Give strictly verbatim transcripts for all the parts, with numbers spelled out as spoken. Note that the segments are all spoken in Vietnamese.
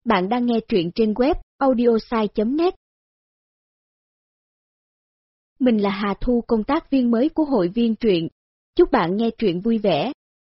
Bạn đang nghe truyện trên web audiosai chấm net. Mình là Hà Thu, công tác viên mới của hội viên truyện. Chúc bạn nghe truyện vui vẻ.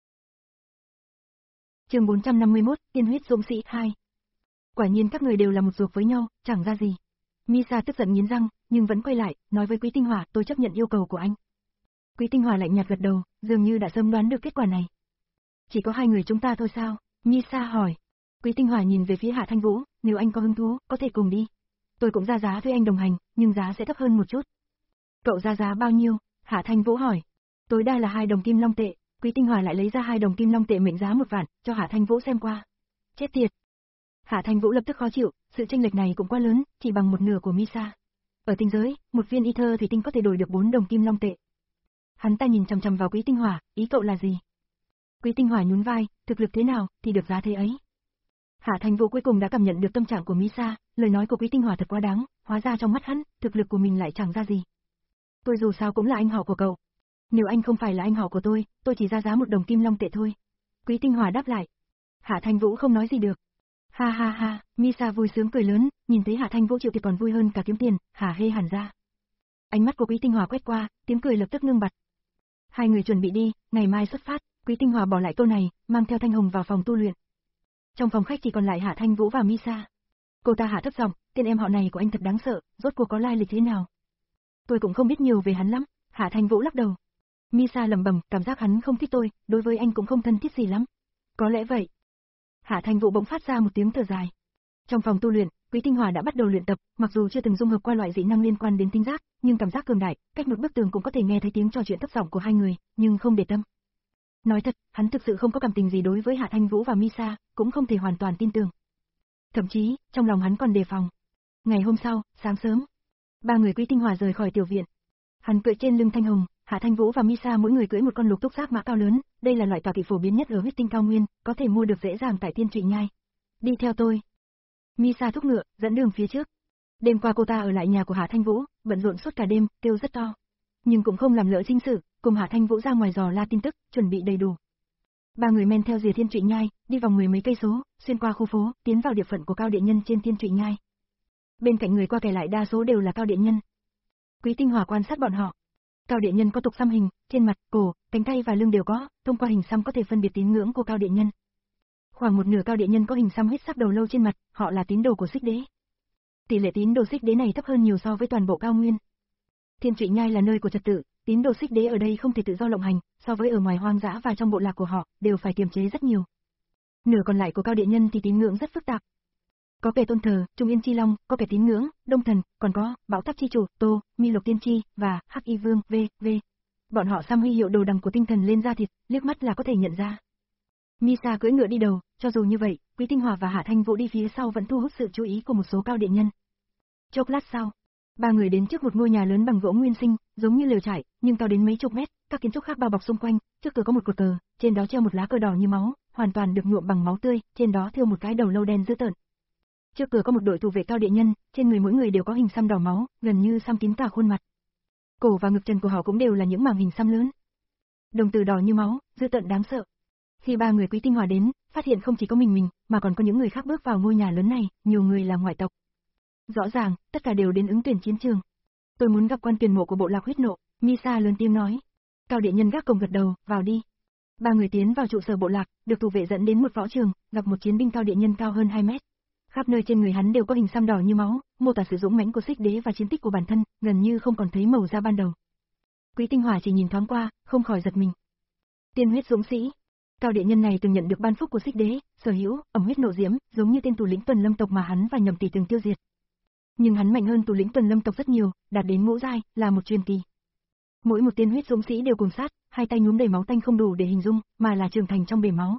Chương bốn trăm năm mươi mốt, Tiên huyết dũng sĩ hai. Quả nhiên các người đều là một ruột với nhau, chẳng ra gì. Misa tức giận nghiến răng, nhưng vẫn quay lại, nói với Quý Tinh Hỏa, tôi chấp nhận yêu cầu của anh. Quý Tinh Hỏa lạnh nhạt gật đầu, dường như đã sớm đoán được kết quả này. Chỉ có hai người chúng ta thôi sao? Misa hỏi. Quý Tinh Hỏa nhìn về phía Hạ Thanh Vũ, nếu anh có hứng thú, có thể cùng đi. Tôi cũng ra giá thuê anh đồng hành, nhưng giá sẽ thấp hơn một chút. Cậu ra giá bao nhiêu? Hạ Thanh Vũ hỏi. Tối đa là hai đồng kim long tệ. Quý Tinh Hỏa lại lấy ra hai đồng kim long tệ mệnh giá một vạn, cho Hạ Thanh Vũ xem qua. Chết tiệt. Hạ Thanh Vũ lập tức khó chịu, sự chênh lệch này cũng quá lớn, chỉ bằng một nửa của Misa. Ở tinh giới, một viên ether thủy tinh có thể đổi được bốn đồng kim long tệ. Hắn ta nhìn chằm chằm vào Quý Tinh Hỏa, ý cậu là gì? Quý Tinh Hỏa nhún vai, thực lực thế nào thì được giá thế ấy. Hạ Thanh Vũ cuối cùng đã cảm nhận được tâm trạng của Misa, lời nói của Quý Tinh Hỏa thật quá đáng, hóa ra trong mắt hắn, thực lực của mình lại chẳng ra gì. Tôi dù sao cũng là anh họ của cậu. Nếu anh không phải là anh họ của tôi, tôi chỉ ra giá một đồng kim long tệ thôi. Quý Tinh Hỏa đáp lại. Hạ Thanh Vũ không nói gì được. Ha ha ha, Misa vui sướng cười lớn, nhìn thấy Hạ Thanh Vũ chịu thiệt còn vui hơn cả kiếm tiền, hả hê hẳn ra. Ánh mắt của Quý Tinh Hỏa quét qua, tiếng cười lập tức ngưng bặt. Hai người chuẩn bị đi, ngày mai xuất phát. Quý Tinh Hỏa bỏ lại câu này, mang theo Thanh Hồng vào phòng tu luyện. Trong phòng khách chỉ còn lại Hạ Thanh Vũ và Misa. Cô ta hạ thấp giọng, tên em họ này của anh thật đáng sợ, rốt cuộc có lai lịch thế nào? Tôi cũng không biết nhiều về hắn lắm. Hạ Thanh Vũ lắc đầu. Misa lẩm bẩm, cảm giác hắn không thích tôi, đối với anh cũng không thân thiết gì lắm. Có lẽ vậy. Hạ Thanh Vũ bỗng phát ra một tiếng thở dài. Trong phòng tu luyện, Quý Tinh Hỏa đã bắt đầu luyện tập, mặc dù chưa từng dung hợp qua loại dị năng liên quan đến thính giác, nhưng cảm giác cường đại, cách một bức tường cũng có thể nghe thấy tiếng trò chuyện thấp giọng của hai người, nhưng không để tâm. Nói thật, hắn thực sự không có cảm tình gì đối với Hạ Thanh Vũ và Misa, cũng không thể hoàn toàn tin tưởng. Thậm chí, trong lòng hắn còn đề phòng. Ngày hôm sau, sáng sớm, ba người Quý Tinh Hỏa rời khỏi tiểu viện. Hắn cưỡi trên lưng Thanh Hồng, Hạ Thanh Vũ và Misa mỗi người cưỡi một con lục túc giác mã cao lớn, đây là loại tọa kỵ phổ biến nhất ở huyết tinh cao nguyên, có thể mua được dễ dàng tại Tiên Trụy Nhai. Đi theo tôi. Misa thúc ngựa, dẫn đường phía trước. Đêm qua cô ta ở lại nhà của Hạ Thanh Vũ, bận rộn suốt cả đêm, kêu rất to. Nhưng cũng không làm lỡ chính sự, cùng Hạ Thanh Vũ ra ngoài dò la tin tức, chuẩn bị đầy đủ. Ba người men theo rìa Thiên Trụy Nhai, đi vòng mười mấy cây số, xuyên qua khu phố, tiến vào địa phận của Cao Điện Nhân trên Thiên Trụy Nhai. Bên cạnh người qua kẻ lại đa số đều là Cao Điện Nhân. Quý Tinh Hỏa quan sát bọn họ. Cao Điện Nhân có tục xăm hình, trên mặt, cổ, cánh tay và lưng đều có, thông qua hình xăm có thể phân biệt tín ngưỡng của Cao Điện Nhân. Khoảng một nửa Cao Điện Nhân có hình xăm huyết sắc đầu lâu trên mặt, họ là tín đồ của Xích Đế. Tỷ lệ tín đồ Xích Đế này thấp hơn nhiều so với toàn bộ cao nguyên. Thiên Trụy Nhai là nơi của trật tự, tín đồ Xích Đế ở đây không thể tự do lộng hành, so với ở ngoài hoang dã và trong bộ lạc của họ, đều phải kiềm chế rất nhiều. Nửa còn lại của Cao Điện Nhân thì tín ngưỡng rất phức tạp. Có kẻ tôn thờ Trung Yên Chi Long, có kẻ tín ngưỡng Đông Thần, còn có Bão Táp Chi Chủ, Tô, Mi Lộc Tiên Chi và Hắc Y Vương, v v. Bọn họ xăm huy hiệu đồ đằng của tinh thần lên da thịt, liếc mắt là có thể nhận ra. Misa cưỡi ngựa đi đầu, cho dù như vậy, Quý Tinh Hỏa và Hạ Thanh Vũ đi phía sau vẫn thu hút sự chú ý của một số Cao Điện Nhân. Chốc lát sau, ba người đến trước một ngôi nhà lớn bằng gỗ nguyên sinh, giống như lều trại, nhưng cao đến mấy chục mét, các kiến trúc khác bao bọc xung quanh, trước cửa có một cột cờ, trên đó treo một lá cờ đỏ như máu, hoàn toàn được nhuộm bằng máu tươi, trên đó thêu một cái đầu lâu đen dữ tợn. Trước cửa có một đội thủ vệ Cao Điện Nhân, trên người mỗi người đều có hình xăm đỏ máu, gần như xăm kín cả khuôn mặt. Cổ và ngực trần của họ cũng đều là những mảng hình xăm lớn. Đồng tử đỏ như máu, dữ tợn đáng sợ. Khi ba người Quý Tinh Hỏa đến, phát hiện không chỉ có mình mình, mà còn có những người khác bước vào ngôi nhà lớn này, nhiều người là ngoại tộc. Rõ ràng, tất cả đều đến ứng tuyển chiến trường. Tôi muốn gặp quan tuyển mộ của bộ lạc huyết nộ, Misa lớn tiếng nói. Cao Điện Nhân gác cổng gật đầu, vào đi. Ba người tiến vào trụ sở bộ lạc, được thủ vệ dẫn đến một võ trường, gặp một chiến binh Cao Điện Nhân cao hơn hai mét. Khắp nơi trên người hắn đều có hình xăm đỏ như máu, mô tả sự dũng mãnh của Xích Đế và chiến tích của bản thân, gần như không còn thấy màu da ban đầu. Quý Tinh Hỏa chỉ nhìn thoáng qua, không khỏi giật mình. Tiên huyết dũng sĩ. Cao Điện Nhân này từng nhận được ban phúc của Xích Đế, sở hữu ẩm huyết nộ diễm, giống như tên thủ lĩnh Tuần Lâm tộc mà hắn và Nhậm Tỷ từng tiêu diệt. Nhưng hắn mạnh hơn thủ lĩnh Tuần Lâm tộc rất nhiều, đạt đến ngũ giai, là một truyền kỳ. Mỗi một tiên huyết dũng sĩ đều cùng sát, hai tay nhuốm đầy máu tanh không đủ để hình dung, mà là trưởng thành trong bể máu.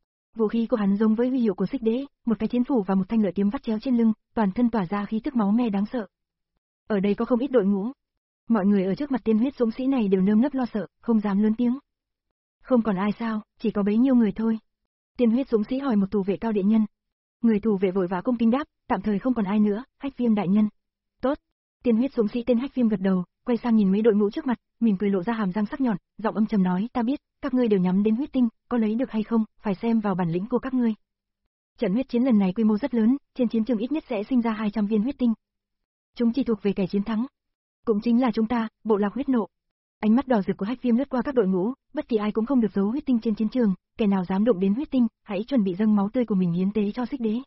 Vũ khí của hắn giống với huy hiệu của Xích Đế, một cái chiến phủ và một thanh lợi kiếm vắt chéo trên lưng, toàn thân tỏa ra khí tức máu me đáng sợ. Ở đây có không ít đội ngũ. Mọi người ở trước mặt tiên huyết dũng sĩ này đều nơm nớp lo sợ, không dám lớn tiếng. Không còn ai sao, chỉ có bấy nhiêu người thôi. Tiên huyết dũng sĩ hỏi một thủ vệ Cao Điện Nhân. Người thủ vệ vội vã cung kính đáp, tạm thời không còn ai nữa, Hách Viêm đại nhân. Tốt. Tiên huyết dũng sĩ tên Hách Viêm gật đầu, quay sang nhìn mấy đội ngũ trước mặt, mỉm cười lộ ra hàm răng sắc nhọn, giọng âm trầm nói, ta biết, các ngươi đều nhắm đến huyết tinh, có lấy được hay không, phải xem vào bản lĩnh của các ngươi. Trận huyết chiến lần này quy mô rất lớn, trên chiến trường ít nhất sẽ sinh ra hai trăm viên huyết tinh. Chúng chỉ thuộc về kẻ chiến thắng. Cũng chính là chúng ta, Bộ Lạc Huyết Nộ. Ánh mắt đỏ rực của Hách Viêm lướt qua các đội ngũ, bất kỳ ai cũng không được giấu huyết tinh trên chiến trường, kẻ nào dám động đến huyết tinh, hãy chuẩn bị dâng máu tươi của mình hiến tế cho Xích Đế.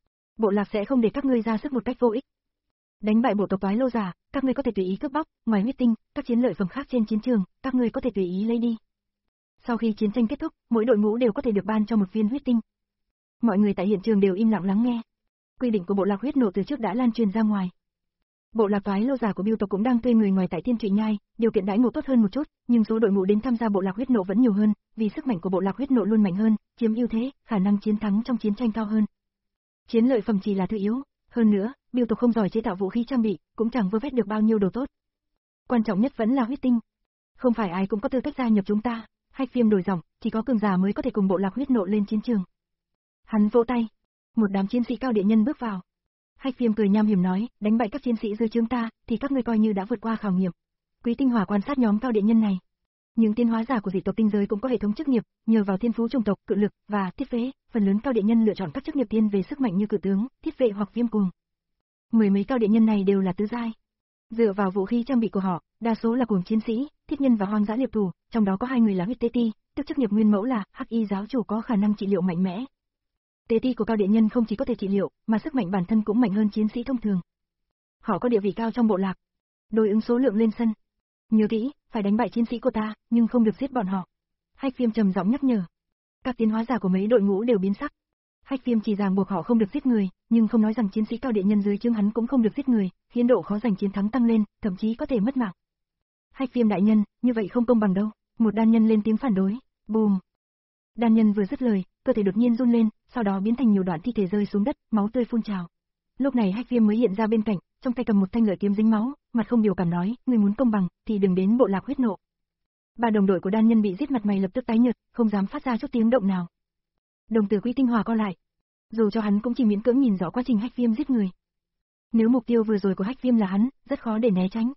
Bộ lạc sẽ không để các ngươi ra sức một cách vô ích. Đánh bại bộ tộc Toái Lô Giả, các ngươi có thể tùy ý cướp bóc, ngoài huyết tinh, các chiến lợi phẩm khác trên chiến trường, các ngươi có thể tùy ý lấy đi. Sau khi chiến tranh kết thúc, mỗi đội ngũ đều có thể được ban cho một viên huyết tinh. Mọi người tại hiện trường đều im lặng lắng nghe. Quy định của Bộ Lạc Huyết Nộ từ trước đã lan truyền ra ngoài. Bộ lạc Toái Lô Giả của Bưu tộc cũng đang thuê người ngoài tại Thiên Trụy Nhai, điều kiện đãi ngộ tốt hơn một chút, nhưng số đội ngũ đến tham gia Bộ Lạc Huyết Nộ vẫn nhiều hơn, vì sức mạnh của Bộ Lạc Huyết Nộ luôn mạnh hơn, chiếm ưu thế, khả năng chiến thắng trong chiến tranh cao hơn. Chiến lợi phẩm chỉ là thứ yếu, hơn nữa, Bưu tộc không giỏi chế tạo vũ khí trang bị, cũng chẳng vơ vét được bao nhiêu đồ tốt. Quan trọng nhất vẫn là huyết tinh. Không phải ai cũng có tư cách gia nhập chúng ta. Hách Viêm đổi giọng, chỉ có cường giả mới có thể cùng Bộ Lạc Huyết Nộ lên chiến trường. Hắn vỗ tay, một đám chiến sĩ cao địa nhân bước vào. Hách Viêm cười nham hiểm nói, đánh bại các chiến sĩ dưới trướng ta, thì các ngươi coi như đã vượt qua khảo nghiệm. Quý Tinh Hỏa quan sát nhóm cao địa nhân này. Những tiến hóa giả của dị tộc tinh giới cũng có hệ thống chức nghiệp, nhờ vào thiên phú chủng tộc, cự lực và thiết phế, phần lớn cao địa nhân lựa chọn các chức nghiệp tiên về sức mạnh như cự tướng, thiết vệ hoặc viêm cuồng. Mười mấy cao địa nhân này đều là tứ giai. Dựa vào vũ khí trang bị của họ, đa số là cuồng chiến sĩ, thiết nhân và hoang dã liệp thủ, trong đó có hai người là huyết tế ti, tức chức nghiệp nguyên mẫu là hắc y giáo chủ có khả năng trị liệu mạnh mẽ. Tế ti của cao địa nhân không chỉ có thể trị liệu, mà sức mạnh bản thân cũng mạnh hơn chiến sĩ thông thường. Họ có địa vị cao trong bộ lạc. Đối ứng số lượng lên sân. Nhớ kỹ, phải đánh bại chiến sĩ của ta, nhưng không được giết bọn họ. Hách Viêm trầm giọng nhắc nhở. Các tiến hóa giả của mấy đội ngũ đều biến sắc. Hách Viêm chỉ ràng buộc họ không được giết người, nhưng không nói rằng chiến sĩ cao địa nhân dưới trướng hắn cũng không được giết người, khiến độ khó giành chiến thắng tăng lên, thậm chí có thể mất mạng. Hách Viêm đại nhân, như vậy không công bằng đâu. Một đan nhân lên tiếng phản đối. Bùm. Đan nhân vừa dứt lời, cơ thể đột nhiên run lên, sau đó biến thành nhiều đoạn thi thể rơi xuống đất, máu tươi phun trào. Lúc này Hách Viêm mới hiện ra bên cạnh, trong tay cầm một thanh lợi kiếm dính máu, mặt không biểu cảm nói, ngươi muốn công bằng thì đừng đến Bộ Lạc Huyết Nộ. Ba đồng đội của đan nhân bị giết mặt mày lập tức tái nhợt, không dám phát ra chút tiếng động nào. Đồng tử Quý Tinh Hỏa co lại. Dù cho hắn cũng chỉ miễn cưỡng nhìn rõ quá trình Hách Viêm giết người. Nếu mục tiêu vừa rồi của Hách Viêm là hắn, rất khó để né tránh.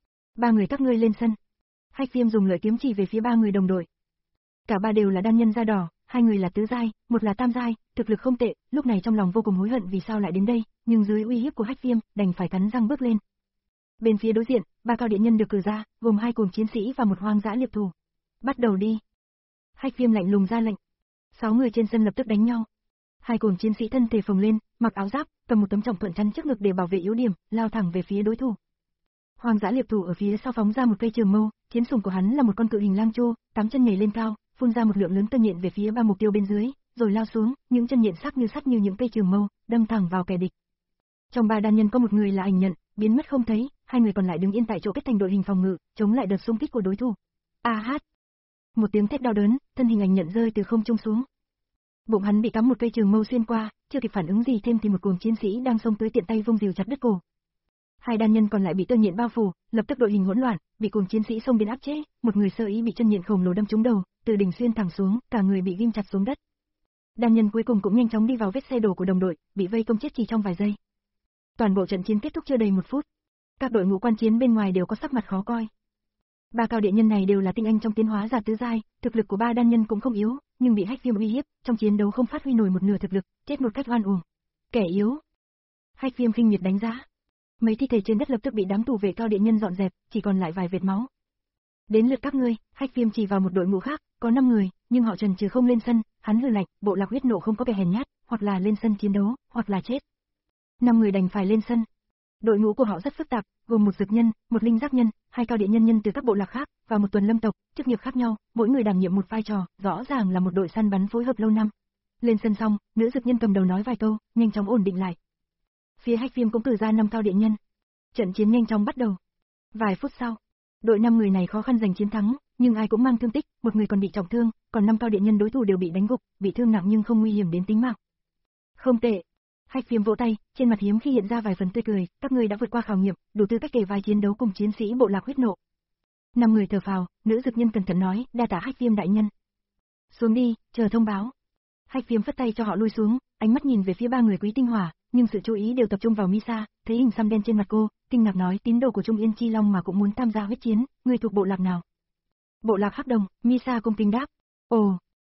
Ba người các ngươi lên sân. Hách Viêm dùng lợi kiếm chỉ về phía ba người đồng đội. Cả ba đều là đan nhân da đỏ, hai người là tứ giai, một là tam giai, thực lực không tệ, lúc này trong lòng vô cùng hối hận vì sao lại đến đây, nhưng dưới uy hiếp của Hách Viêm, đành phải cắn răng bước lên. Bên phía đối diện, ba cao điện nhân được cử ra, gồm hai cuồng chiến sĩ và một hoang dã liệp thủ. Bắt đầu đi. Hách Viêm lạnh lùng ra lệnh. Sáu người trên sân lập tức đánh nhau. Hai cuồng chiến sĩ thân thể phồng lên, mặc áo giáp, cầm một tấm trọng thuận chắn trước ngực để bảo vệ yếu điểm, lao thẳng về phía đối thủ. Hoang dã liệp thủ ở phía sau phóng ra một cây trường mâu, chiến sủng của hắn là một con cự hình lang chu, tám chân nhảy lên cao, phun ra một lượng lớn tơ nhện về phía ba mục tiêu bên dưới, rồi lao xuống, những chân nhện sắc như sắt như những cây trường mâu, đâm thẳng vào kẻ địch. Trong ba đan nhân có một người là ảnh nhận, biến mất không thấy, hai người còn lại đứng yên tại chỗ kết thành đội hình phòng ngự, chống lại đợt xung kích của đối thủ. A hát! Một tiếng thét đau đớn, thân hình ảnh nhận rơi từ không trung xuống. Bụng hắn bị cắm một cây trường mâu xuyên qua, chưa kịp phản ứng gì thêm thì một cuồng chiến sĩ đang xông tới tiện tay vung rìu chặt đứt cổ. Hai đan nhân còn lại bị tơ nhện bao phủ, lập tức đội hình hỗn loạn, bị cuồng chiến sĩ xông đến áp chế, một người sơ ý bị chân nhện khổng lồ đâm trúng đầu, từ đỉnh xuyên thẳng xuống, cả người bị ghim chặt xuống đất. Đan nhân cuối cùng cũng nhanh chóng đi vào vết xe đổ của đồng đội, bị vây công chết chỉ trong vài giây. Toàn bộ trận chiến kết thúc chưa đầy một phút. Các đội ngũ quan chiến bên ngoài đều có sắc mặt khó coi. Ba cao địa nhân này đều là tinh anh trong tiến hóa giả tứ giai, thực lực của ba đan nhân cũng không yếu, nhưng bị Hách Viêm uy hiếp, trong chiến đấu không phát huy nổi một nửa thực lực, chết một cách oan uổng. Kẻ yếu. Hách Viêm khinh miệt đánh giá. Mấy thi thể trên đất lập tức bị đám tù vệ cao địa nhân dọn dẹp, chỉ còn lại vài vệt máu. Đến lượt các ngươi, Hách Viêm chỉ vào một đội ngũ khác, có năm người, nhưng họ trần trừ không lên sân, hắn hừ lạnh, Bộ Lạc Huyết Nộ không có kẻ hèn nhát, hoặc là lên sân chiến đấu, hoặc là chết. Năm người đành phải lên sân. Đội ngũ của họ rất phức tạp, gồm một dực nhân, một linh giác nhân, hai cao địa nhân nhân từ các bộ lạc khác, và một tuần lâm tộc, chức nghiệp khác nhau, mỗi người đảm nhiệm một vai trò, rõ ràng là một đội săn bắn phối hợp lâu năm. Lên sân xong, nữ dực nhân cầm đầu nói vài câu, nhanh chóng ổn định lại. Phía Hách Viêm cũng cử ra năm cao địa nhân. Trận chiến nhanh chóng bắt đầu. Vài phút sau, đội năm người này khó khăn giành chiến thắng, nhưng ai cũng mang thương tích, một người còn bị trọng thương, còn năm cao địa nhân đối thủ đều bị đánh gục, bị thương nặng nhưng không nguy hiểm đến tính mạng. Không tệ. Hách Viêm vỗ tay, trên mặt hiếm khi hiện ra vài phần tươi cười, các ngươi đã vượt qua khảo nghiệm, đủ tư cách kề vai chiến đấu cùng chiến sĩ Bộ Lạc Huyết Nộ. Năm người thở phào, nữ dực nhân cẩn thận nói, đa tạ Hách Viêm đại nhân. Xuống đi, chờ thông báo. Hách Viêm phất tay cho họ lui xuống, ánh mắt nhìn về phía ba người Quý Tinh Hỏa, nhưng sự chú ý đều tập trung vào Misa, thấy hình xăm đen trên mặt cô, kinh ngạc nói, tín đồ của Trung Yên Chi Long mà cũng muốn tham gia huyết chiến, ngươi thuộc bộ lạc nào? Bộ lạc Hắc Đồng. Misa cung kính đáp. Ồ,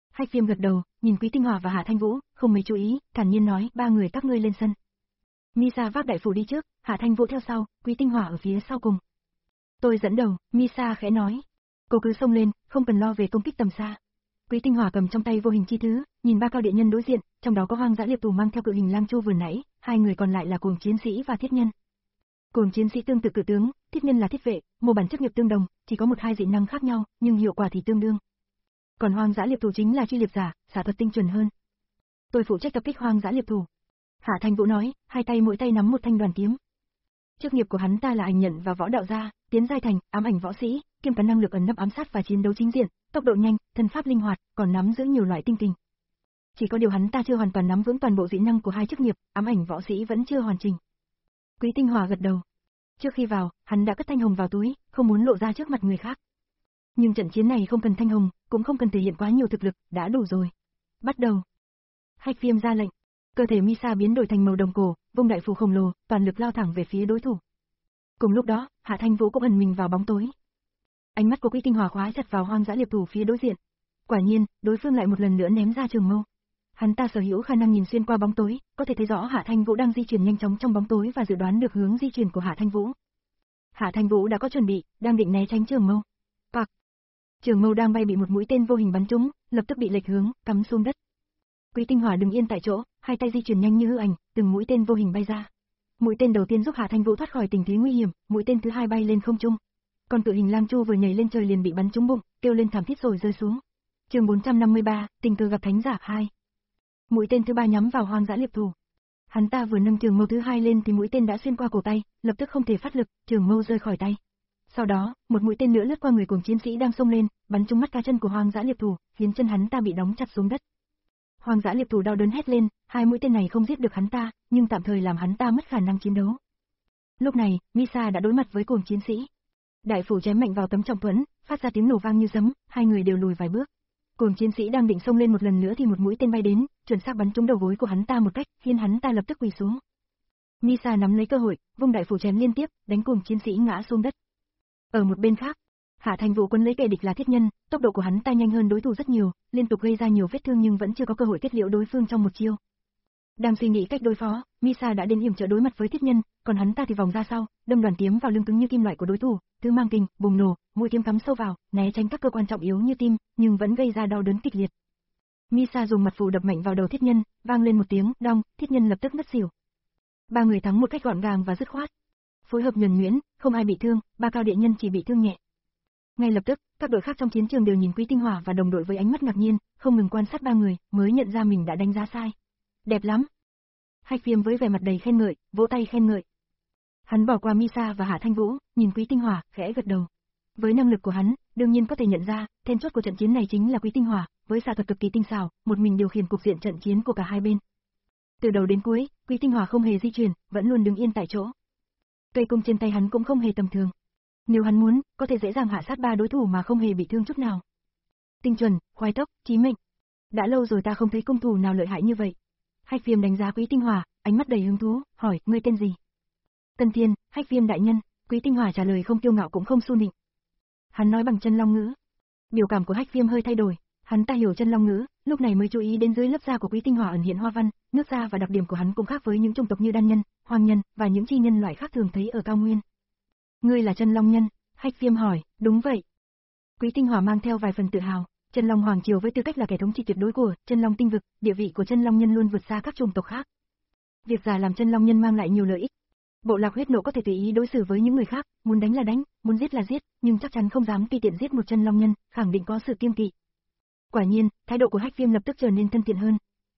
Hách Viêm gật đầu, nhìn Quý Tinh Hòa và Hạ Thanh Vũ, không mấy chú ý, thản nhiên nói, ba người các ngươi lên sân. Misa vác đại phủ đi trước, Hạ Thanh Vũ theo sau, Quý Tinh Hòa ở phía sau cùng. Tôi dẫn đầu, Misa khẽ nói. Cô cứ xông lên, không cần lo về công kích tầm xa. Quý Tinh Hòa cầm trong tay vô hình chi thứ, nhìn ba cao địa nhân đối diện, trong đó có Hoang Dã Liệp Tù mang theo cự hình lang chu vừa nãy, hai người còn lại là Cuồng Chiến Sĩ và Thiết Nhân. Cuồng Chiến Sĩ tương tự cự tướng, Thiết Nhân là thiết vệ, mô bản chức nghiệp tương đồng, chỉ có một hai dị năng khác nhau, nhưng hiệu quả thì tương đương. Còn Hoang Dã Liệp Tù chính là truy liệp giả, xạ thuật tinh chuẩn hơn. Tôi phụ trách tập kích Hoang Dã Liệp Tù. Hạ Thanh Vũ nói, hai tay mỗi tay nắm một thanh đoàn kiếm. Chức nghiệp của hắn ta là ảnh nhận và võ đạo gia, tiến giai thành ám ảnh võ sĩ, kiêm cả năng lực ẩn nấp ám sát và chiến đấu chính diện, tốc độ nhanh, thân pháp linh hoạt, còn nắm giữ nhiều loại tinh kình. Chỉ có điều hắn ta chưa hoàn toàn nắm vững toàn bộ dị năng của hai chức nghiệp, ám ảnh võ sĩ vẫn chưa hoàn chỉnh. Quý Tinh Hòa gật đầu. Trước khi vào, hắn đã cất thanh hồng vào túi, không muốn lộ ra trước mặt người khác. Nhưng trận chiến này không cần thanh hồng, cũng không cần thể hiện quá nhiều thực lực, đã đủ rồi. Bắt đầu. Hách Viêm ra lệnh. Cơ thể Misa biến đổi thành màu đồng cổ, vung đại phù khổng lồ, toàn lực lao thẳng về phía đối thủ. Cùng lúc đó, Hạ Thanh Vũ cũng ẩn mình vào bóng tối. Ánh mắt của Quý Tinh Hòa khóa chặt vào Hoang Dã Liệp Tù phía đối diện. Quả nhiên, đối phương lại một lần nữa ném ra trường mâu. Hắn ta sở hữu khả năng nhìn xuyên qua bóng tối, có thể thấy rõ Hạ Thanh Vũ đang di chuyển nhanh chóng trong bóng tối và dự đoán được hướng di chuyển của Hạ Thanh Vũ. Hạ Thanh Vũ đã có chuẩn bị, đang định né tránh trường mâu. Pạc. Trường mâu đang bay bị một mũi tên vô hình bắn trúng, lập tức bị lệch hướng, cắm xuống đất. Quý Tinh Hòa đứng yên tại chỗ, hai tay di chuyển nhanh như hư ảnh, từng mũi tên vô hình bay ra. Mũi tên đầu tiên giúp Hạ Thanh Vũ thoát khỏi tình thế nguy hiểm, mũi tên thứ hai bay lên không trung. Còn cự hình lang chu vừa nhảy lên trời liền bị bắn trúng bụng, kêu lên thảm thiết rồi rơi xuống. Chương bốn trăm năm mươi ba, tình cờ gặp thánh giả hai. Mũi tên thứ ba nhắm vào Hoang Dã Liệp Tù. Hắn ta vừa nâng trường mâu thứ hai lên thì mũi tên đã xuyên qua cổ tay, lập tức không thể phát lực, trường mâu rơi khỏi tay. Sau đó, một mũi tên nữa lướt qua người Cuồng Chiến Sĩ đang xông lên, bắn trúng mắt cá chân của Hoang Dã Liệp Tù, khiến chân hắn ta bị đóng chặt xuống đất. Hoang Dã Liệp Tù đau đớn hét lên, hai mũi tên này không giết được hắn ta, nhưng tạm thời làm hắn ta mất khả năng chiến đấu. Lúc này, Misa đã đối mặt với Cuồng Chiến Sĩ. Đại phủ chém mạnh vào tấm trọng thuẫn, phát ra tiếng nổ vang như sấm, hai người đều lùi vài bước. Cuồng Chiến Sĩ đang định xông lên một lần nữa thì một mũi tên bay đến, chuẩn xác bắn trúng đầu gối của hắn ta một cách, khiến hắn ta lập tức quỳ xuống. Misa nắm lấy cơ hội, vung đại phủ chém liên tiếp, đánh Cuồng Chiến Sĩ ngã xuống đất. Ở một bên khác, Hạ Thanh Vũ quấn lấy kẻ địch là Thiết Nhân, tốc độ của hắn ta nhanh hơn đối thủ rất nhiều, liên tục gây ra nhiều vết thương nhưng vẫn chưa có cơ hội kết liễu đối phương trong một chiêu. Đang suy nghĩ cách đối phó, Misa đã đến yểm trợ đối mặt với Thiết Nhân, còn hắn ta thì vòng ra sau, đâm đoàn kiếm vào lưng cứng như kim loại của đối thủ, thứ mang kình, bùng nổ, mũi kiếm cắm sâu vào, né tránh các cơ quan trọng yếu như tim, nhưng vẫn gây ra đau đớn kịch liệt. Misa dùng mặt phù đập mạnh vào đầu Thiết Nhân, vang lên một tiếng, đong, Thiết Nhân lập tức ngất xỉu. Ba người thắng một cách gọn gàng và dứt khoát. Phối hợp nhuần nhuyễn, không ai bị thương, ba cao địa nhân chỉ bị thương nhẹ. Ngay lập tức, các đội khác trong chiến trường đều nhìn Quý Tinh Hòa và đồng đội với ánh mắt ngạc nhiên, không ngừng quan sát ba người, mới nhận ra mình đã đánh giá sai. Đẹp lắm. Hách Viêm với vẻ mặt đầy khen ngợi, vỗ tay khen ngợi. Hắn bỏ qua Misa và Hạ Thanh Vũ, nhìn Quý Tinh Hòa, khẽ gật đầu. Với năng lực của hắn, đương nhiên có thể nhận ra, then chốt của trận chiến này chính là Quý Tinh Hòa, với xạ thuật cực kỳ tinh xảo, một mình điều khiển cục diện trận chiến của cả hai bên. Từ đầu đến cuối, Quý Tinh Hòa không hề di chuyển, vẫn luôn đứng yên tại chỗ. Cây cung trên tay hắn cũng không hề tầm thường. Nếu hắn muốn, có thể dễ dàng hạ sát ba đối thủ mà không hề bị thương chút nào. Tinh chuẩn, khoái tốc, chí mệnh. Đã lâu rồi ta không thấy công thủ nào lợi hại như vậy. Hách Viêm đánh giá Quý Tinh Hòa, ánh mắt đầy hứng thú, hỏi, ngươi tên gì? Tân Thiên, Hách Viêm đại nhân. Quý Tinh Hòa trả lời không kiêu ngạo cũng không su nịnh. Hắn nói bằng chân long ngữ. Biểu cảm của Hách Viêm hơi thay đổi, hắn ta hiểu chân long ngữ, lúc này mới chú ý đến dưới lớp da của Quý Tinh Hòa ẩn hiện hoa văn, nước da và đặc điểm của hắn cũng khác với những chủng tộc như đan nhân, hoang nhân và những chi nhân loại khác thường thấy ở cao nguyên. Ngươi là chân long nhân? Hách Viêm hỏi, đúng vậy. Quý Tinh Hòa mang theo vài phần tự hào, chân long hoàng triều với tư cách là kẻ thống trị tuyệt đối của chân long tinh vực, địa vị của chân long nhân luôn vượt xa các chủng tộc khác. Việc giả làm chân long nhân mang lại nhiều lợi ích. Bộ lạc huyết nộ có thể tùy ý đối xử với những người khác, muốn đánh là đánh, muốn giết là giết, nhưng chắc chắn không dám tùy tiện giết một chân long nhân, khẳng định có sự kiêng kỵ. Quả nhiên, thái độ của Hách Viêm lập tức trở nên thân thiện hơn.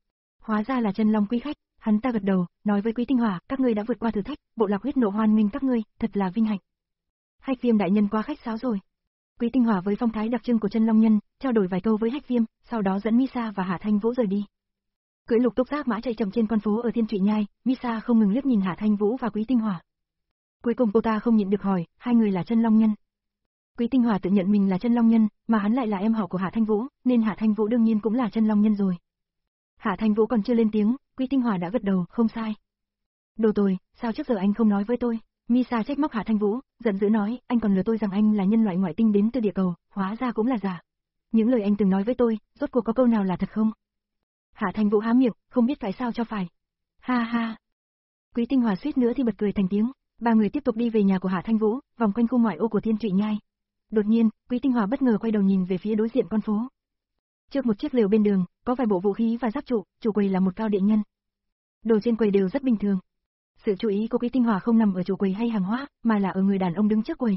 Hóa ra là chân long quý khách, hắn ta gật đầu, nói với Quý Tinh Hòa, các ngươi đã vượt qua thử thách, bộ lạc huyết nộ hoan nghênh các ngươi, thật là vinh hạnh. Hách Viêm đại nhân quá khách sáo rồi. Quý Tinh Hòa với phong thái đặc trưng của chân long nhân, trao đổi vài câu với Hách Viêm, sau đó dẫn Misa và Hạ Thanh Vũ rời đi. Cưỡi lục túc giác mã chạy chậm trên con phố ở Thiên Trụy Nhai, Misa không ngừng liếc nhìn Hạ Thanh Vũ và Quý Tinh Hòa. Cuối cùng cô ta không nhịn được hỏi, hai người là chân long nhân? Quý Tinh Hòa tự nhận mình là chân long nhân, mà hắn lại là em họ của Hạ Thanh Vũ, nên Hạ Thanh Vũ đương nhiên cũng là chân long nhân rồi. Hạ Thanh Vũ còn chưa lên tiếng, Quý Tinh Hòa đã gật đầu, không sai. Đồ tồi, sao trước giờ anh không nói với tôi? Misa trách móc Hạ Thanh Vũ, giận dữ nói, anh còn lừa tôi rằng anh là nhân loại ngoại tinh đến từ địa cầu, hóa ra cũng là giả. những lời anh từng nói với tôi, rốt cuộc có câu nào là thật không? Hạ Thanh Vũ há miệng, không biết tại sao cho phải. Ha ha. Quý Tinh Hòa suýt nữa thì bật cười thành tiếng. Ba người tiếp tục đi về nhà của Hạ Thanh Vũ, vòng quanh khu ngoại ô của Thiên Trụy Nhai. Đột nhiên, Quý Tinh Hòa bất ngờ quay đầu nhìn về phía đối diện con phố. Trước một chiếc lều bên đường, có vài bộ vũ khí và giáp trụ, chủ quầy là một cao địa nhân. Đồ trên quầy đều rất bình thường. Sự chú ý của Quý Tinh Hòa không nằm ở chủ quầy hay hàng hóa, mà là ở người đàn ông đứng trước quầy.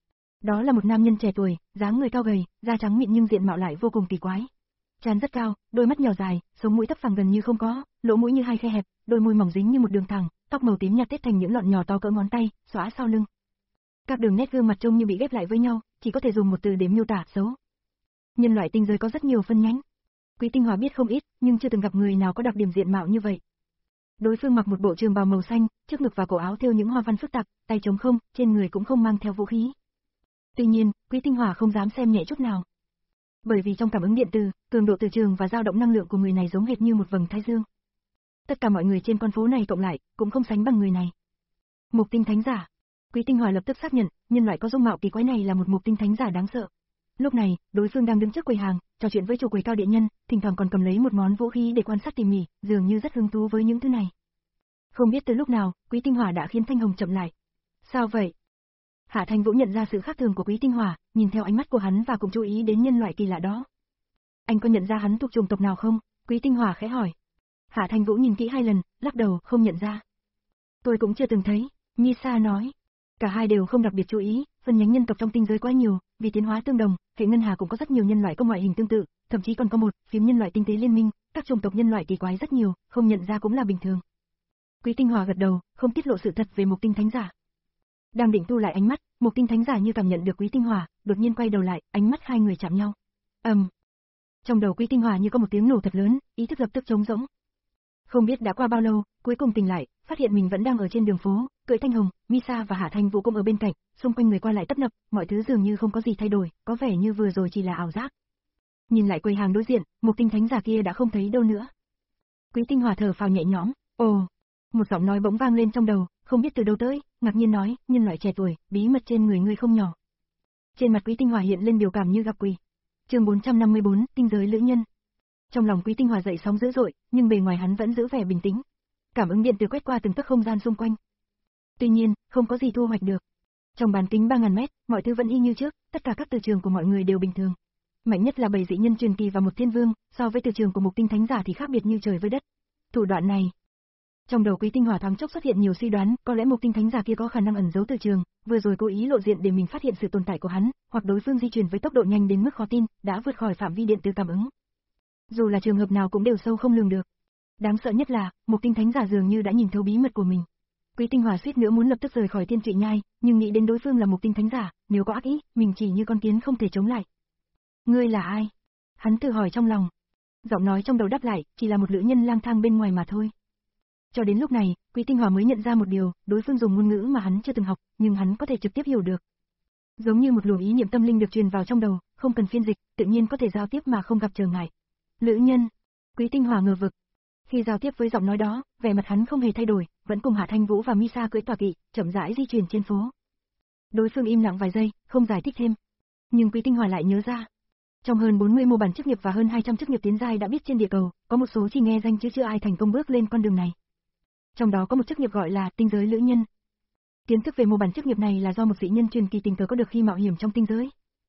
Đó là một nam nhân trẻ tuổi, dáng người cao gầy, da trắng mịn nhưng diện mạo lại vô cùng kỳ quái. Trán rất cao, đôi mắt nhỏ dài, sống mũi thấp phẳng gần như không có, lỗ mũi như hai khe hẹp, đôi môi mỏng dính như một đường thẳng, tóc màu tím nhạt tết thành những lọn nhỏ to cỡ ngón tay, xõa sau lưng. Các đường nét gương mặt trông như bị ghép lại với nhau, chỉ có thể dùng một từ để miêu tả: xấu. Nhân loại tinh giới có rất nhiều phân nhánh. Quý Tinh Hòa biết không ít, nhưng chưa từng gặp người nào có đặc điểm diện mạo như vậy. Đối phương mặc một bộ trường bào màu xanh, trước ngực và cổ áo thêu những hoa văn phức tạp, tay trống không, trên người cũng không mang theo vũ khí. Tuy nhiên, Quý Tinh Hòa không dám xem nhẹ chút nào. Bởi vì trong cảm ứng điện từ, cường độ từ trường và dao động năng lượng của người này giống hệt như một vầng thái dương. Tất cả mọi người trên con phố này cộng lại, cũng không sánh bằng người này. Mục tinh thánh giả. Quý Tinh Hòa lập tức xác nhận, nhân loại có dung mạo kỳ quái này là một mục tinh thánh giả đáng sợ. Lúc này, đối phương đang đứng trước quầy hàng, trò chuyện với chủ quầy cao địa nhân, thỉnh thoảng còn cầm lấy một món vũ khí để quan sát tỉ mỉ, dường như rất hứng thú với những thứ này. Không biết từ lúc nào, Quý Tinh Hòa đã khiến Thanh Hồng chậm lại. Sao vậy? Hạ Thanh Vũ nhận ra sự khác thường của Quý Tinh Hòa, nhìn theo ánh mắt của hắn và cũng chú ý đến nhân loại kỳ lạ đó. Anh có nhận ra hắn thuộc chủng tộc nào không? Quý Tinh Hòa khẽ hỏi. Hạ Thanh Vũ nhìn kỹ hai lần, lắc đầu, không nhận ra. Tôi cũng chưa từng thấy, Misa nói. Cả hai đều không đặc biệt chú ý, phân nhánh nhân tộc trong tinh giới quá nhiều, vì tiến hóa tương đồng, hệ ngân hà cũng có rất nhiều nhân loại có ngoại hình tương tự, thậm chí còn có một phím nhân loại tinh tế liên minh, các chủng tộc nhân loại kỳ quái rất nhiều, không nhận ra cũng là bình thường. Quý Tinh Hòa gật đầu, không tiết lộ sự thật về Mục Tinh Thánh Giả. Đang định thu lại ánh mắt, Mục Tinh Thánh Giả như cảm nhận được Quý Tinh Hòa, đột nhiên quay đầu lại, ánh mắt hai người chạm nhau. Ầm. Um. Trong đầu Quý Tinh Hòa như có một tiếng nổ thật lớn, ý thức lập tức trống rỗng. Không biết đã qua bao lâu, cuối cùng tỉnh lại, phát hiện mình vẫn đang ở trên đường phố, cưỡi Thanh Hồng, Misa và Hạ Thanh Vũ cũng ở bên cạnh, xung quanh người qua lại tấp nập, mọi thứ dường như không có gì thay đổi, có vẻ như vừa rồi chỉ là ảo giác. Nhìn lại quầy hàng đối diện, Mục Tinh Thánh Giả kia đã không thấy đâu nữa. Quý Tinh Hòa thở phào nhẹ nhõm. Ồ, một giọng nói bỗng vang lên trong đầu, không biết từ đâu tới, ngạc nhiên nói, nhân loại trẻ tuổi, bí mật trên người ngươi không nhỏ. Trên mặt Quý Tinh Hòa hiện lên biểu cảm như gặp quỷ. Chương bốn trăm năm mươi bốn, tinh giới lữ nhân. Trong lòng Quý Tinh Hòa dậy sóng dữ dội, nhưng bề ngoài hắn vẫn giữ vẻ bình tĩnh. Cảm ứng điện từ quét qua từng tấc không gian xung quanh. Tuy nhiên, không có gì thu hoạch được. Trong bán kính ba ngàn mét, mọi thứ vẫn y như trước, tất cả các từ trường của mọi người đều bình thường. Mạnh nhất là bảy dị nhân truyền kỳ và một thiên vương, so với từ trường của Mục Tinh Thánh Giả thì khác biệt như trời với đất. Thủ đoạn này. Trong đầu Quý Tinh Hòa thoáng chốc xuất hiện nhiều suy đoán, có lẽ Mục Tinh Thánh Giả kia có khả năng ẩn giấu từ trường, vừa rồi cố ý lộ diện để mình phát hiện sự tồn tại của hắn, hoặc đối phương di chuyển với tốc độ nhanh đến mức khó tin, đã vượt khỏi phạm vi điện từ cảm ứng. Dù là trường hợp nào cũng đều sâu không lường được. Đáng sợ nhất là, Mục Tinh Thánh Giả dường như đã nhìn thấu bí mật của mình. Quý Tinh Hòa suýt nữa muốn lập tức rời khỏi Thiên Trụy Nhai, nhưng nghĩ đến đối phương là Mục Tinh Thánh Giả, nếu có ác ý, mình chỉ như con kiến không thể chống lại. Ngươi là ai? Hắn tự hỏi trong lòng. Giọng nói trong đầu đáp lại, chỉ là một lữ nhân lang thang bên ngoài mà thôi. Cho đến lúc này, Quý Tinh Hòa mới nhận ra một điều, đối phương dùng ngôn ngữ mà hắn chưa từng học, nhưng hắn có thể trực tiếp hiểu được. Giống như một luồng ý niệm tâm linh được truyền vào trong đầu, không cần phiên dịch, tự nhiên có thể giao tiếp mà không gặp trở ngại. Lữ nhân. Quý Tinh Hòa ngờ vực. Khi giao tiếp với giọng nói đó, vẻ mặt hắn không hề thay đổi, vẫn cùng Hạ Thanh Vũ và Misa cưỡi tọa kỵ, chậm rãi di chuyển trên phố. Đối phương im lặng vài giây, không giải thích thêm. Nhưng Quý Tinh Hòa lại nhớ ra, trong hơn bốn mươi mô bản chức nghiệp và hơn hai trăm chức nghiệp tiến giai đã biết trên địa cầu, có một số chỉ nghe danh chứ chưa ai thành công bước lên con đường này. Trong đó có một chức nghiệp gọi là tinh giới lữ nhân. Kiến thức về mô bản chức nghiệp này là do một dị nhân truyền kỳ tình cờ có được khi mạo hiểm trong tinh giới.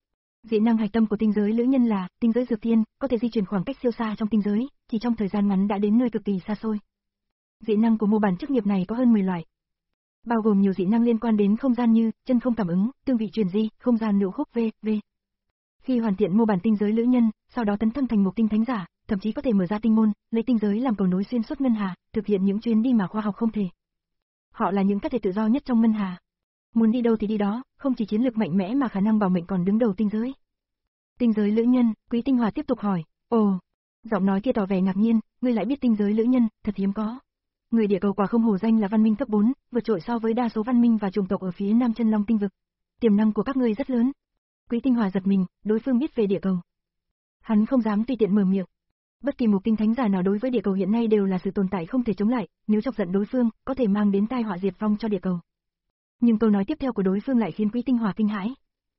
Dị năng hạch tâm của tinh giới lữ nhân là tinh giới dược thiên, có thể di chuyển khoảng cách siêu xa trong tinh giới, chỉ trong thời gian ngắn đã đến nơi cực kỳ xa xôi. Dị năng của mô bản chức nghiệp này có hơn mười loại, bao gồm nhiều dị năng liên quan đến không gian như chân không cảm ứng, tương vị truyền di, không gian nữu khúc vân vân. Khi hoàn thiện mô bản tinh giới lữ nhân, sau đó tấn thăng thành một tinh thánh giả, thậm chí có thể mở ra tinh môn, lấy tinh giới làm cầu nối xuyên suốt ngân hà, thực hiện những chuyến đi mà khoa học không thể. Họ là những cá thể tự do nhất trong ngân hà. Muốn đi đâu thì đi đó, không chỉ chiến lược mạnh mẽ mà khả năng bảo mệnh còn đứng đầu tinh giới. Tinh giới lữ nhân, Quý Tinh Hòa tiếp tục hỏi. Ồ, giọng nói kia tỏ vẻ ngạc nhiên, ngươi lại biết tinh giới lữ nhân, thật hiếm có. Người địa cầu quả không hổ danh là văn minh cấp bốn, vượt trội so với đa số văn minh và chủng tộc ở phía Nam Chân Long tinh vực. Tiềm năng của các ngươi rất lớn. Quý Tinh Hòa giật mình, đối phương biết về địa cầu. Hắn không dám tùy tiện mở miệng. Bất kỳ mục tinh thánh giả nào đối với địa cầu hiện nay đều là sự tồn tại không thể chống lại, nếu chọc giận đối phương, có thể mang đến tai họa diệt vong cho địa cầu. Nhưng câu nói tiếp theo của đối phương lại khiến Quý Tinh Hòa kinh hãi.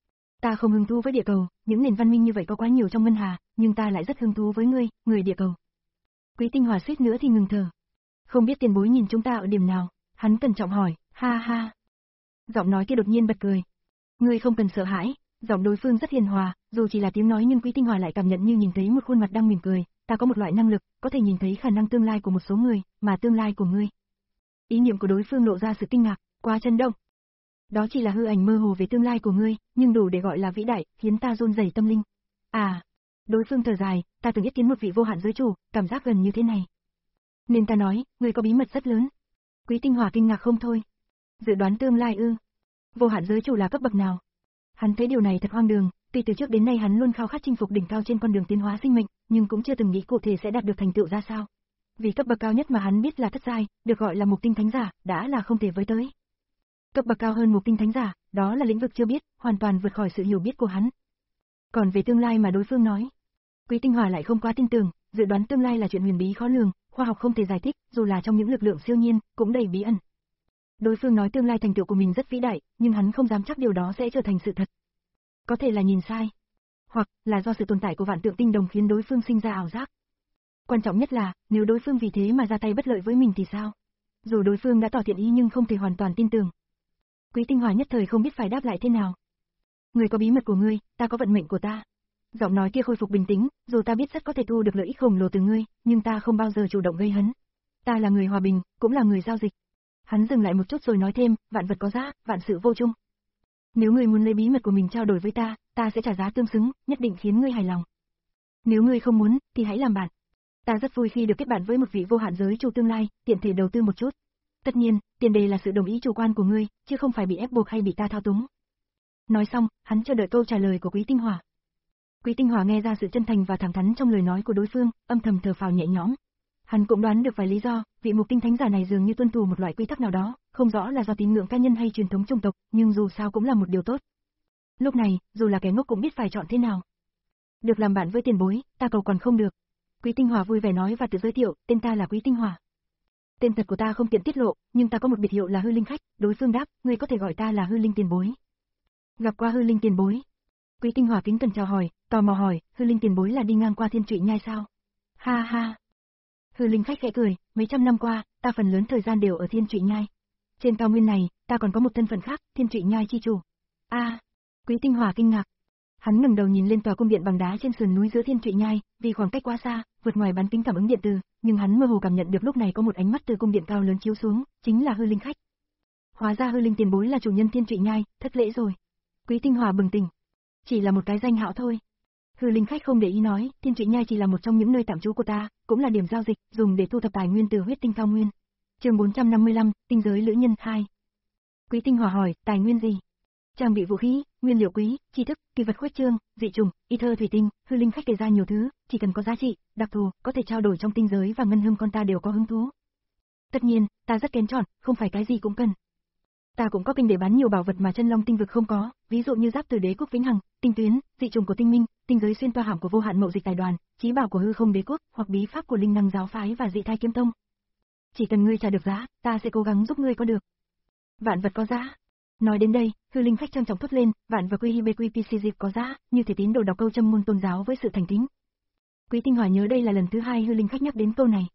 Ta không hứng thú với địa cầu, những nền văn minh như vậy có quá nhiều trong ngân hà, nhưng ta lại rất hứng thú với ngươi, người địa cầu. Quý Tinh Hòa suýt nữa thì ngừng thở. Không biết tiền bối nhìn chúng ta ở điểm nào, hắn cẩn trọng hỏi, ha ha. Giọng nói kia đột nhiên bật cười. Ngươi không cần sợ hãi, giọng đối phương rất hiền hòa, dù chỉ là tiếng nói nhưng Quý Tinh Hòa lại cảm nhận như nhìn thấy một khuôn mặt đang mỉm cười, ta có một loại năng lực, có thể nhìn thấy khả năng tương lai của một số người, mà tương lai của ngươi. Ý niệm của đối phương lộ ra sự kinh ngạc, quá chấn động. Đó chỉ là hư ảnh mơ hồ về tương lai của ngươi, nhưng đủ để gọi là vĩ đại, khiến ta run rẩy tâm linh. À, đối phương thở dài, ta từng yết kiến một vị vô hạn giới chủ, cảm giác gần như thế này. Nên ta nói, ngươi có bí mật rất lớn. Quý Tinh Hòa kinh ngạc không thôi. Dự đoán tương lai ư? Vô hạn giới chủ là cấp bậc nào? Hắn thấy điều này thật hoang đường, tuy từ trước đến nay hắn luôn khao khát chinh phục đỉnh cao trên con đường tiến hóa sinh mệnh, nhưng cũng chưa từng nghĩ cụ thể sẽ đạt được thành tựu ra sao. Vì cấp bậc cao nhất mà hắn biết là thất giai, được gọi là mục tinh thánh giả, đã là không thể với tới. Cấp bậc cao hơn mục tinh thánh giả, đó là lĩnh vực chưa biết, hoàn toàn vượt khỏi sự hiểu biết của hắn. Còn về tương lai mà đối phương nói, Quý Tinh Hòa lại không quá tin tưởng, dự đoán tương lai là chuyện huyền bí khó lường, khoa học không thể giải thích, dù là trong những lực lượng siêu nhiên, cũng đầy bí ẩn. Đối phương nói tương lai thành tựu của mình rất vĩ đại, nhưng hắn không dám chắc điều đó sẽ trở thành sự thật. Có thể là nhìn sai, hoặc là do sự tồn tại của vạn tượng tinh đồng khiến đối phương sinh ra ảo giác. Quan trọng nhất là, nếu đối phương vì thế mà ra tay bất lợi với mình thì sao? Dù đối phương đã tỏ thiện ý nhưng không thể hoàn toàn tin tưởng. Quý Tinh Hòa nhất thời không biết phải đáp lại thế nào. Người có bí mật của ngươi, ta có vận mệnh của ta. Giọng nói kia khôi phục bình tĩnh, dù ta biết rất có thể thu được lợi ích khổng lồ từ ngươi, nhưng ta không bao giờ chủ động gây hấn. Ta là người hòa bình, cũng là người giao dịch. Hắn dừng lại một chút rồi nói thêm, vạn vật có giá, vạn sự vô chung. Nếu ngươi muốn lấy bí mật của mình trao đổi với ta, ta sẽ trả giá tương xứng, nhất định khiến ngươi hài lòng. Nếu ngươi không muốn, thì hãy làm bạn. Ta rất vui khi được kết bạn với một vị vô hạn giới chủ tương lai, tiện thể đầu tư một chút. Tất nhiên, tiền đề là sự đồng ý chủ quan của ngươi, chứ không phải bị ép buộc hay bị ta thao túng. Nói xong, hắn chờ đợi câu trả lời của Quý Tinh Hòa. Quý Tinh Hòa nghe ra sự chân thành và thẳng thắn trong lời nói của đối phương, âm thầm thở phào nhẹ nhõm. Hắn cũng đoán được vài lý do, vị mục tinh thánh giả này dường như tuân thủ một loại quy tắc nào đó, không rõ là do tín ngưỡng cá nhân hay truyền thống chủng tộc, nhưng dù sao cũng là một điều tốt. Lúc này, dù là kẻ ngốc cũng biết phải chọn thế nào. Được làm bạn với tiền bối, ta cầu còn không được. Quý Tinh Hòa vui vẻ nói và tự giới thiệu, tên ta là Quý Tinh Hòa. Tên thật của ta không tiện tiết lộ, nhưng ta có một biệt hiệu là Hư Linh Khách, đối phương đáp, ngươi có thể gọi ta là Hư Linh tiền bối. Gặp qua Hư Linh tiền bối. Quý Tinh Hòa kính cẩn chào hỏi, tò mò hỏi, Hư Linh tiền bối là đi ngang qua Thiên Trụy Nhai sao? Ha ha. Hư Linh Khách khẽ cười, mấy trăm năm qua, ta phần lớn thời gian đều ở Thiên Trụy Nhai. Trên cao nguyên này, ta còn có một thân phận khác, Thiên Trụy Nhai chi chủ. A, à, Quý Tinh Hòa kinh ngạc. Hắn ngẩng đầu nhìn lên tòa cung điện bằng đá trên sườn núi giữa Thiên Trụy Nhai, vì khoảng cách quá xa, vượt ngoài bán kính cảm ứng điện từ, nhưng hắn mơ hồ cảm nhận được lúc này có một ánh mắt từ cung điện cao lớn chiếu xuống, chính là Hư Linh Khách. Hóa ra Hư Linh tiền bối là chủ nhân Thiên Trụy Nhai, thất lễ rồi. Quý Tinh Hòa bừng tỉnh. Chỉ là một cái danh hạo thôi. Hư Linh Khách không để ý nói, Thiên Trụy Nhai chỉ là một trong những nơi tạm trú của ta, cũng là điểm giao dịch, dùng để thu thập tài nguyên từ huyết tinh cao nguyên. Chương bốn trăm năm mươi lăm, tinh giới lữ nhân hai. Quý Tinh Hòa hỏi, tài nguyên gì? Trang bị vũ khí, nguyên liệu quý, tri thức, kỳ vật khuếch trương, dị trùng, y thơ thủy tinh. Hư Linh Khách kể ra nhiều thứ, chỉ cần có giá trị, đặc thù, có thể trao đổi trong tinh giới và ngân hương con ta đều có hứng thú. Tất nhiên, ta rất kén chọn, không phải cái gì cũng cần. Ta cũng có kênh để bán nhiều bảo vật mà chân long tinh vực không có, ví dụ như giáp từ đế quốc vĩnh hằng, tinh tuyến, dị trùng của tinh minh, tinh giới xuyên toa hàm của vô hạn mậu dịch tài đoàn, chí bảo của hư không đế quốc, hoặc bí pháp của linh năng giáo phái và dị thai kiếm tông. Chỉ cần ngươi trả được giá, ta sẽ cố gắng giúp ngươi có được. Vạn vật có giá. Nói đến đây, Hư Linh Khách trang trọng thốt lên, vạn vật quy hi bê quy pc dịp có giá, như thể tín đồ đọc câu châm môn tôn giáo với sự thành kính. Quý Tinh Hòa nhớ đây là lần thứ hai Hư Linh Khách nhắc đến câu này.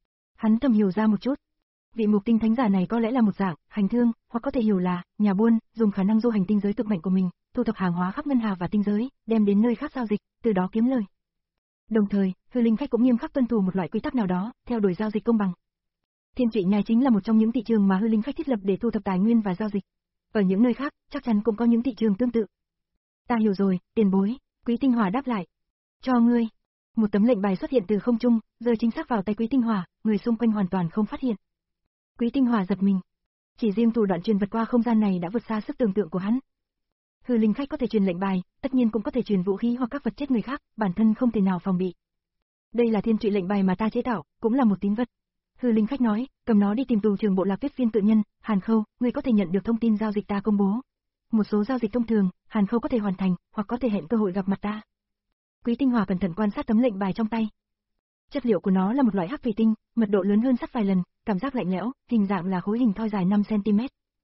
Hắn thầm hiểu ra một chút. Vị mục tinh thánh giả này có lẽ là một dạng hành thương, hoặc có thể hiểu là nhà buôn, dùng khả năng du hành tinh giới cực mạnh của mình, thu thập hàng hóa khắp ngân hà và tinh giới, đem đến nơi khác giao dịch, từ đó kiếm lời. Đồng thời, Hư Linh Khách cũng nghiêm khắc tuân thủ một loại quy tắc nào đó, theo đuổi giao dịch công bằng. Thiên Trụy Nhai chính là một trong những thị trường mà Hư Linh Khách thiết lập để thu thập tài nguyên và giao dịch. Ở những nơi khác, chắc chắn cũng có những thị trường tương tự. Ta hiểu rồi, tiền bối. Quý Tinh Hòa đáp lại. Cho ngươi. Một tấm lệnh bài xuất hiện từ không trung, rơi chính xác vào tay Quý Tinh Hòa, người xung quanh hoàn toàn không phát hiện. Quý Tinh Hòa giật mình. Chỉ riêng thủ đoạn truyền vật qua không gian này đã vượt xa sức tưởng tượng của hắn. Hư Linh Khách có thể truyền lệnh bài, tất nhiên cũng có thể truyền vũ khí hoặc các vật chết người khác, bản thân không thể nào phòng bị. Đây là Thiên Trụy lệnh bài mà ta chế tạo, cũng là một tín vật. Hư Linh Khách nói, cầm nó đi tìm tù trưởng bộ lạc Tuyết Viên tự nhân, Hàn Khâu, ngươi có thể nhận được thông tin giao dịch ta công bố. Một số giao dịch thông thường, Hàn Khâu có thể hoàn thành, hoặc có thể hẹn cơ hội gặp mặt ta. Quý Tinh Hòa cẩn thận quan sát tấm lệnh bài trong tay. Chất liệu của nó là một loại hắc thủy tinh, mật độ lớn hơn sắt vài lần, cảm giác lạnh lẽo, hình dạng là khối hình thoi dài năm xăng ti mét.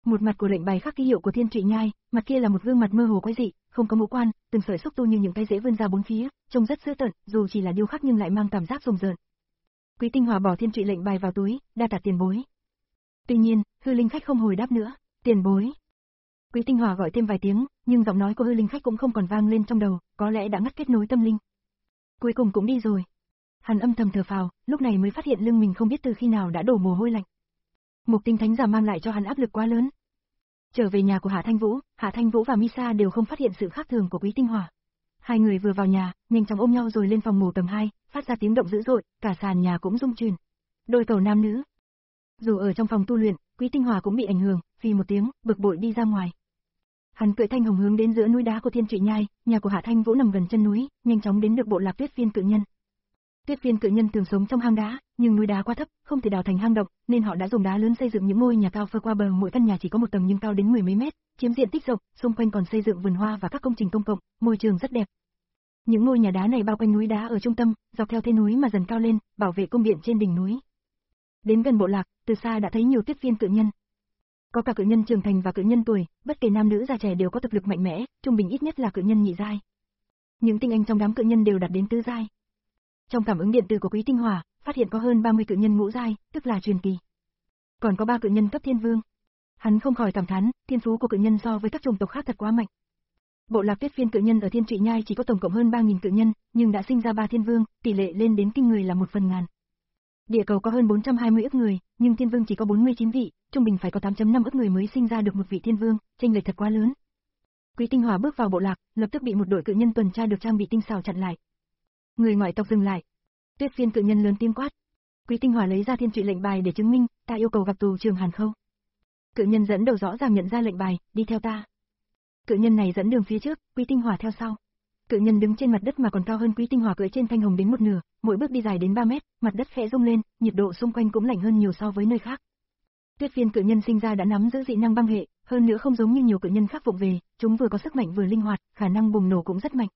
Một mặt của lệnh bài khắc ký hiệu của Thiên Trụy Nhai, mặt kia là một gương mặt mơ hồ quái dị, không có ngũ quan, từng sợi xúc tu như những cái rễ vươn ra bốn phía, trông rất dữ tợn, dù chỉ là điêu khắc nhưng lại mang cảm giác rùng rợn. Quý Tinh Hòa bỏ Thiên Trụy lệnh bài vào túi, đa tạ tiền bối. Tuy nhiên, hư linh khách không hồi đáp nữa, tiền bối. Quý Tinh Hòa gọi thêm vài tiếng, nhưng giọng nói của hư linh khách cũng không còn vang lên trong đầu, có lẽ đã ngắt kết nối tâm linh. Cuối cùng cũng đi rồi. Hắn âm thầm thở phào, lúc này mới phát hiện lưng mình không biết từ khi nào đã đổ mồ hôi lạnh. Mục Tinh Thánh giả mang lại cho hắn áp lực quá lớn. Trở về nhà của Hạ Thanh Vũ, Hạ Thanh Vũ và Misa đều không phát hiện sự khác thường của Quý Tinh Hòa. Hai người vừa vào nhà, nhanh chóng ôm nhau rồi lên phòng ngủ tầng hai, phát ra tiếng động dữ dội, cả sàn nhà cũng rung chuyển. Đôi cầu nam nữ. Dù ở trong phòng tu luyện, Quý Tinh Hòa cũng bị ảnh hưởng, phì một tiếng, bực bội đi ra ngoài. Hắn cưỡi thanh hồng hướng đến giữa núi đá của Thiên Trụy Nhai, nhà của Hạ Thanh Vũ nằm gần chân núi, nhanh chóng đến được bộ lạc Tuyết Phiên cự nhân. Tuyết Phiên cự nhân thường sống trong hang đá, nhưng núi đá quá thấp, không thể đào thành hang động, nên họ đã dùng đá lớn xây dựng những ngôi nhà cao phơ qua bờ, mỗi căn nhà chỉ có một tầng nhưng cao đến mười mấy mét, chiếm diện tích rộng, xung quanh còn xây dựng vườn hoa và các công trình công cộng, môi trường rất đẹp. Những ngôi nhà đá này bao quanh núi đá ở trung tâm, dọc theo thế núi mà dần cao lên, bảo vệ cung điện trên đỉnh núi. Đến gần bộ lạc, từ xa đã thấy nhiều Tuyết Phiên cự nhân. Có cả cự nhân trưởng thành và cự nhân tuổi, bất kể nam nữ già trẻ đều có thực lực mạnh mẽ, trung bình ít nhất là cự nhân nhị giai. Những tinh anh trong đám cự nhân đều đạt đến tứ giai. Trong cảm ứng điện tử của Quý Tinh Hòa, phát hiện có hơn ba mươi cự nhân ngũ giai, tức là truyền kỳ. Còn có ba cự nhân cấp thiên vương. Hắn không khỏi cảm thán, thiên phú của cự nhân so với các chủng tộc khác thật quá mạnh. Bộ lạc Tuyết Phiên cự nhân ở Thiên Trụy Nhai chỉ có tổng cộng hơn ba nghìn cự nhân, nhưng đã sinh ra ba thiên vương, tỷ lệ lên đến kinh người là một phần ngàn. Địa cầu có hơn bốn trăm hai mươi ức người, nhưng thiên vương chỉ có bốn mươi chín vị, trung bình phải có tám phẩy năm ức người mới sinh ra được một vị thiên vương, chênh lệch thật quá lớn. Quý Tinh Hòa bước vào bộ lạc, lập tức bị một đội cự nhân tuần tra được trang bị tinh xảo chặn lại. Người ngoại tộc dừng lại. Tuyết Phiên cự nhân lớn tiếng quát. Quý Tinh Hòa lấy ra Thiên Trụy lệnh bài để chứng minh, ta yêu cầu gặp tù trưởng Hàn Khâu. Cự nhân dẫn đầu rõ ràng nhận ra lệnh bài, đi theo ta. Cự nhân này dẫn đường phía trước, Quý Tinh Hòa theo sau. Cự nhân đứng trên mặt đất mà còn cao hơn Quý Tinh Hòa cưỡi trên thanh hồng đến một nửa, mỗi bước đi dài đến ba mét, mặt đất khẽ rung lên, nhiệt độ xung quanh cũng lạnh hơn nhiều so với nơi khác. Tuyết Phiên cự nhân sinh ra đã nắm giữ dị năng băng hệ, hơn nữa không giống như nhiều cự nhân khác vụng về, chúng vừa có sức mạnh vừa linh hoạt, khả năng bùng nổ cũng rất mạnh.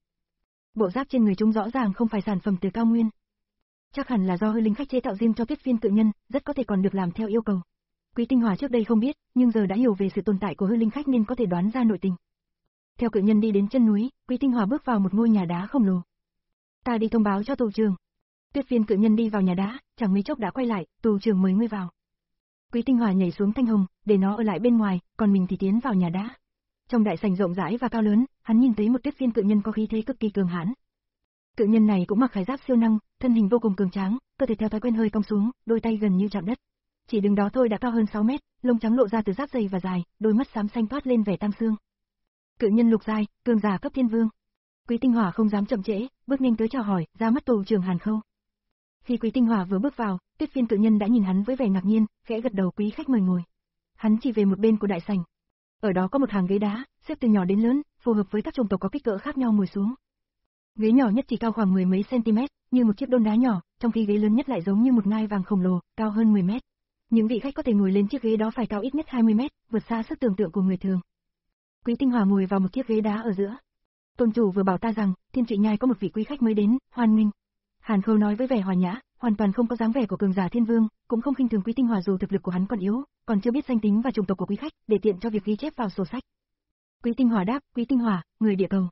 Bộ giáp trên người chúng rõ ràng không phải sản phẩm từ cao nguyên. Chắc hẳn là do hư linh khách chế tạo riêng cho Tuyết Phiên cự nhân, rất có thể còn được làm theo yêu cầu. Quý Tinh Hòa trước đây không biết, nhưng giờ đã hiểu về sự tồn tại của hư linh khách nên có thể đoán ra nội tình. Theo cự nhân đi đến chân núi, Quý Tinh Hòa bước vào một ngôi nhà đá khổng lồ. Ta đi thông báo cho tù trưởng. Tuyết Phiên cự nhân đi vào nhà đá, chẳng mấy chốc đã quay lại, tù trưởng mời ngươi vào. Quý Tinh Hòa nhảy xuống thanh hồng, để nó ở lại bên ngoài, còn mình thì tiến vào nhà đá. Trong đại sảnh rộng rãi và cao lớn, hắn nhìn thấy một Tuyết Phiên cự nhân có khí thế cực kỳ cường hãn. Cự nhân này cũng mặc khải giáp siêu năng, thân hình vô cùng cường tráng, cơ thể theo thói quen hơi cong xuống, đôi tay gần như chạm đất. Chỉ đứng đó thôi đã cao hơn sáu mét, lông trắng lộ ra từ giáp dày và dài, đôi mắt xám xanh toát lên vẻ tang xương. Cự nhân lục giai, cường giả cấp thiên vương. Quý Tinh Hòa không dám chậm trễ, bước nhanh tới chào hỏi, ra mắt tù trưởng Hàn Khâu. Khi Quý Tinh Hòa vừa bước vào, Tuyết Phiên cự nhân đã nhìn hắn với vẻ ngạc nhiên, khẽ gật đầu, quý khách mời ngồi. Hắn chỉ về một bên của đại sảnh. Ở đó có một hàng ghế đá, xếp từ nhỏ đến lớn, phù hợp với các chủng tộc có kích cỡ khác nhau ngồi xuống. Ghế nhỏ nhất chỉ cao khoảng mười mấy cm, như một chiếc đôn đá nhỏ, trong khi ghế lớn nhất lại giống như một ngai vàng khổng lồ, cao hơn mười mét. Những vị khách có thể ngồi lên chiếc ghế đó phải cao ít nhất hai mươi mét, vượt xa sức tưởng tượng của người thường. Quý Tinh Hòa ngồi vào một chiếc ghế đá ở giữa. Tôn chủ vừa bảo ta rằng, Thiên Trụy Nhai có một vị quý khách mới đến, hoan nghênh. Hàn Khâu nói với vẻ hòa nhã, hoàn toàn không có dáng vẻ của cường giả thiên vương, cũng không khinh thường Quý Tinh Hòa dù thực lực của hắn còn yếu, còn chưa biết danh tính và chủng tộc của quý khách, để tiện cho việc ghi chép vào sổ sách. Quý Tinh Hòa đáp, Quý Tinh Hòa, người địa cầu.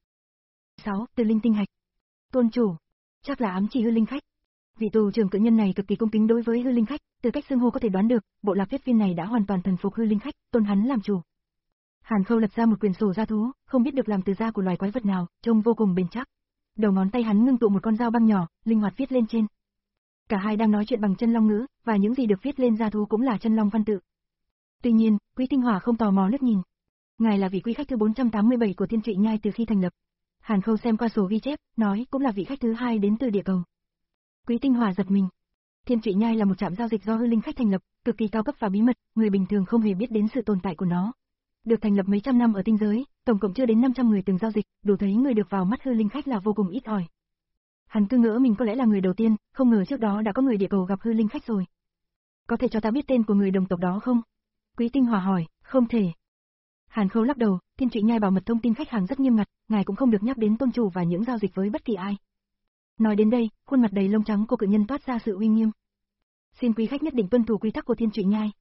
sáu. Từ linh tinh hạch. Tôn chủ, chắc là ám chỉ hư linh khách. Vị tù trưởng cự nhân này cực kỳ cung kính đối với hư linh khách, từ cách xưng hô có thể đoán được, bộ lạc Tuyết Phiên này đã hoàn toàn thần phục hư linh khách, tôn hắn làm chủ. Hàn Khâu lật ra một quyển sổ gia thú, không biết được làm từ da của loài quái vật nào, trông vô cùng bền chắc. Đầu ngón tay hắn ngưng tụ một con dao băng nhỏ, linh hoạt viết lên trên. Cả hai đang nói chuyện bằng chân long ngữ, và những gì được viết lên gia thú cũng là chân long văn tự. Tuy nhiên, Quý Tinh Hòa không tò mò liếc nhìn. Ngài là vị quý khách thứ bốn trăm tám mươi bảy của Thiên Trụy Nhai từ khi thành lập. Hàn Khâu xem qua sổ ghi chép, nói cũng là vị khách thứ hai đến từ địa cầu. Quý Tinh Hòa giật mình. Thiên Trụy Nhai là một trạm giao dịch do hư linh khách thành lập, cực kỳ cao cấp và bí mật, người bình thường không hề biết đến sự tồn tại của nó. Được thành lập mấy trăm năm ở tinh giới, tổng cộng chưa đến năm trăm người từng giao dịch, đủ thấy người được vào mắt hư linh khách là vô cùng ít ỏi. Hắn cứ ngỡ mình có lẽ là người đầu tiên, không ngờ trước đó đã có người địa cầu gặp hư linh khách rồi. Có thể cho ta biết tên của người đồng tộc đó không? Quý Tinh Hòa hỏi, không thể. Hàn Khâu lắc đầu, Thiên Trụy Nhai bảo mật thông tin khách hàng rất nghiêm ngặt, ngài cũng không được nhắc đến tôn chủ và những giao dịch với bất kỳ ai. Nói đến đây, khuôn mặt đầy lông trắng của cự nhân toát ra sự uy nghiêm. Xin quý khách nhất định tuân thủ quy tắc của Thiên Trụy Nhai.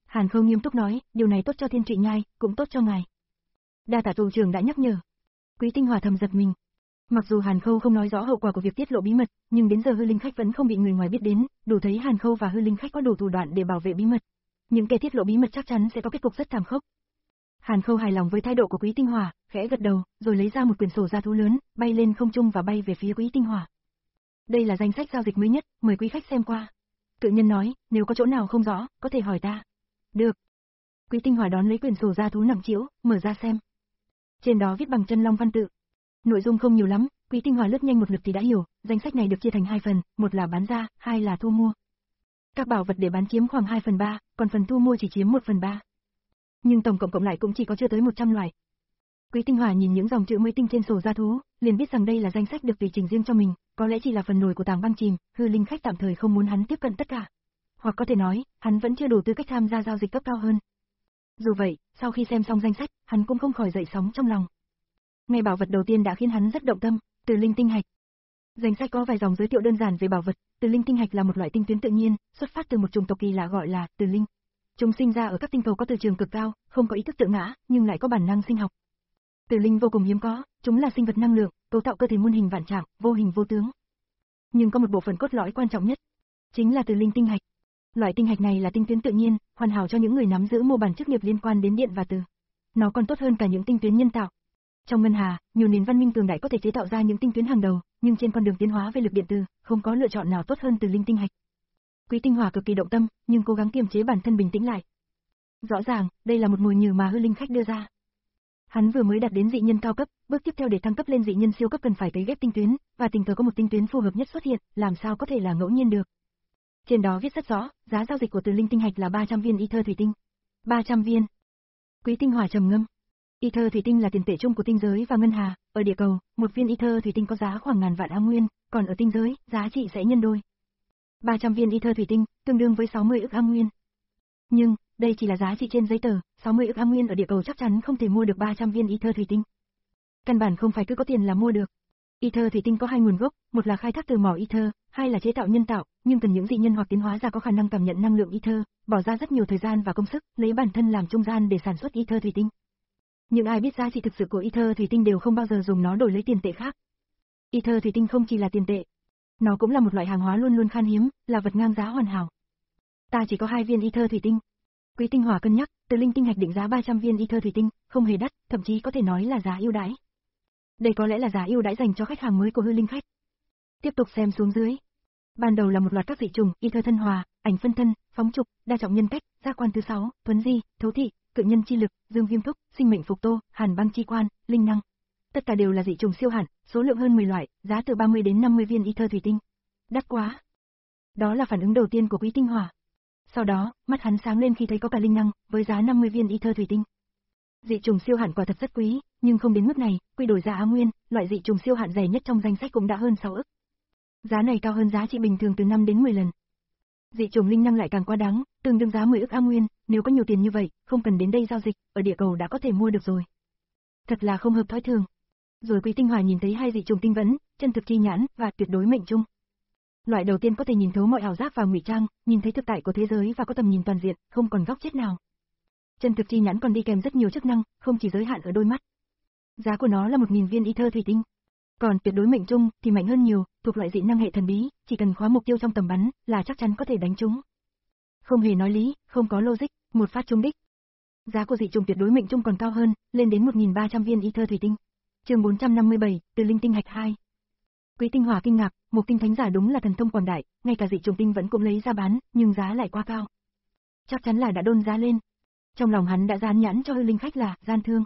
Hàn Khâu nghiêm túc nói, điều này tốt cho Thiên Trụy Nhai, cũng tốt cho ngài. Đa tạ tù trưởng đã nhắc nhở. Quý Tinh Hòa thầm giật mình. Mặc dù Hàn Khâu không nói rõ hậu quả của việc tiết lộ bí mật, nhưng đến giờ hư linh khách vẫn không bị người ngoài biết đến, đủ thấy Hàn Khâu và hư linh khách có đủ thủ đoạn để bảo vệ bí mật. Những kẻ tiết lộ bí mật chắc chắn sẽ có kết cục rất thảm khốc. Hàn Khâu hài lòng với thái độ của Quý Tinh Hòa, khẽ gật đầu, rồi lấy ra một quyển sổ gia thú lớn, bay lên không trung và bay về phía Quý Tinh Hòa. Đây là danh sách giao dịch mới nhất, mời quý khách xem qua. Cự nhân nói, nếu có chỗ nào không rõ, có thể hỏi ta. Được. Quý Tinh Hòa đón lấy quyển sổ gia thú nặng trĩu, mở ra xem. Trên đó viết bằng chân long văn tự. Nội dung không nhiều lắm, Quý Tinh Hòa lướt nhanh một lượt thì đã hiểu, danh sách này được chia thành hai phần, một là bán ra, hai là thu mua. Các bảo vật để bán chiếm khoảng hai phần ba, còn phần thu mua chỉ chiếm một phần ba. Nhưng tổng cộng cộng lại cũng chỉ có chưa tới một trăm loại. Quý Tinh Hòa nhìn những dòng chữ mới tinh trên sổ gia thú, liền biết rằng đây là danh sách được tùy chỉnh riêng cho mình, có lẽ chỉ là phần nổi của tảng băng chìm, hư linh khách tạm thời không muốn hắn tiếp cận tất cả. Hoặc có thể nói, hắn vẫn chưa đủ tư cách tham gia giao dịch cấp cao hơn. Dù vậy, sau khi xem xong danh sách, hắn cũng không khỏi dậy sóng trong lòng. Ngay bảo vật đầu tiên đã khiến hắn rất động tâm, Từ Linh Tinh Hạch. Danh sách có vài dòng giới thiệu đơn giản về bảo vật, Từ Linh Tinh Hạch là một loại tinh tuyến tự nhiên, xuất phát từ một chủng tộc kỳ lạ gọi là Từ Linh. Chúng sinh ra ở các tinh cầu có từ trường cực cao, không có ý thức tự ngã, nhưng lại có bản năng sinh học. Từ Linh vô cùng hiếm có, chúng là sinh vật năng lượng, cấu tạo cơ thể muôn hình vạn trạng, vô hình vô tướng. Nhưng có một bộ phận cốt lõi quan trọng nhất, chính là Từ Linh Tinh Hạch. Loại tinh hạch này là tinh tuyến tự nhiên, hoàn hảo cho những người nắm giữ mô bản chức nghiệp liên quan đến điện và từ. Nó còn tốt hơn cả những tinh tuyến nhân tạo. Trong ngân hà, nhiều nền văn minh cường đại có thể chế tạo ra những tinh tuyến hàng đầu, nhưng trên con đường tiến hóa về lực điện từ, không có lựa chọn nào tốt hơn Từ Linh Tinh Hạch. Quý Tinh Hòa cực kỳ động tâm, nhưng cố gắng kiềm chế bản thân bình tĩnh lại. Rõ ràng, đây là một mồi nhử mà hư linh khách đưa ra. Hắn vừa mới đạt đến dị nhân cao cấp, bước tiếp theo để thăng cấp lên dị nhân siêu cấp cần phải cấy ghép tinh tuyến, và tình cờ có một tinh tuyến phù hợp nhất xuất hiện, làm sao có thể là ngẫu nhiên được. Trên đó viết rất rõ, giá giao dịch của Từ Linh Tinh Hạch là ba trăm viên ether thủy tinh. ba trăm viên. Quý Tinh Hòa trầm ngâm. Ether thủy tinh là tiền tệ chung của tinh giới và ngân hà, ở địa cầu, một viên ether thủy tinh có giá khoảng ngàn vạn A nguyên, còn ở tinh giới, giá trị sẽ nhân đôi. ba trăm viên ether thủy tinh, tương đương với sáu mươi ức A nguyên. Nhưng, đây chỉ là giá trị trên giấy tờ, sáu mươi ức A nguyên ở địa cầu chắc chắn không thể mua được ba trăm viên ether thủy tinh. Căn bản không phải cứ có tiền là mua được. Ether thủy tinh có hai nguồn gốc, một là khai thác từ mỏ ether, hai là chế tạo nhân tạo, nhưng cần những dị nhân hoặc tiến hóa ra có khả năng cảm nhận năng lượng ether, bỏ ra rất nhiều thời gian và công sức, lấy bản thân làm trung gian để sản xuất ether thủy tinh. Nhưng ai biết giá trị thực sự của ether thủy tinh đều không bao giờ dùng nó đổi lấy tiền tệ khác. Ether thủy tinh không chỉ là tiền tệ, nó cũng là một loại hàng hóa luôn luôn khan hiếm, là vật ngang giá hoàn hảo. Ta chỉ có hai viên ether thủy tinh. Quý Tinh Hòa cân nhắc, Từ Linh Tinh Hạch định giá ba trăm viên ether thủy tinh, không hề đắt, thậm chí có thể nói là giá ưu đãi. Đây có lẽ là giá ưu đãi dành cho khách hàng mới của hư linh khách. Tiếp tục xem xuống dưới. Ban đầu là một loạt các dị trùng, ether thân hòa, ảnh phân thân, phóng trục, đa trọng nhân cách, giác quan thứ sáu, thuấn di, thấu thị, cự nhân chi lực, dương viêm thúc, sinh mệnh phục tô, hàn băng chi quan, linh năng. Tất cả đều là dị trùng siêu hạn, số lượng hơn mười loại, giá từ ba mươi đến năm mươi viên ether thủy tinh. Đắt quá. Đó là phản ứng đầu tiên của Quý Tinh Hòa. Sau đó, mắt hắn sáng lên khi thấy có cả linh năng, với giá năm mươi viên ether thủy tinh. Dị trùng siêu hạn quả thật rất quý, nhưng không đến mức này, quy đổi ra Á nguyên, loại dị trùng siêu hạn rẻ nhất trong danh sách cũng đã hơn sáu ức. Giá này cao hơn giá trị bình thường từ năm đến mười lần. Dị trùng linh năng lại càng quá đáng, tương đương giá mười ức A nguyên, nếu có nhiều tiền như vậy, không cần đến đây giao dịch, ở địa cầu đã có thể mua được rồi. Thật là không hợp thói thường. Rồi Quý Tinh Hòa nhìn thấy hai dị trùng tinh vấn, chân thực chi nhãn và tuyệt đối mệnh trung. Loại đầu tiên có thể nhìn thấu mọi ảo giác và ngụy trang, nhìn thấy thực tại của thế giới và có tầm nhìn toàn diện, không còn góc chết nào. Chân thực chi nhãn còn đi kèm rất nhiều chức năng, không chỉ giới hạn ở đôi mắt. Giá của nó là một nghìn viên ether thủy tinh. Còn tuyệt đối mệnh trung thì mạnh hơn nhiều, thuộc loại dị năng hệ thần bí, chỉ cần khóa mục tiêu trong tầm bắn là chắc chắn có thể đánh trúng. Không hề nói lý, không có logic, một phát trúng đích. Giá của dị trùng tuyệt đối mệnh trung còn cao hơn, lên đến một nghìn ba trăm viên ether thủy tinh. Chương bốn trăm năm mươi bảy, Từ Linh Tinh Hạch hai. Quý Tinh Hòa kinh ngạc, một tinh thánh giả đúng là thần thông quảng đại, ngay cả dị trùng tinh vẫn cũng lấy ra bán, nhưng giá lại quá cao. Chắc chắn là đã đôn giá lên. Trong lòng hắn đã dán nhãn cho hư linh khách là gian thương.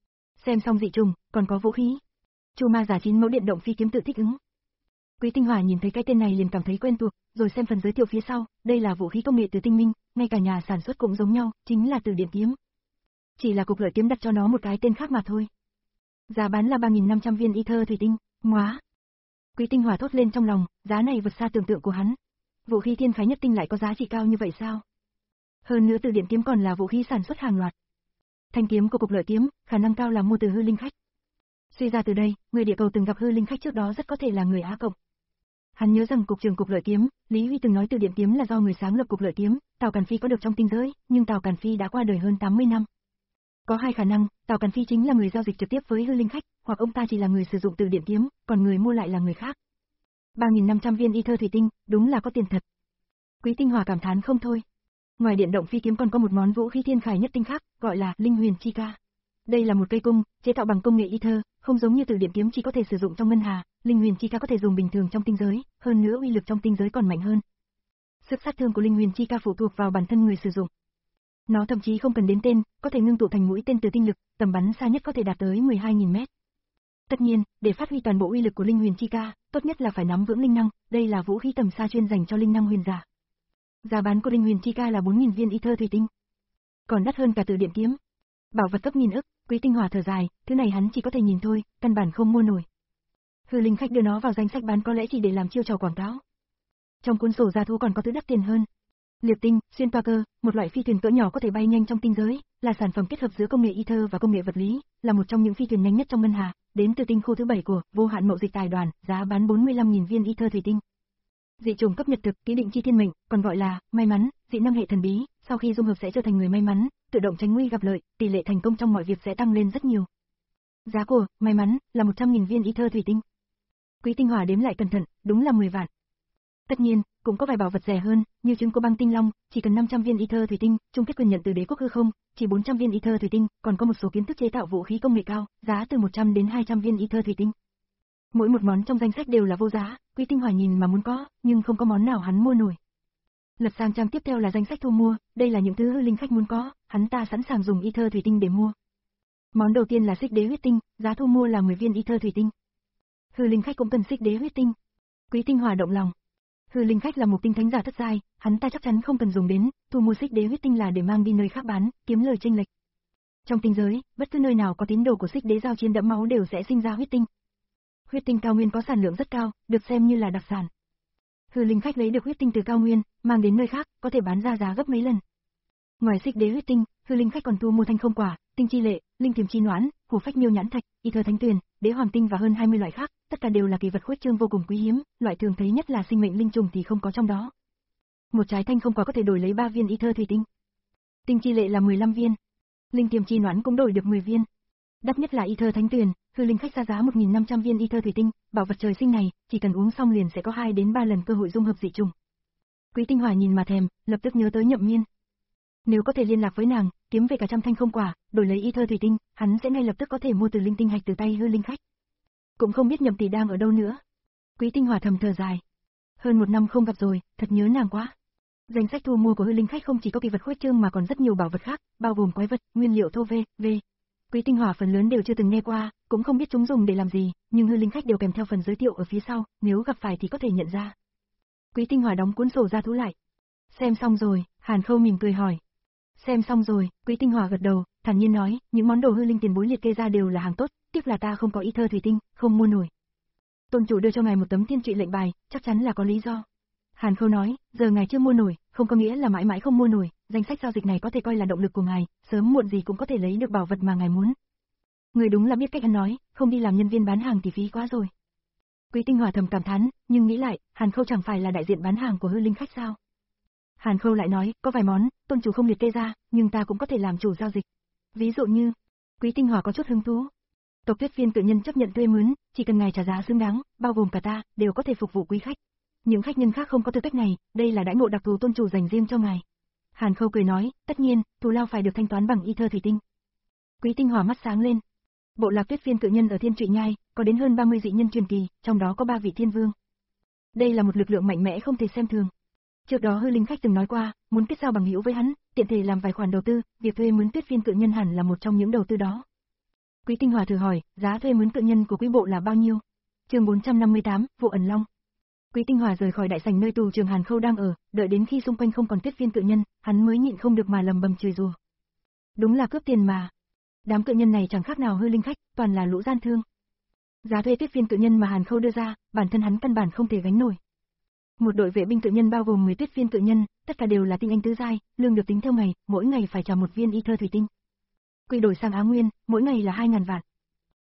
Xem xong dị trùng, còn có vũ khí. Chu ma giả chín mẫu điện động phi kiếm tự thích ứng. Quý Tinh Hòa nhìn thấy cái tên này liền cảm thấy quen thuộc, rồi xem phần giới thiệu phía sau, đây là vũ khí công nghệ từ tinh minh, ngay cả nhà sản xuất cũng giống nhau, chính là từ điện kiếm. Chỉ là cục lợi kiếm đặt cho nó một cái tên khác mà thôi. Giá bán là ba nghìn năm trăm viên ether thủy tinh, ngoá. Quý Tinh Hòa thốt lên trong lòng, giá này vượt xa tưởng tượng của hắn. Vũ khí thiên phái nhất tinh lại có giá trị cao như vậy sao? Hơn nữa từ điện kiếm còn là vũ khí sản xuất hàng loạt. Thanh kiếm của cục lợi kiếm, khả năng cao là mua từ hư linh khách. Suy ra từ đây, người địa cầu từng gặp hư linh khách trước đó rất có thể là người Á Cộng. Hắn nhớ rằng cục trưởng cục lợi kiếm, Lý Huy từng nói từ điện kiếm là do người sáng lập cục lợi kiếm, Tào Càn Phi có được trong tinh giới, nhưng Tào Càn Phi đã qua đời hơn tám mươi năm. Có hai khả năng, Tào Càn Phi chính là người giao dịch trực tiếp với hư linh khách, hoặc ông ta chỉ là người sử dụng từ điện kiếm, còn người mua lại là người khác. ba nghìn năm trăm viên ether thủy tinh, đúng là có tiền thật. Quý Tinh Hòa cảm thán không thôi. Ngoài điện động phi kiếm còn có một món vũ khí thiên khải nhất tinh khác, gọi là Linh Huyền Chi Ca. Đây là một cây cung, chế tạo bằng công nghệ ether, không giống như từ điện kiếm chỉ có thể sử dụng trong ngân hà, Linh Huyền Chi Ca có thể dùng bình thường trong tinh giới, hơn nữa uy lực trong tinh giới còn mạnh hơn. Sức sát thương của Linh Huyền Chi Ca phụ thuộc vào bản thân người sử dụng. Nó thậm chí không cần đến tên, có thể ngưng tụ thành mũi tên từ tinh lực, tầm bắn xa nhất có thể đạt tới mười hai nghìn mét. Tất nhiên, để phát huy toàn bộ uy lực của Linh Huyền Chi Ca, tốt nhất là phải nắm vững linh năng, đây là vũ khí tầm xa chuyên dành cho linh năng huyền giả. Giá bán của Linh Huyền Chi Ca là bốn nghìn viên ether thủy tinh, còn đắt hơn cả từ điện kiếm. Bảo vật cấp nghìn ức, Quý Tinh Hòa thở dài, thứ này hắn chỉ có thể nhìn thôi, căn bản không mua nổi. Hư linh khách đưa nó vào danh sách bán có lẽ chỉ để làm chiêu trò quảng cáo. Trong cuốn sổ gia thú còn có thứ đắt tiền hơn. Liệp tinh, xuyên toa cơ, một loại phi thuyền cỡ nhỏ có thể bay nhanh trong tinh giới, là sản phẩm kết hợp giữa công nghệ ether và công nghệ vật lý, là một trong những phi thuyền nhanh nhất trong ngân hà, đến từ tinh khu thứ bảy của Vô Hạn Mậu Dịch Tài Đoàn, giá bán bốn mươi lăm nghìn viên ether thủy tinh. Dị chủng cấp nhật thực, ký định chi thiên mệnh, còn gọi là may mắn, dị năng hệ thần bí, sau khi dung hợp sẽ trở thành người may mắn, tự động tránh nguy gặp lợi, tỷ lệ thành công trong mọi việc sẽ tăng lên rất nhiều. Giá của may mắn là một trăm nghìn viên ether thủy tinh. Quý Tinh Hòa đếm lại cẩn thận, đúng là mười vạn. Tất nhiên, cũng có vài bảo vật rẻ hơn, như trứng của băng tinh long, chỉ cần năm trăm viên ether thủy tinh, chung kết quyền nhận từ đế quốc hư không, chỉ bốn trăm viên ether thủy tinh, còn có một số kiến thức chế tạo vũ khí công nghệ cao, giá từ một trăm đến hai trăm viên ether thủy tinh. Mỗi một món trong danh sách đều là vô giá, Quý Tinh Hòa nhìn mà muốn có, nhưng không có món nào hắn mua nổi. Lật sang trang tiếp theo là danh sách thu mua, đây là những thứ hư linh khách muốn có, hắn ta sẵn sàng dùng ether thủy tinh để mua. Món đầu tiên là xích đế huyết tinh, giá thu mua là mười viên ether thủy tinh. Hư linh khách cũng cần xích đế huyết tinh. Quý Tinh Hòa động lòng. Hư linh khách là một tinh thánh giả thất giai, hắn ta chắc chắn không cần dùng đến, thu mua xích đế huyết tinh là để mang đi nơi khác bán, kiếm lời chênh lệch. Trong tinh giới, bất cứ nơi nào có tín đồ của xích đế giao chiến đẫm máu đều sẽ sinh ra huyết tinh. Huyết tinh cao nguyên có sản lượng rất cao, được xem như là đặc sản. Hư linh khách lấy được huyết tinh từ cao nguyên, mang đến nơi khác, có thể bán ra giá gấp mấy lần. Ngoài xích đế huyết tinh, hư linh khách còn thu mua thanh không quả, tinh chi lệ, linh thiềm chi noãn, hổ phách miêu nhãn thạch, ether thánh tuyền, đế hoàng tinh và hơn hai mươi loại khác, tất cả đều là kỳ vật khuếch trương vô cùng quý hiếm, loại thường thấy nhất là sinh mệnh linh trùng thì không có trong đó. Một trái thanh không quả có thể đổi lấy ba viên ether thủy tinh. Tinh chi lệ là mười lăm viên. Linh thiềm chi noãn cũng đổi được mười viên. Đắt nhất là ether thánh tuyền, hư linh khách ra giá một nghìn năm trăm viên ether thủy tinh, bảo vật trời sinh này, chỉ cần uống xong liền sẽ có hai đến ba lần cơ hội dung hợp dị trùng. Quý Tinh Hòa nhìn mà thèm, lập tức nhớ tới Nhậm Miên. Nếu có thể liên lạc với nàng, kiếm về cả trăm thanh không quả, đổi lấy ether thủy tinh, hắn sẽ ngay lập tức có thể mua từ linh tinh hạch từ tay hư linh khách. Cũng không biết Nhậm tỷ đang ở đâu nữa. Quý Tinh Hòa thầm thở dài. Hơn một năm không gặp rồi, thật nhớ nàng quá. Danh sách thu mua của hư linh khách không chỉ có kỳ vật khuếch trương mà còn rất nhiều bảo vật khác, bao gồm quái vật, nguyên liệu thô v, v. Quý Tinh Hòa phần lớn đều chưa từng nghe qua, cũng không biết chúng dùng để làm gì, nhưng hư linh khách đều kèm theo phần giới thiệu ở phía sau, nếu gặp phải thì có thể nhận ra. Quý Tinh Hòa đóng cuốn sổ gia thú lại. Xem xong rồi, Hàn Khâu mỉm cười hỏi. Xem xong rồi, Quý Tinh Hòa gật đầu, thản nhiên nói, những món đồ hư linh tiền bối liệt kê ra đều là hàng tốt, tiếc là ta không có ether thủy tinh, không mua nổi. Tôn chủ đưa cho ngài một tấm thiên trụy lệnh bài, chắc chắn là có lý do. Hàn Khâu nói, giờ ngài chưa mua nổi, không có nghĩa là mãi mãi không mua nổi, danh sách giao dịch này có thể coi là động lực của ngài, sớm muộn gì cũng có thể lấy được bảo vật mà ngài muốn. Người đúng là biết cách ăn nói, không đi làm nhân viên bán hàng thì phí quá rồi. Quý Tinh Hòa thầm cảm thán, nhưng nghĩ lại, Hàn Khâu chẳng phải là đại diện bán hàng của hư linh khách sao? Hàn Khâu lại nói, có vài món, tôn chủ không liệt kê ra, nhưng ta cũng có thể làm chủ giao dịch. Ví dụ như, Quý Tinh Hòa có chút hứng thú. Tộc Tuyết Viên tự nhân chấp nhận thuê mướn, chỉ cần ngài trả giá xứng đáng, bao gồm cả ta, đều có thể phục vụ quý khách. Những khách nhân khác không có tư cách này, đây là đãi ngộ đặc thù tôn chủ dành riêng cho ngài. Hàn Khâu cười nói, tất nhiên, thù lao phải được thanh toán bằng ether thủy tinh. Quý Tinh Hòa mắt sáng lên. Bộ lạc Tuyết Viên cự nhân ở Thiên Trụy Nhai, có đến hơn ba mươi dị nhân truyền kỳ, trong đó có ba vị thiên vương. Đây là một lực lượng mạnh mẽ không thể xem thường. Trước đó hư linh khách từng nói qua, muốn kết giao bằng hữu với hắn, tiện thể làm vài khoản đầu tư, việc thuê mướn Tuyết Viên cự nhân hẳn là một trong những đầu tư đó. Quý Tinh Hòa thử hỏi, giá thuê mướn cự nhân của quý bộ là bao nhiêu? Chương bốn trăm năm mươi tám, vụ ẩn long. Quý Tinh Hòa rời khỏi đại sảnh nơi tù trường Hàn Khâu đang ở, đợi đến khi xung quanh không còn Tuyết Viên cự nhân, hắn mới nhịn không được mà lầm bầm chửi rủa. Đúng là cướp tiền mà. Đám cự nhân này chẳng khác nào hư linh khách, toàn là lũ gian thương. Giá thuê Tuyết Viên cự nhân mà Hàn Khâu đưa ra, bản thân hắn căn bản không thể gánh nổi. Một đội vệ binh cự nhân bao gồm mười Tuyết Viên cự nhân, tất cả đều là tinh anh tứ giai, lương được tính theo ngày, mỗi ngày phải trả một viên ether thủy tinh. Quy đổi sang Á Nguyên, mỗi ngày là hai ngàn vạn.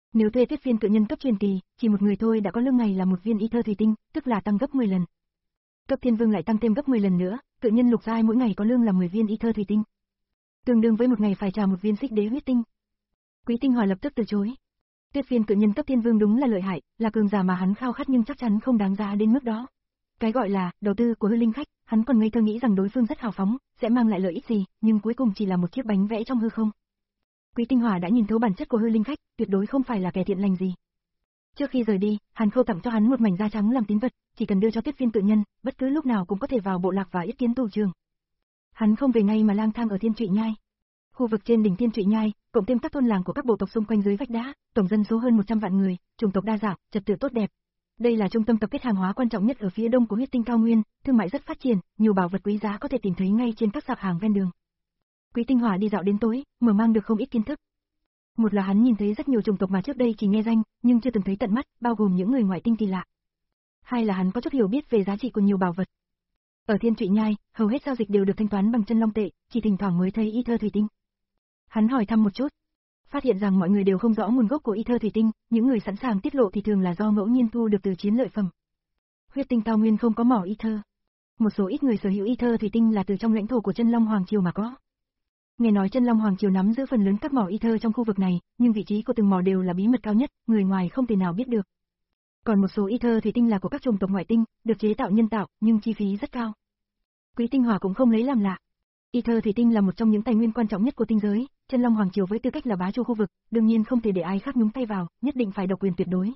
Nếu thuê tiếp viên cự nhân cấp truyền kỳ, chỉ một người thôi đã có lương ngày là một viên ether thủy tinh, tức là tăng gấp mười lần. Cấp thiên vương lại tăng thêm gấp mười lần nữa, cự nhân lục giai mỗi ngày có lương là mười viên ether thủy tinh. Tương đương với một ngày phải trả một viên xích đế huyết tinh. Quý Tinh Hòa lập tức từ chối. Tuyết viên cự nhân cấp thiên vương đúng là lợi hại, là cường giả mà hắn khao khát nhưng chắc chắn không đáng giá đến mức đó. Cái gọi là đầu tư của hư linh khách, hắn còn ngây thơ nghĩ rằng đối phương rất hào phóng, sẽ mang lại lợi ích gì, nhưng cuối cùng chỉ là một chiếc bánh vẽ trong hư không. Quý Tinh Hòa đã nhìn thấu bản chất của hư linh khách, tuyệt đối không phải là kẻ thiện lành gì. Trước khi rời đi, Hàn Khâu tặng cho hắn một mảnh da trắng làm tín vật, chỉ cần đưa cho Tuyết viên cự nhân, bất cứ lúc nào cũng có thể vào bộ lạc và yết kiến tù trường. Hắn không về ngay mà lang thang ở Thiên Trụy Nhai. Khu vực trên đỉnh Thiên Trụy Nhai, cộng thêm các thôn làng của các bộ tộc xung quanh dưới vách đá, tổng dân số hơn một trăm vạn người, chủng tộc đa dạng, trật tự tốt đẹp. Đây là trung tâm tập kết hàng hóa quan trọng nhất ở phía đông của Huyết Tinh cao nguyên, thương mại rất phát triển, nhiều bảo vật quý giá có thể tìm thấy ngay trên các sạp hàng ven đường. Quý Tinh Hòa đi dạo đến tối, mở mang được không ít kiến thức. Một là hắn nhìn thấy rất nhiều chủng tộc mà trước đây chỉ nghe danh, nhưng chưa từng thấy tận mắt, bao gồm những người ngoại tinh kỳ lạ. Hai là hắn có chút hiểu biết về giá trị của nhiều bảo vật. Ở Thiên Trụy Nhai, hầu hết giao dịch đều được thanh toán bằng chân long tệ, chỉ thỉnh thoảng mới thấy ether thủy tinh. Hắn hỏi thăm một chút, phát hiện rằng mọi người đều không rõ nguồn gốc của ether thủy tinh, những người sẵn sàng tiết lộ thì thường là do ngẫu nhiên thu được từ chiến lợi phẩm. Huyết Tinh cao nguyên không có mỏ ether. Một số ít người sở hữu ether thủy tinh là từ trong lãnh thổ của Chân Long Hoàng Triều mà có. Nghe nói Chân Long Hoàng Triều nắm giữ phần lớn các mỏ ether trong khu vực này, nhưng vị trí của từng mỏ đều là bí mật cao nhất, người ngoài không thể nào biết được. Còn một số ether thủy tinh là của các chủng tộc ngoại tinh, được chế tạo nhân tạo, nhưng chi phí rất cao. Quý Tinh Hòa cũng không lấy làm lạ. Ether thủy tinh là một trong những tài nguyên quan trọng nhất của tinh giới, Chân Long Hoàng Triều với tư cách là bá chủ khu vực, đương nhiên không thể để ai khác nhúng tay vào, nhất định phải độc quyền tuyệt đối.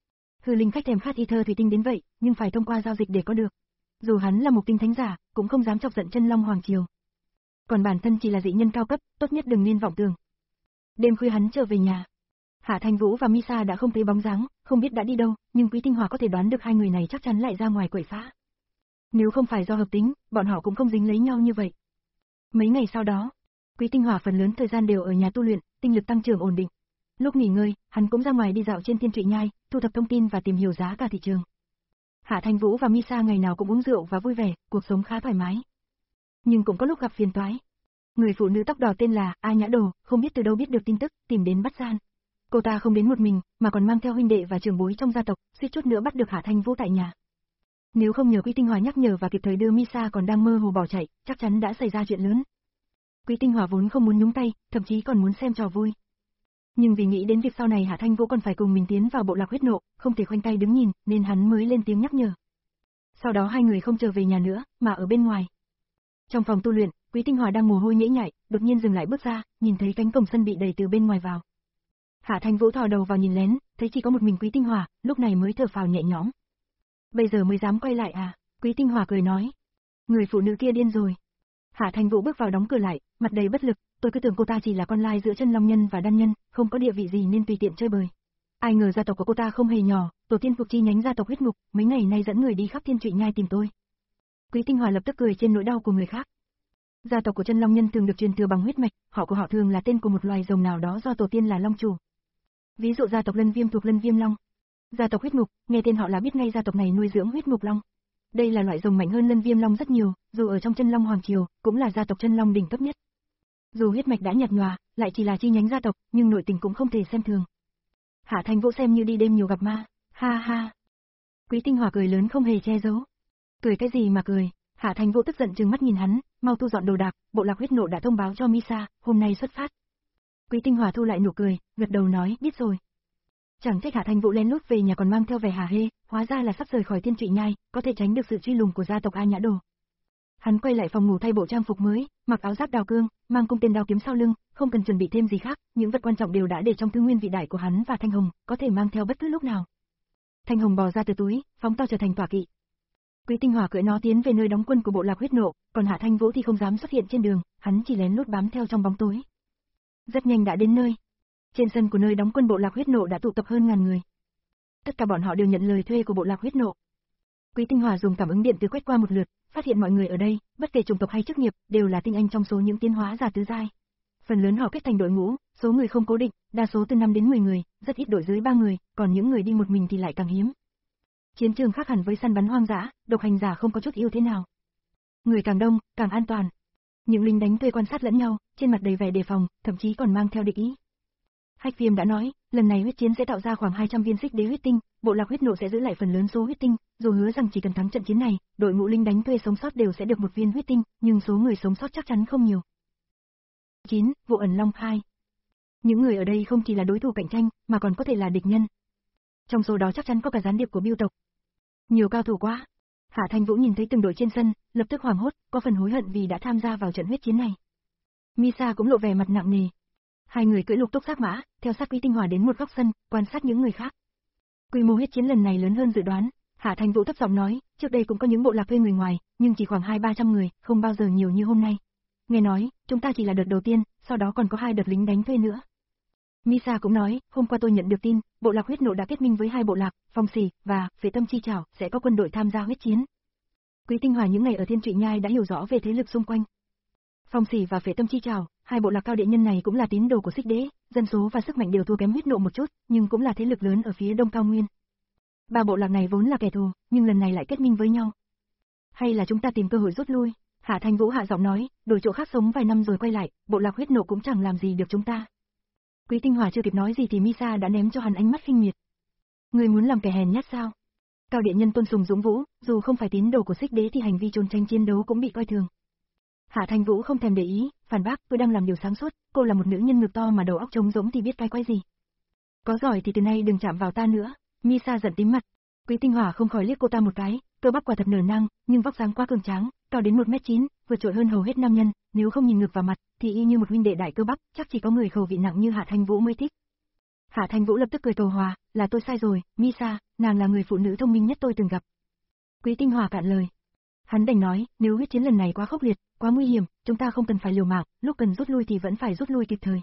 Hư linh khách thèm khát ether thủy tinh đến vậy, nhưng phải thông qua giao dịch để có được. Dù hắn là một tinh thánh giả, cũng không dám chọc giận Chân Long Hoàng Triều. Còn bản thân chỉ là dị nhân cao cấp, tốt nhất đừng nên vọng tưởng. Đêm khuya hắn trở về nhà. Hạ Thanh Vũ và Misa đã không thấy bóng dáng, không biết đã đi đâu, nhưng Quý Tinh Hòa có thể đoán được hai người này chắc chắn lại ra ngoài quậy phá. Nếu không phải do hợp tính, bọn họ cũng không dính lấy nhau như vậy. Mấy ngày sau đó, Quý Tinh Hòa phần lớn thời gian đều ở nhà tu luyện, tinh lực tăng trưởng ổn định. Lúc nghỉ ngơi, hắn cũng ra ngoài đi dạo trên Thiên Trụy Nhai, thu thập thông tin và tìm hiểu giá cả thị trường. Hạ Thanh Vũ và Misa ngày nào cũng uống rượu và vui vẻ, cuộc sống khá thoải mái. Nhưng cũng có lúc gặp phiền toái. Người phụ nữ tóc đỏ tên là A Nhã Đồ, không biết từ đâu biết được tin tức, tìm đến bắt gian. Cô ta không đến một mình, mà còn mang theo huynh đệ và trưởng bối trong gia tộc, suýt chút nữa bắt được Hạ Thanh Vũ tại nhà. Nếu không nhờ Quý Tinh Hòa nhắc nhở và kịp thời đưa Misa còn đang mơ hồ bỏ chạy, chắc chắn đã xảy ra chuyện lớn. Quý Tinh Hòa vốn không muốn nhúng tay, thậm chí còn muốn xem trò vui. Nhưng vì nghĩ đến việc sau này Hạ Thanh Vũ còn phải cùng mình tiến vào bộ lạc huyết nộ, không thể khoanh tay đứng nhìn, nên hắn mới lên tiếng nhắc nhở. Sau đó hai người không trở về nhà nữa, mà ở bên ngoài. Trong phòng tu luyện, Quý Tinh Hòa đang mồ hôi nhễ nhại, đột nhiên dừng lại bước ra, nhìn thấy cánh cổng sân bị đẩy từ bên ngoài vào. Hạ Thanh Vũ thò đầu vào nhìn lén, thấy chỉ có một mình Quý Tinh Hòa, lúc này mới thở phào nhẹ nhõm. Bây giờ mới dám quay lại à? Quý Tinh Hòa cười nói. Người phụ nữ kia điên rồi. Hạ Thanh Vũ bước vào đóng cửa lại, mặt đầy bất lực, tôi cứ tưởng cô ta chỉ là con lai giữa Chân Long nhân và đan nhân, không có địa vị gì nên tùy tiện chơi bời. Ai ngờ gia tộc của cô ta không hề nhỏ, tổ tiên phục chi nhánh gia tộc huyết ngục, mấy ngày nay dẫn người đi khắp Thiên Trụy Nhai tìm tôi. Quý Tinh Hòa lập tức cười trên nỗi đau của người khác. Gia tộc của Chân Long nhân thường được truyền thừa bằng huyết mạch, họ của họ thường là tên của một loài rồng nào đó do tổ tiên là long chủ. Ví dụ gia tộc Lân Viêm thuộc Lân Viêm Long. Gia tộc huyết ngục, nghe tên họ là biết ngay gia tộc này nuôi dưỡng huyết ngục long. Đây là loại rồng mạnh hơn Lân Viêm Long rất nhiều, dù ở trong Chân Long Hoàng Triều, cũng là gia tộc Chân Long đỉnh cấp nhất. Dù huyết mạch đã nhạt nhòa, lại chỉ là chi nhánh gia tộc, nhưng nội tình cũng không thể xem thường. Hạ Thanh Vũ xem như đi đêm nhiều gặp ma, ha ha. Quý Tinh Hòa cười lớn không hề che giấu. Cười cái gì mà cười? Hạ Thanh Vũ tức giận trừng mắt nhìn hắn, mau thu dọn đồ đạc, bộ lạc huyết nộ đã thông báo cho Misa, hôm nay xuất phát. Quý Tinh Hòa thu lại nụ cười, gật đầu nói, biết rồi. Chẳng trách Hạ Thanh Vũ lén lút về nhà còn mang theo vẻ hả hê, hóa ra là sắp rời khỏi Thiên Trụy Nhai, có thể tránh được sự truy lùng của gia tộc A Nhã Đồ. Hắn quay lại phòng ngủ thay bộ trang phục mới, mặc áo giáp đào cương, mang cung tên đao kiếm sau lưng, không cần chuẩn bị thêm gì khác, những vật quan trọng đều đã để trong thư nguyên vị đại của hắn và Thanh Hồng, có thể mang theo bất cứ lúc nào. Thanh Hồng bò ra từ túi, phóng to trở thành tọa kỵ. Quý Tinh Hòa cưỡi nó tiến về nơi đóng quân của bộ lạc huyết nộ, còn Hạ Thanh Vũ thì không dám xuất hiện trên đường, hắn chỉ lén lút bám theo trong bóng tối. Rất nhanh đã đến nơi. Trên sân của nơi đóng quân bộ lạc huyết nộ đã tụ tập hơn ngàn người. Tất cả bọn họ đều nhận lời thuê của bộ lạc huyết nộ. Quý Tinh Hòa dùng cảm ứng điện từ quét qua một lượt, phát hiện mọi người ở đây, bất kể chủng tộc hay chức nghiệp, đều là tinh anh trong số những tiến hóa giả tứ giai. Phần lớn họ kết thành đội ngũ, số người không cố định, đa số từ năm đến mười người, rất ít đội dưới ba người, còn những người đi một mình thì lại càng hiếm. Chiến trường khác hẳn với săn bắn hoang dã, độc hành giả không có chút ưu thế nào. Người càng đông, càng an toàn. Những lính đánh thuê quan sát lẫn nhau, trên mặt đầy vẻ đề phòng, thậm chí còn mang theo địch ý. Hách Viêm đã nói, Lần này huyết chiến sẽ tạo ra khoảng hai trăm viên xích đế huyết tinh, bộ lạc huyết nộ sẽ giữ lại phần lớn số huyết tinh, dù hứa rằng chỉ cần thắng trận chiến này, đội ngũ lính đánh thuê sống sót đều sẽ được một viên huyết tinh, nhưng số người sống sót chắc chắn không nhiều. chín. Vụ ẩn long hai. Những người ở đây không chỉ là đối thủ cạnh tranh, mà còn có thể là địch nhân. Trong số đó chắc chắn có cả gián điệp của Bưu tộc. Nhiều cao thủ quá. Hạ Thanh Vũ nhìn thấy từng đội trên sân, lập tức hoảng hốt, có phần hối hận vì đã tham gia vào trận huyết chiến này. Misa cũng lộ vẻ mặt nặng nề. Hai người cưỡi lục túc giác mã, theo sát Quý Tinh Hỏa đến một góc sân, quan sát những người khác. Quy mô huyết chiến lần này lớn hơn dự đoán, Hạ Thanh Vũ thấp giọng nói, trước đây cũng có những bộ lạc thuê người ngoài, nhưng chỉ khoảng hai ba trăm người, không bao giờ nhiều như hôm nay. Nghe nói, chúng ta chỉ là đợt đầu tiên, sau đó còn có hai đợt lính đánh thuê nữa. Misa cũng nói, hôm qua tôi nhận được tin, bộ lạc huyết nộ đã kết minh với hai bộ lạc, Phong Sỉ và Phế Tâm Chi Trảo, sẽ có quân đội tham gia huyết chiến. Quý Tinh Hỏa những ngày ở Thiên Trụy Nhai đã hiểu rõ về thế lực xung quanh. Phong Sỉ và Phế Tâm Chi Trảo, hai bộ lạc cao địa nhân này cũng là tín đồ của Xích Đế, dân số và sức mạnh đều thua kém huyết nộ một chút, nhưng cũng là thế lực lớn ở phía đông cao nguyên. Ba bộ lạc này vốn là kẻ thù, nhưng lần này lại kết minh với nhau. Hay là chúng ta tìm cơ hội rút lui? Hạ Thanh Vũ hạ giọng nói, đổi chỗ khác sống vài năm rồi quay lại, bộ lạc huyết nộ cũng chẳng làm gì được chúng ta. Quý Tinh Hỏa chưa kịp nói gì thì Misa đã ném cho hắn ánh mắt khinh miệt. Người muốn làm kẻ hèn nhát sao? Cao địa nhân tôn sùng dũng vũ, dù không phải tín đồ của Xích Đế thì hành vi trốn tránh chiến đấu cũng bị coi thường. Hạ Thanh Vũ không thèm để ý, phản bác, tôi đang làm điều sáng suốt, cô là một nữ nhân ngực to mà đầu óc trống rỗng thì biết cái quái gì. Có giỏi thì từ nay đừng chạm vào ta nữa. Misa giận tím mặt. Quý Tinh Hỏa không khỏi liếc cô ta một cái, cơ bắp quả thật nở nang, nhưng vóc dáng quá cường tráng, cao đến một mét chín, vượt trội hơn hầu hết nam nhân, nếu không nhìn ngực vào mặt, thì y như một huynh đệ đại cơ bắp, chắc chỉ có người khẩu vị nặng như Hạ Thanh Vũ mới thích. Hạ Thanh Vũ lập tức cười cầu hòa, là tôi sai rồi, Misa, nàng là người phụ nữ thông minh nhất tôi từng gặp. Quý Tinh Hỏa cạn lời. Hắn đành nói, nếu huyết chiến lần này quá khốc liệt, quá nguy hiểm, chúng ta không cần phải liều mạng, lúc cần rút lui thì vẫn phải rút lui kịp thời.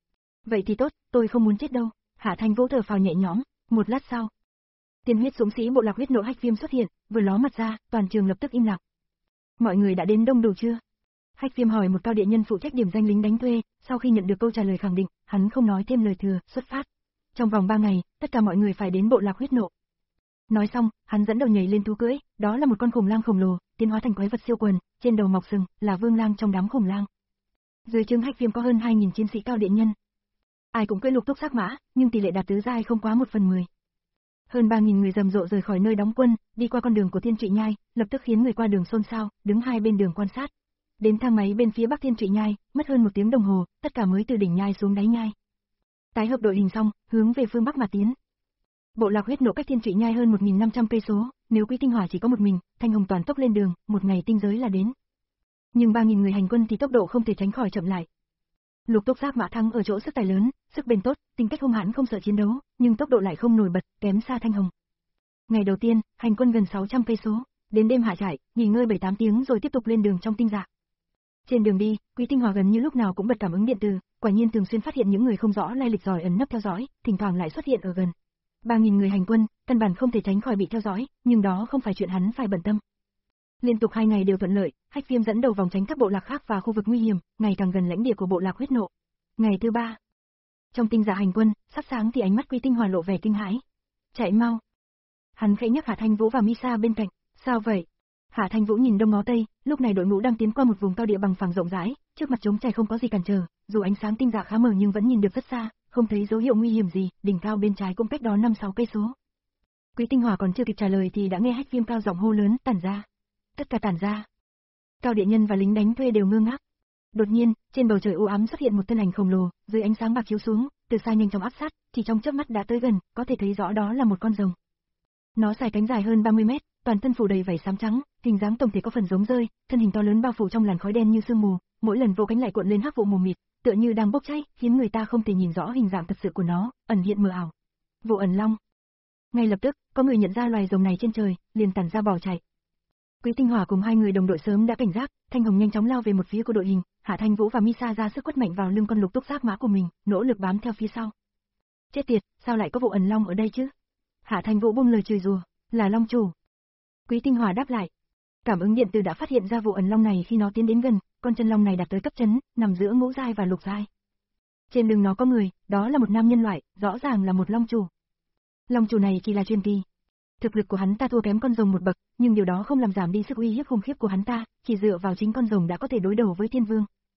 Vậy thì tốt, tôi không muốn chết đâu. Hạ Thanh Vũ thở phào nhẹ nhõm. Một lát sau, tiên huyết dũng sĩ bộ lạc huyết nộ Hách Viêm xuất hiện, vừa ló mặt ra, toàn trường lập tức im lặng. Mọi người đã đến đông đủ chưa? Hách Viêm hỏi một cao địa nhân phụ trách điểm danh lính đánh thuê, sau khi nhận được câu trả lời khẳng định, hắn không nói thêm lời thừa, xuất phát. Trong vòng ba ngày, tất cả mọi người phải đến bộ lạc huyết nộ. Nói xong, hắn dẫn đầu nhảy lên thú cưỡi, đó là một con khủng lang khổng lồ, tiến hóa thành quái vật siêu quần, trên đầu mọc sừng, là vương lang trong đám khủng lang. Dưới trướng Hách Viêm có hơn hai nghìn chiến sĩ cao điện nhân. Ai cũng cưỡi lục túc giác mã, nhưng tỷ lệ đạt tứ giai không quá một phần mười. Hơn ba nghìn người rầm rộ rời khỏi nơi đóng quân, đi qua con đường của Thiên Trụy Nhai, lập tức khiến người qua đường xôn xao, đứng hai bên đường quan sát. Đến thang máy bên phía bắc Thiên Trụy Nhai, mất hơn một tiếng đồng hồ, tất cả mới từ đỉnh nhai xuống đáy nhai. Tái hợp đội hình xong, hướng về phương bắc mà tiến. Bộ lạc huyết nộ cách Thiên Trụy Nhai hơn một nghìn năm trăm cây số, nếu Quý Tinh Hỏa chỉ có một mình, Thanh Hồng toàn tốc lên đường, một ngày tinh giới là đến. Nhưng ba nghìn người hành quân thì tốc độ không thể tránh khỏi chậm lại. Lục túc giác mã thắng ở chỗ sức tài lớn, sức bền tốt, tính cách hung hãn không sợ chiến đấu, nhưng tốc độ lại không nổi bật, kém xa Thanh Hồng. Ngày đầu tiên, hành quân gần sáu trăm cây số, đến đêm hạ trại, nghỉ ngơi bảy tám tiếng rồi tiếp tục lên đường trong tinh dạ. Trên đường đi, Quý Tinh Hỏa gần như lúc nào cũng bật cảm ứng điện từ, quả nhiên thường xuyên phát hiện những người không rõ lai lịch giỏi ẩn nấp theo dõi, thỉnh thoảng lại xuất hiện ở gần. ba nghìn người hành quân, căn bản không thể tránh khỏi bị theo dõi, nhưng đó không phải chuyện hắn phải bận tâm. Liên tục hai ngày đều thuận lợi, Hách Viêm dẫn đầu vòng tránh các bộ lạc khác và khu vực nguy hiểm, ngày càng gần lãnh địa của bộ lạc huyết nộ. Ngày thứ ba, trong tinh dạ hành quân, sắp sáng thì ánh mắt Quý Tinh Hỏa lộ vẻ kinh hãi. Chạy mau! Hắn khẽ nhắc Hạ Thanh Vũ và Misa bên cạnh. Sao vậy? Hạ Thanh Vũ nhìn đông ngó tây, lúc này đội ngũ đang tiến qua một vùng cao địa bằng phẳng rộng rãi, trước mặt trống trải không có gì cản trở, dù ánh sáng tinh dạ khá mờ nhưng vẫn nhìn được rất xa, không thấy dấu hiệu nguy hiểm gì, đỉnh cao bên trái cũng cách đó năm sáu cây số. Quý Tinh Hỏa còn chưa kịp trả lời thì đã nghe Hách Viêm cao giọng hô lớn, tản ra. Tất cả tản ra. Cao địa nhân và lính đánh thuê đều ngơ ngác. Đột nhiên, trên bầu trời u ám xuất hiện một thân ảnh khổng lồ, dưới ánh sáng bạc chiếu xuống, từ xa nhanh chóng áp sát, chỉ trong chớp mắt đã tới gần, có thể thấy rõ đó là một con rồng. Nó dài cánh dài hơn ba mươi mét, toàn thân phủ đầy vảy xám trắng, hình dáng tổng thể có phần giống rơi, thân hình to lớn bao phủ trong làn khói đen như sương mù, mỗi lần vỗ cánh lại cuộn lên hắc vụ mù mịt, tựa như đang bốc cháy, khiến người ta không thể nhìn rõ hình dạng thật sự của nó, ẩn hiện mờ ảo. Vụ ẩn long. Ngay lập tức, có người nhận ra loài rồng này trên trời, liền tản ra bỏ chạy. Quý Tinh Hỏa cùng hai người đồng đội sớm đã cảnh giác, Thanh Hồng nhanh chóng lao về một phía của đội hình, Hạ Thanh Vũ và Misa ra sức quất mạnh vào lưng con lục túc giác mã của mình, nỗ lực bám theo phía sau. Chết tiệt, sao lại có vụ ẩn long ở đây chứ? Hạ Thanh Vũ buông lời chửi rủa, là long chủ. Quý Tinh Hỏa đáp lại. Cảm ứng điện tử đã phát hiện ra vụ ẩn long này khi nó tiến đến gần, con chân long này đạt tới cấp chấn, nằm giữa ngũ giai và lục giai. Trên lưng nó có người, đó là một nam nhân loại, rõ ràng là một long chủ. Long chủ này chỉ là truyền kỳ. Thực lực của hắn ta thua kém con rồng một bậc, nhưng điều đó không làm giảm đi sức uy hiếp khủng khiếp của hắn ta, chỉ dựa vào chính con rồng đã có thể đối đầu với thiên vương.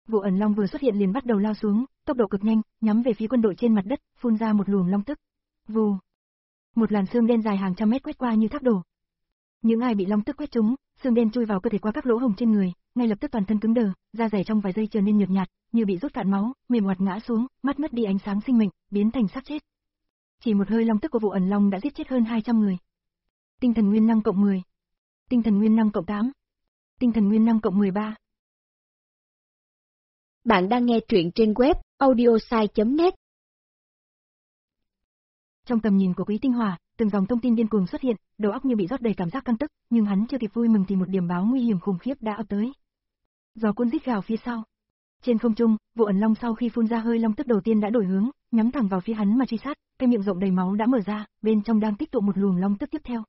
Vụ ẩn long vừa xuất hiện liền bắt đầu lao xuống, tốc độ cực nhanh, nhắm về phía quân đội trên mặt đất, phun ra một luồng long tức. Vù. Một làn xương đen dài hàng trăm mét quét qua như thác đổ. Những ai bị long tức quét trúng, xương đen chui vào cơ thể qua các lỗ hổng trên người, ngay lập tức toàn thân cứng đờ, da dày trong vài giây trở nên nhợt nhạt, như bị rút cạn máu, mềm oặt ngã xuống, mắt mất đi ánh sáng sinh mệnh, biến thành xác chết. Chỉ một hơi long tức của vụ ẩn long đã giết chết hơn hai trăm người. Tinh thần nguyên năng cộng mười. Tinh thần nguyên năng cộng tám. Tinh thần nguyên năng cộng mười ba. Bạn đang nghe truyện trên web audiosai chấm net. Trong tầm nhìn của Quý Tinh Hỏa, từng dòng thông tin điên cuồng xuất hiện, đầu óc như bị rót đầy cảm giác căng tức, nhưng hắn chưa kịp vui mừng thì một điểm báo nguy hiểm khủng khiếp đã ập tới. Gió cuốn rít gào phía sau. Trên không trung, vụ ẩn long sau khi phun ra hơi long tức đầu tiên đã đổi hướng, nhắm thẳng vào phía hắn mà truy sát, cái miệng rộng đầy máu đã mở ra, bên trong đang tích tụ một luồng long tức tiếp theo.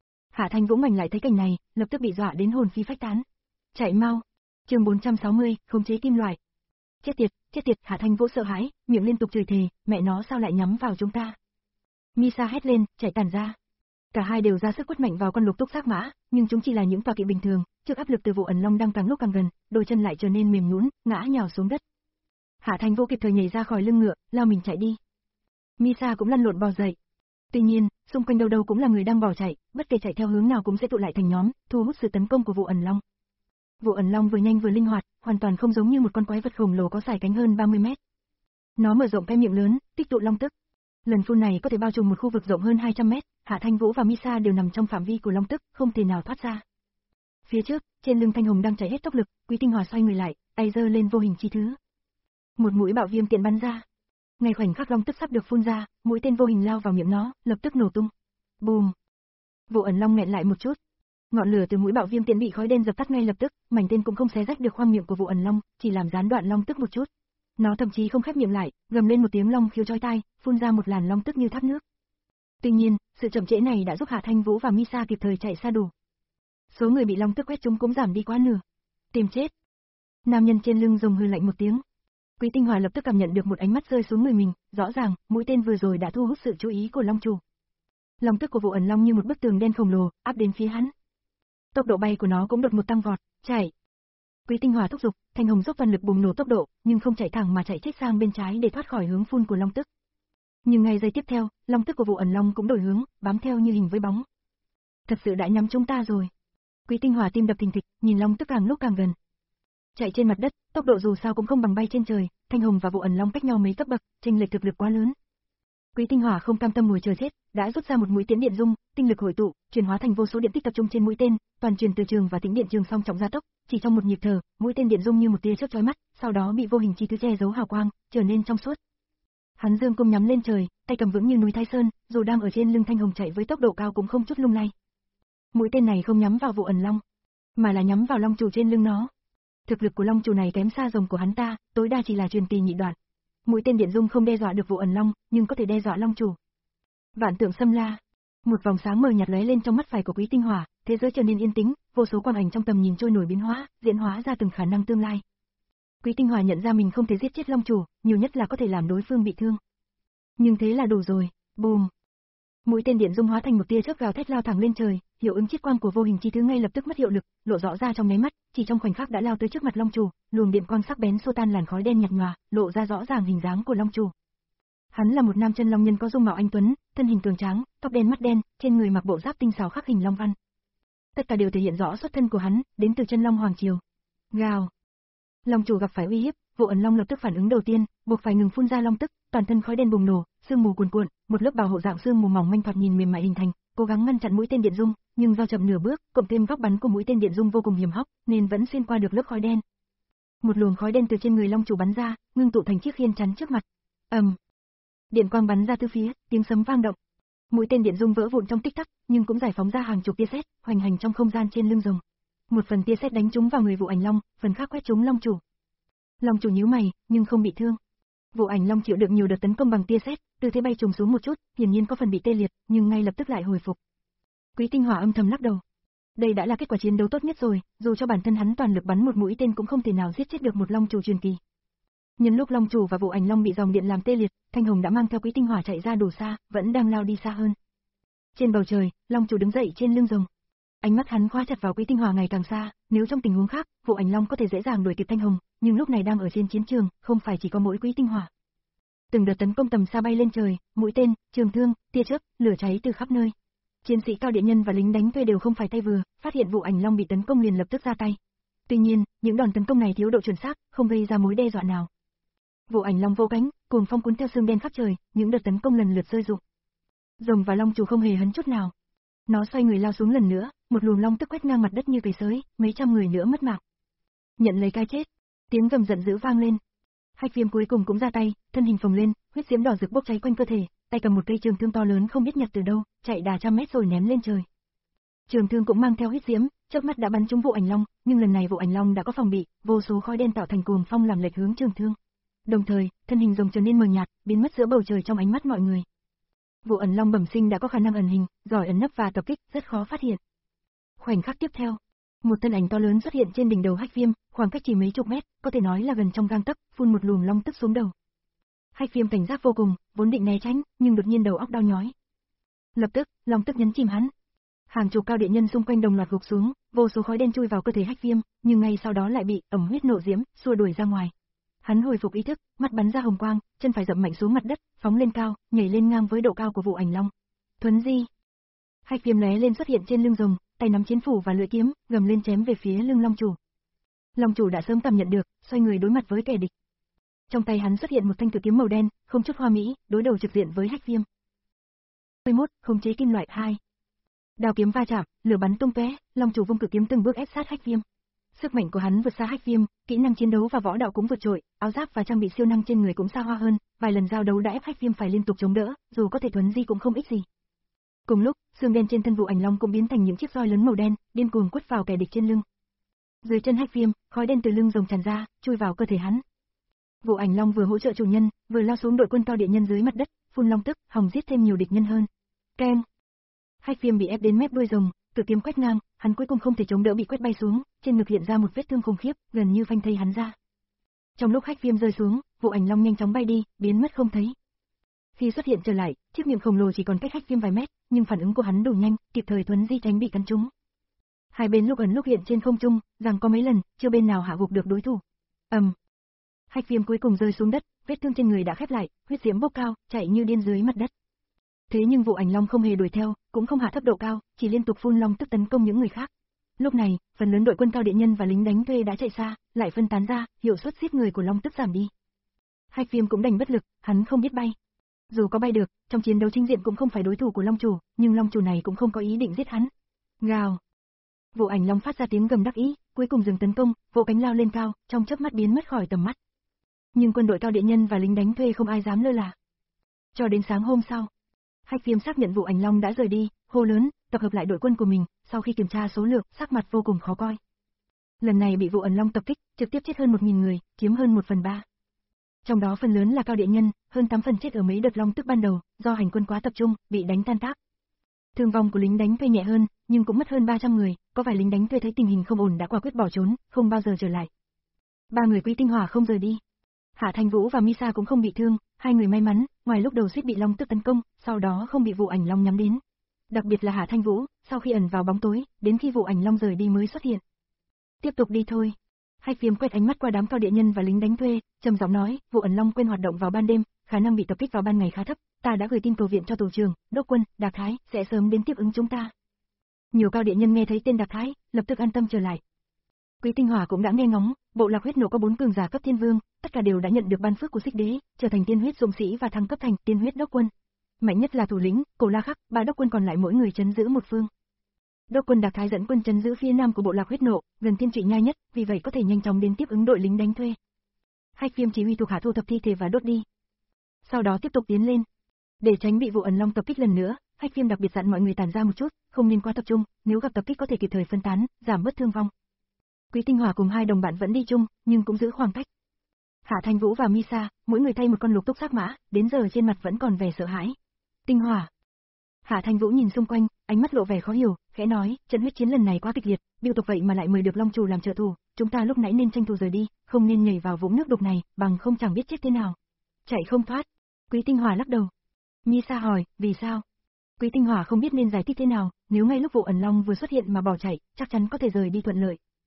Hạ Thanh Vũ ngoảnh lại thấy cảnh này, lập tức bị dọa đến hồn phi phách tán. Chạy mau. Chương bốn trăm sáu mươi, khống chế kim loại. Chết tiệt, chết tiệt, Hạ Thanh Vũ sợ hãi, miệng liên tục chửi thề, mẹ nó sao lại nhắm vào chúng ta. Misa hét lên, chạy tản ra. Cả hai đều ra sức quất mạnh vào con lục túc xác mã, nhưng chúng chỉ là những tọa kỵ bình thường, trước áp lực từ vụ ẩn long đang càng lúc càng gần, đôi chân lại trở nên mềm nhũn, ngã nhào xuống đất. Hạ Thanh Vũ kịp thời nhảy ra khỏi lưng ngựa, lao mình chạy đi. Misa cũng lăn lộn bò dậy. Tuy nhiên, xung quanh đâu đâu cũng là người đang bỏ chạy, bất kể chạy theo hướng nào cũng sẽ tụ lại thành nhóm, thu hút sự tấn công của vụ ẩn long. Vụ ẩn long vừa nhanh vừa linh hoạt, hoàn toàn không giống như một con quái vật khổng lồ có dài cánh hơn ba mươi mét. Nó mở rộng cái miệng lớn, tích tụ long tức. Lần phun này có thể bao trùm một khu vực rộng hơn hai trăm mét, Hạ Thanh Vũ và Misa đều nằm trong phạm vi của long tức, không thể nào thoát ra. Phía trước, trên lưng Thanh Hồng đang chảy hết tốc lực, Quý Tinh Hỏa xoay người lại, tay giơ lên vô hình chi thứ. Một mũi bạo viêm tiện bắn ra. Ngay khoảnh khắc long tức sắp được phun ra, mũi tên vô hình lao vào miệng nó, lập tức nổ tung. Bùm. Vụ ẩn long nghẹn lại một chút. Ngọn lửa từ mũi bạo viêm tiện bị khói đen dập tắt ngay lập tức, mảnh tên cũng không xé rách được khoang miệng của vụ ẩn long, chỉ làm gián đoạn long tức một chút. Nó thậm chí không khép miệng lại, gầm lên một tiếng long khiếu chói tai, phun ra một làn long tức như thác nước. Tuy nhiên, sự chậm trễ này đã giúp Hạ Thanh Vũ và Misa kịp thời chạy xa đủ. Số người bị long tức quét trúng cũng giảm đi quá nửa. Tìm chết. Nam nhân trên lưng rồng hừ lạnh một tiếng. Quý Tinh Hỏa lập tức cảm nhận được một ánh mắt rơi xuống người mình, rõ ràng, mũi tên vừa rồi đã thu hút sự chú ý của long chủ. Long tức của vụ ẩn long như một bức tường đen khổng lồ, áp đến phía hắn. Tốc độ bay của nó cũng đột một tăng vọt, chạy. Quý Tinh Hỏa thúc giục, Thanh Hồng dốc toàn lực bùng nổ tốc độ, nhưng không chạy thẳng mà chạy chết sang bên trái để thoát khỏi hướng phun của long tức. Nhưng ngay giây tiếp theo, long tức của vụ ẩn long cũng đổi hướng, bám theo như hình với bóng. Thật sự đã nhắm chúng ta rồi. Quý Tinh Hỏa tim đập thình thịch, nhìn long tức càng lúc càng gần. Chạy trên mặt đất, tốc độ dù sao cũng không bằng bay trên trời, Thanh Hồng và vụ ẩn long cách nhau mấy cấp bậc, chênh lệch thực lực quá lớn. Quý Tinh Hỏa không cam tâm ngồi chờ chết, đã rút ra một mũi tiễn điện dung, tinh lực hội tụ, chuyển hóa thành vô số điện tích tập trung trên mũi tên, toàn truyền từ trường và tính điện trường song trọng gia tốc, chỉ trong một nhịp thở, mũi tên điện dung như một tia chớp chói mắt, sau đó bị vô hình chi thứ che giấu hào quang, trở nên trong suốt. Hắn dương cung nhắm lên trời, tay cầm vững như núi Thái Sơn, dù đang ở trên lưng Thanh Hồng chạy với tốc độ cao cũng không chút lung lay. Mũi tên này không nhắm vào vụ ẩn long, mà là nhắm vào long chủ trên lưng nó. Thực lực của long chủ này kém xa rồng của hắn ta, tối đa chỉ là truyền kỳ nhị đoạn. Mũi tên điện dung không đe dọa được vụ ẩn long, nhưng có thể đe dọa long chủ. Vạn tượng xâm la. Một vòng sáng mờ nhạt lóe lên trong mắt phải của Quý Tinh Hỏa, thế giới trở nên yên tĩnh, vô số quang ảnh trong tầm nhìn trôi nổi biến hóa, diễn hóa ra từng khả năng tương lai. Quý Tinh Hỏa nhận ra mình không thể giết chết long chủ, nhiều nhất là có thể làm đối phương bị thương. Nhưng thế là đủ rồi. Bùm. Mũi tên điện dung hóa thành một tia chớp gào thét lao thẳng lên trời, hiệu ứng chiết quang của vô hình chi thứ ngay lập tức mất hiệu lực, lộ rõ ra trong nháy mắt, chỉ trong khoảnh khắc đã lao tới trước mặt long chủ, luồng điện quang sắc bén xô tan làn khói đen nhạt nhòa, lộ ra rõ ràng hình dáng của long chủ. Hắn là một nam chân long nhân có dung mạo anh tuấn, thân hình cường tráng, tóc đen mắt đen, trên người mặc bộ giáp tinh xảo khắc hình long văn. Tất cả đều thể hiện rõ xuất thân của hắn, đến từ chân long hoàng triều. Gào. Long chủ gặp phải uy hiếp, vụ ẩn long lập tức phản ứng đầu tiên, buộc phải ngừng phun ra long tức, toàn thân khói đen bùng nổ, sương mù cuồn cuộn, một lớp bào hộ dạng sương mù mỏng manh thoạt nhìn mềm mại hình thành, cố gắng ngăn chặn mũi tên điện dung, nhưng do chậm nửa bước, cộng thêm góc bắn của mũi tên điện dung vô cùng hiểm hóc, nên vẫn xuyên qua được lớp khói đen. Một luồng khói đen từ trên người long chủ bắn ra, ngưng tụ thành chiếc khiên chắn trước mặt. Ầm. Um. Điện quang bắn ra từ phía, tiếng sấm vang động. Mũi tên điện dung vỡ vụn trong tích tắc, nhưng cũng giải phóng ra hàng chục tia sét, hoành hành trong không gian trên lưng rồng. Một phần tia sét đánh trúng vào người vụ ảnh long, phần khác quét trúng long chủ. Long chủ nhíu mày, nhưng không bị thương. Vụ ảnh long chịu được nhiều đợt tấn công bằng tia sét, tư thế bay trùng xuống một chút, hiển nhiên có phần bị tê liệt, nhưng ngay lập tức lại hồi phục. Quý Tinh Hỏa âm thầm lắc đầu. Đây đã là kết quả chiến đấu tốt nhất rồi, dù cho bản thân hắn toàn lực bắn một mũi tên cũng không thể nào giết chết được một long chủ truyền kỳ. Nhân lúc long chủ và vụ ảnh long bị dòng điện làm tê liệt, Thanh Hồng đã mang theo Quý Tinh Hỏa chạy ra đủ xa, vẫn đang lao đi xa hơn. Trên bầu trời, long chủ đứng dậy trên lưng rồng. Ánh mắt hắn khóa chặt vào Quý Tinh Hỏa ngày càng xa, Nếu trong tình huống khác, Vụ Ảnh Long có thể dễ dàng đuổi kịp Thanh Hồng, nhưng lúc này đang ở trên chiến trường, không phải chỉ có mỗi Quý Tinh Hỏa. Từng đợt tấn công tầm xa bay lên trời, mũi tên, trường thương, tia chớp, lửa cháy từ khắp nơi. Chiến sĩ Cao Địa Nhân và lính đánh thuê đều không phải tay vừa, phát hiện Vụ Ảnh Long bị tấn công liền lập tức ra tay. Tuy nhiên, những đòn tấn công này thiếu độ chuẩn xác, không gây ra mối đe dọa nào. Vụ Ảnh Long vỗ cánh, cuồng phong cuốn theo sương đen khắp trời, những đợt tấn công lần lượt rơi rụng. Rồng và Long chủ không hề hấn chút nào. Nó xoay người lao xuống lần nữa, một luồng long tức quét ngang mặt đất như cầy sới, mấy trăm người nữa mất mạng. Nhận lấy cái chết, tiếng gầm giận dữ vang lên. Hách Viêm cuối cùng cũng ra tay, thân hình phồng lên, huyết diễm đỏ rực bốc cháy quanh cơ thể, tay cầm một cây trường thương to lớn không biết nhặt từ đâu, chạy đà trăm mét rồi ném lên trời. Trường thương cũng mang theo huyết diễm, chớp mắt đã bắn trúng Vụ Ảnh Long, nhưng lần này Vụ Ảnh Long đã có phòng bị, vô số khói đen tạo thành cuồng phong làm lệch hướng trường thương. Đồng thời, thân hình rồng trở nên mờ nhạt, biến mất giữa bầu trời trong ánh mắt mọi người. Vụ Ẩn Long bẩm sinh đã có khả năng ẩn hình, giỏi ẩn nấp và tập kích, rất khó phát hiện. Khoảnh khắc tiếp theo, một thân ảnh to lớn xuất hiện trên đỉnh đầu Hách Viêm, khoảng cách chỉ mấy chục mét, có thể nói là gần trong gang tấc, phun một luồng long tức xuống đầu. Hách Viêm cảnh giác vô cùng, vốn định né tránh, nhưng đột nhiên đầu óc đau nhói. Lập tức, long tức nhấn chìm hắn. Hàng chục Cao Địa Nhân xung quanh đồng loạt gục xuống, vô số khói đen chui vào cơ thể Hách Viêm, nhưng ngay sau đó lại bị ẩm huyết nộ diễm xua đuổi ra ngoài. Hắn hồi phục ý thức, mắt bắn ra hồng quang, chân phải dậm mạnh xuống mặt đất, phóng lên cao, nhảy lên ngang với độ cao của Vụ Ảnh Long. Thuấn di. Hách Viêm lóe lên xuất hiện trên lưng rồng, tay nắm chiến phủ và lưỡi kiếm, gầm lên chém về phía lưng long chủ. Long chủ đã sớm cảm nhận được, xoay người đối mặt với kẻ địch. Trong tay hắn xuất hiện một thanh cự kiếm màu đen, không chút hoa mỹ, đối đầu trực diện với Hách Viêm. hai mươi mốt, khống chế kim loại hai. Đao kiếm va chạm, lửa bắn tung tóe, long chủ vung cự kiếm từng bước ép sát Hách Viêm. Sức mạnh của hắn vượt xa Hách Viêm, kỹ năng chiến đấu và võ đạo cũng vượt trội, áo giáp và trang bị siêu năng trên người cũng xa hoa hơn, vài lần giao đấu đã ép Hách Viêm phải liên tục chống đỡ, dù có thể thuấn di cũng không ích gì. Cùng lúc, xương đen trên thân Vụ Ảnh Long cũng biến thành những chiếc roi lớn màu đen, điên cuồng quất vào kẻ địch trên lưng. Dưới chân Hách Viêm, khói đen từ lưng rồng tràn ra, chui vào cơ thể hắn. Vụ Ảnh Long vừa hỗ trợ chủ nhân, vừa lao xuống đội quân Cao Địa Nhân dưới mặt đất, phun long tức, hòng giết thêm nhiều địch nhân hơn. Keng. Hách Viêm bị ép đến mép đuôi rồng, cự kiếm quét ngang, hắn cuối cùng không thể chống đỡ bị quét bay xuống, trên ngực hiện ra một vết thương khủng khiếp, gần như phanh thây hắn ra. Trong lúc Hách Viêm rơi xuống, Vụ Ảnh Long nhanh chóng bay đi, biến mất không thấy. Khi xuất hiện trở lại, chiếc miệng khổng lồ chỉ còn cách Hách Viêm vài mét, nhưng phản ứng của hắn đủ nhanh, kịp thời thuấn di tránh bị cắn trúng. Hai bên lúc ẩn lúc hiện trên không trung, rằng có mấy lần, chưa bên nào hạ gục được đối thủ. Ầm. Um. Hách Viêm cuối cùng rơi xuống đất, vết thương trên người đã khép lại, huyết diễm bốc cao, chạy như điên dưới mặt đất. Thế nhưng Vụ Ảnh Long không hề đuổi theo, cũng không hạ thấp độ cao, chỉ liên tục phun long tức tấn công những người khác. Lúc này, phần lớn đội quân Cao Địa Nhân và lính đánh thuê đã chạy xa, lại phân tán ra, hiệu suất giết người của long tức giảm đi. Hách Viêm cũng đành bất lực, hắn không biết bay. Dù có bay được, trong chiến đấu chính diện cũng không phải đối thủ của long chủ, nhưng long chủ này cũng không có ý định giết hắn. Gào. Vụ Ảnh Long phát ra tiếng gầm đắc ý, cuối cùng dừng tấn công, vỗ cánh lao lên cao, trong chớp mắt biến mất khỏi tầm mắt. Nhưng quân đội Cao Địa Nhân và lính đánh thuê không ai dám lơ là. Cho đến sáng hôm sau, Hách Viêm xác nhận Vụ Ảnh Long đã rời đi, hô lớn, tập hợp lại đội quân của mình, sau khi kiểm tra số lượng, sắc mặt vô cùng khó coi. Lần này bị Vụ Ảnh Long tập kích, trực tiếp chết hơn một nghìn người, chiếm hơn một phần ba. Trong đó phần lớn là Cao Địa Nhân, hơn tám phần chết ở mấy đợt long tức ban đầu, do hành quân quá tập trung, bị đánh tan tác. Thương vong của lính đánh thuê nhẹ hơn, nhưng cũng mất hơn ba trăm người, có vài lính đánh thuê thấy tình hình không ổn đã quả quyết bỏ trốn, không bao giờ trở lại. Ba người Quý Tinh Hỏa không rời đi. Hạ Thanh Vũ và Misa cũng không bị thương, hai người may mắn, ngoài lúc đầu suýt bị long tức tấn công, sau đó không bị Vụ Ảnh Long nhắm đến. Đặc biệt là Hạ Thanh Vũ, sau khi ẩn vào bóng tối, đến khi Vụ Ảnh Long rời đi mới xuất hiện. Tiếp tục đi thôi. Hách Viêm quét ánh mắt qua đám Cao Địa Nhân và lính đánh thuê, trầm giọng nói, Vụ Ảnh Long quên hoạt động vào ban đêm, khả năng bị tập kích vào ban ngày khá thấp, ta đã gửi tin cầu viện cho tổ trưởng, đốc quân, Đạc Thái sẽ sớm đến tiếp ứng chúng ta. Nhiều Cao Địa Nhân nghe thấy tên Đạc Thái, lập tức an tâm trở lại. Quý Tinh Hỏa cũng đã nghe ngóng, bộ Lạc Huyết Nộ có bốn cường giả cấp thiên vương, tất cả đều đã nhận được ban phước của Xích Đế, trở thành tiên huyết dũng sĩ và thăng cấp thành tiên huyết đốc quân. Mạnh nhất là thủ lĩnh, Cổ La Khắc, ba đốc quân còn lại mỗi người trấn giữ một phương. Đốc quân Đạc Thái dẫn quân trấn giữ phía nam của bộ Lạc Huyết Nộ, gần Thiên Trụy Nhai nhất, vì vậy có thể nhanh chóng đến tiếp ứng đội lính đánh thuê. Hách Viêm chỉ huy thuộc hạ thu thập thi thể và đốt đi. Sau đó tiếp tục tiến lên. Để tránh bị Vụ Ẩn Long tập kích lần nữa, Hách Viêm đặc biệt dặn mọi người tản ra một chút, không nên quá tập trung, nếu gặp tập kích có thể kịp thời phân tán, giảm bớt thương vong. Quý Tinh Hỏa cùng hai đồng bạn vẫn đi chung, nhưng cũng giữ khoảng cách. Hạ Thanh Vũ và Misa, mỗi người thay một con lục túc sắc mã, đến giờ trên mặt vẫn còn vẻ sợ hãi. Tinh Hỏa. Hạ Thanh Vũ nhìn xung quanh, ánh mắt lộ vẻ khó hiểu, khẽ nói, trận huyết chiến lần này quá kịch liệt, Biêu tộc vậy mà lại mời được Long chủ làm trợ thủ, chúng ta lúc nãy nên tranh thủ rời đi, không nên nhảy vào vũng nước đục này, bằng không chẳng biết chết thế nào. Chạy không thoát. Quý Tinh Hỏa lắc đầu. Misa hỏi, vì sao? Quý Tinh Hỏa không biết nên giải thích thế nào, nếu ngay lúc Vụ Ẩn Long vừa xuất hiện mà bỏ chạy, chắc chắn có thể rời đi thuận lợi.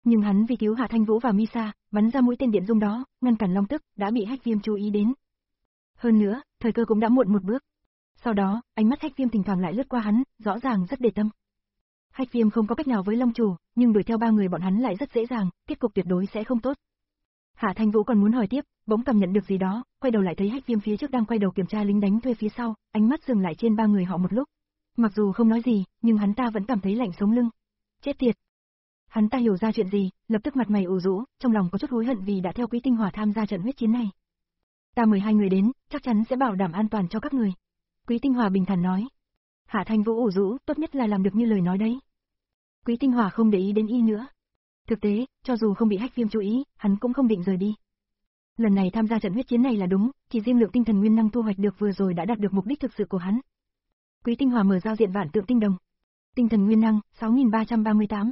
Nhưng hắn vì cứu Hạ Thanh Vũ và Misa, bắn ra mũi tên điện dung đó, ngăn cản long tức, đã bị Hách Viêm chú ý đến. Hơn nữa, thời cơ cũng đã muộn một bước. Sau đó, ánh mắt Hách Viêm thỉnh thoảng lại lướt qua hắn, rõ ràng rất để tâm. Hách Viêm không có cách nào với Long Chủ, nhưng đuổi theo ba người bọn hắn lại rất dễ dàng, kết cục tuyệt đối sẽ không tốt. Hạ Thanh Vũ còn muốn hỏi tiếp, bỗng cảm nhận được gì đó, quay đầu lại thấy Hách Viêm phía trước đang quay đầu kiểm tra lính đánh thuê phía sau, ánh mắt dừng lại trên ba người họ một lúc. Mặc dù không nói gì, nhưng hắn ta vẫn cảm thấy lạnh sống lưng. Chết tiệt! Hắn ta hiểu ra chuyện gì, lập tức mặt mày ủ rũ, trong lòng có chút hối hận vì đã theo Quý Tinh Hỏa tham gia trận huyết chiến này. Ta mời hai người đến, chắc chắn sẽ bảo đảm an toàn cho các người. Quý Tinh Hỏa bình thản nói. Hạ Thanh Vũ ủ rũ, tốt nhất là làm được như lời nói đấy. Quý Tinh Hỏa không để ý đến y nữa. Thực tế, cho dù không bị Hách Viêm chú ý, hắn cũng không định rời đi. Lần này tham gia trận huyết chiến này là đúng, chỉ riêng lượng tinh thần nguyên năng thu hoạch được vừa rồi đã đạt được mục đích thực sự của hắn. Quý Tinh Hỏa mở giao diện vạn tượng tinh đồng. Tinh thần nguyên năng, sáu nghìn ba trăm ba mươi tám.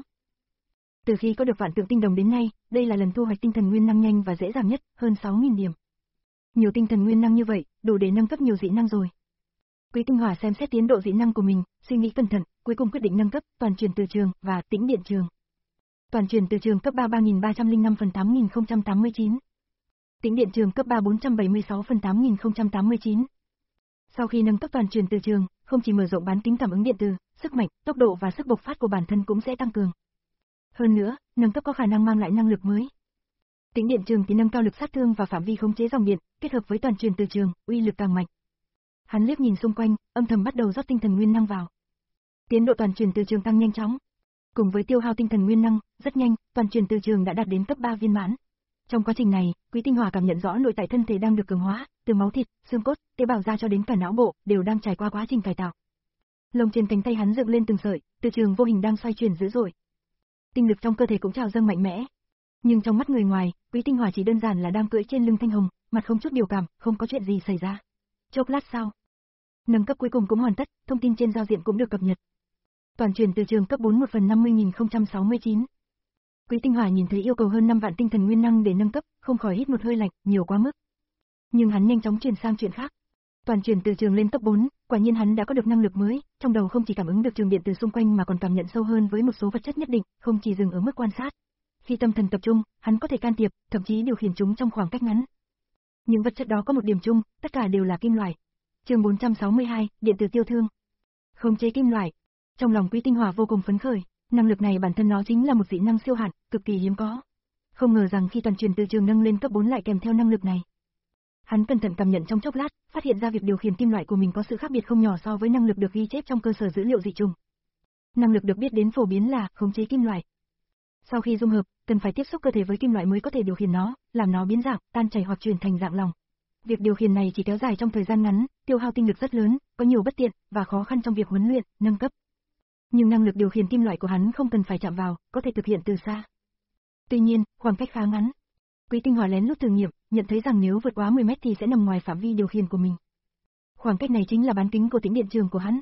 Từ khi có được vạn tượng tinh đồng đến nay, đây là lần thu hoạch tinh thần nguyên năng nhanh và dễ dàng nhất, hơn sáu nghìn điểm. Nhiều tinh thần nguyên năng như vậy, đủ để nâng cấp nhiều dị năng rồi. Quý Tinh Hỏa xem xét tiến độ dị năng của mình, suy nghĩ cẩn thận, cuối cùng quyết định nâng cấp toàn truyền từ trường và tĩnh điện trường. Toàn truyền từ trường cấp ba ba nghìn ba trăm lẻ năm phần tám nghìn không trăm tám mươi chín. Tĩnh điện trường cấp ba bốn trăm bảy mươi sáu phần tám nghìn không trăm tám mươi chín. Sau khi nâng cấp toàn truyền từ trường, không chỉ mở rộng bán kính cảm ứng điện từ, sức mạnh, tốc độ và sức bộc phát của bản thân cũng sẽ tăng cường. Hơn nữa, nâng cấp có khả năng mang lại năng lực mới. Tĩnh điện trường thì nâng cao lực sát thương và phạm vi khống chế dòng điện, kết hợp với toàn truyền từ trường, uy lực càng mạnh. Hắn liếc nhìn xung quanh, âm thầm bắt đầu rót tinh thần nguyên năng vào. Tiến độ toàn truyền từ trường tăng nhanh chóng. Cùng với tiêu hao tinh thần nguyên năng, rất nhanh, toàn truyền từ trường đã đạt đến cấp ba viên mãn. Trong quá trình này, Quý Tinh Hỏa cảm nhận rõ nội tại thân thể đang được cường hóa, từ máu thịt, xương cốt, tế bào da cho đến cả não bộ, đều đang trải qua quá trình cải tạo. Lông trên cánh tay hắn dựng lên từng sợi, từ trường vô hình đang xoay chuyển dữ dội. Tinh lực trong cơ thể cũng trào dâng mạnh mẽ. Nhưng trong mắt người ngoài, Quý Tinh Hỏa chỉ đơn giản là đang cưỡi trên lưng Thanh Hồng, mặt không chút biểu cảm, không có chuyện gì xảy ra. Chốc lát sau, nâng cấp cuối cùng cũng hoàn tất, thông tin trên giao diện cũng được cập nhật. Toàn truyền từ trường cấp bốn một phần năm mươi nghìn không trăm sáu mươi chín. Quý Tinh Hỏa nhìn thấy yêu cầu hơn năm vạn tinh thần nguyên năng để nâng cấp, không khỏi hít một hơi lạnh, nhiều quá mức. Nhưng hắn nhanh chóng chuyển sang chuyện khác. Toàn truyền từ trường lên cấp bốn, quả nhiên hắn đã có được năng lực mới, trong đầu không chỉ cảm ứng được trường điện từ xung quanh mà còn cảm nhận sâu hơn với một số vật chất nhất định, không chỉ dừng ở mức quan sát. Khi tâm thần tập trung, hắn có thể can thiệp, thậm chí điều khiển chúng trong khoảng cách ngắn. Những vật chất đó có một điểm chung, tất cả đều là kim loại. Chương bốn trăm sáu mươi hai, điện từ tiêu thương. Khống chế kim loại. Trong lòng Quý Tinh Hỏa vô cùng phấn khởi, năng lực này bản thân nó chính là một dị năng siêu hạn, cực kỳ hiếm có. Không ngờ rằng khi toàn truyền từ trường nâng lên cấp bốn lại kèm theo năng lực này. Hắn cẩn thận cảm nhận trong chốc lát, phát hiện ra việc điều khiển kim loại của mình có sự khác biệt không nhỏ so với năng lực được ghi chép trong cơ sở dữ liệu dị trùng. Năng lực được biết đến phổ biến là khống chế kim loại. Sau khi dung hợp, cần phải tiếp xúc cơ thể với kim loại mới có thể điều khiển nó, làm nó biến dạng, tan chảy hoặc chuyển thành dạng lỏng. Việc điều khiển này chỉ kéo dài trong thời gian ngắn, tiêu hao tinh lực rất lớn, có nhiều bất tiện và khó khăn trong việc huấn luyện, nâng cấp. Nhưng năng lực điều khiển kim loại của hắn không cần phải chạm vào, có thể thực hiện từ xa. Tuy nhiên, khoảng cách khá ngắn. Quý Tinh Hỏa lén lút thử nghiệm, nhận thấy rằng nếu vượt quá mười mét thì sẽ nằm ngoài phạm vi điều khiển của mình. Khoảng cách này chính là bán kính của tĩnh điện trường của hắn.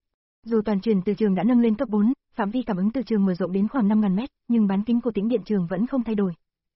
Dù toàn truyền từ trường đã nâng lên cấp bốn, phạm vi cảm ứng từ trường mở rộng đến khoảng năm nghìn mét, nhưng bán kính của tĩnh điện trường vẫn không thay đổi.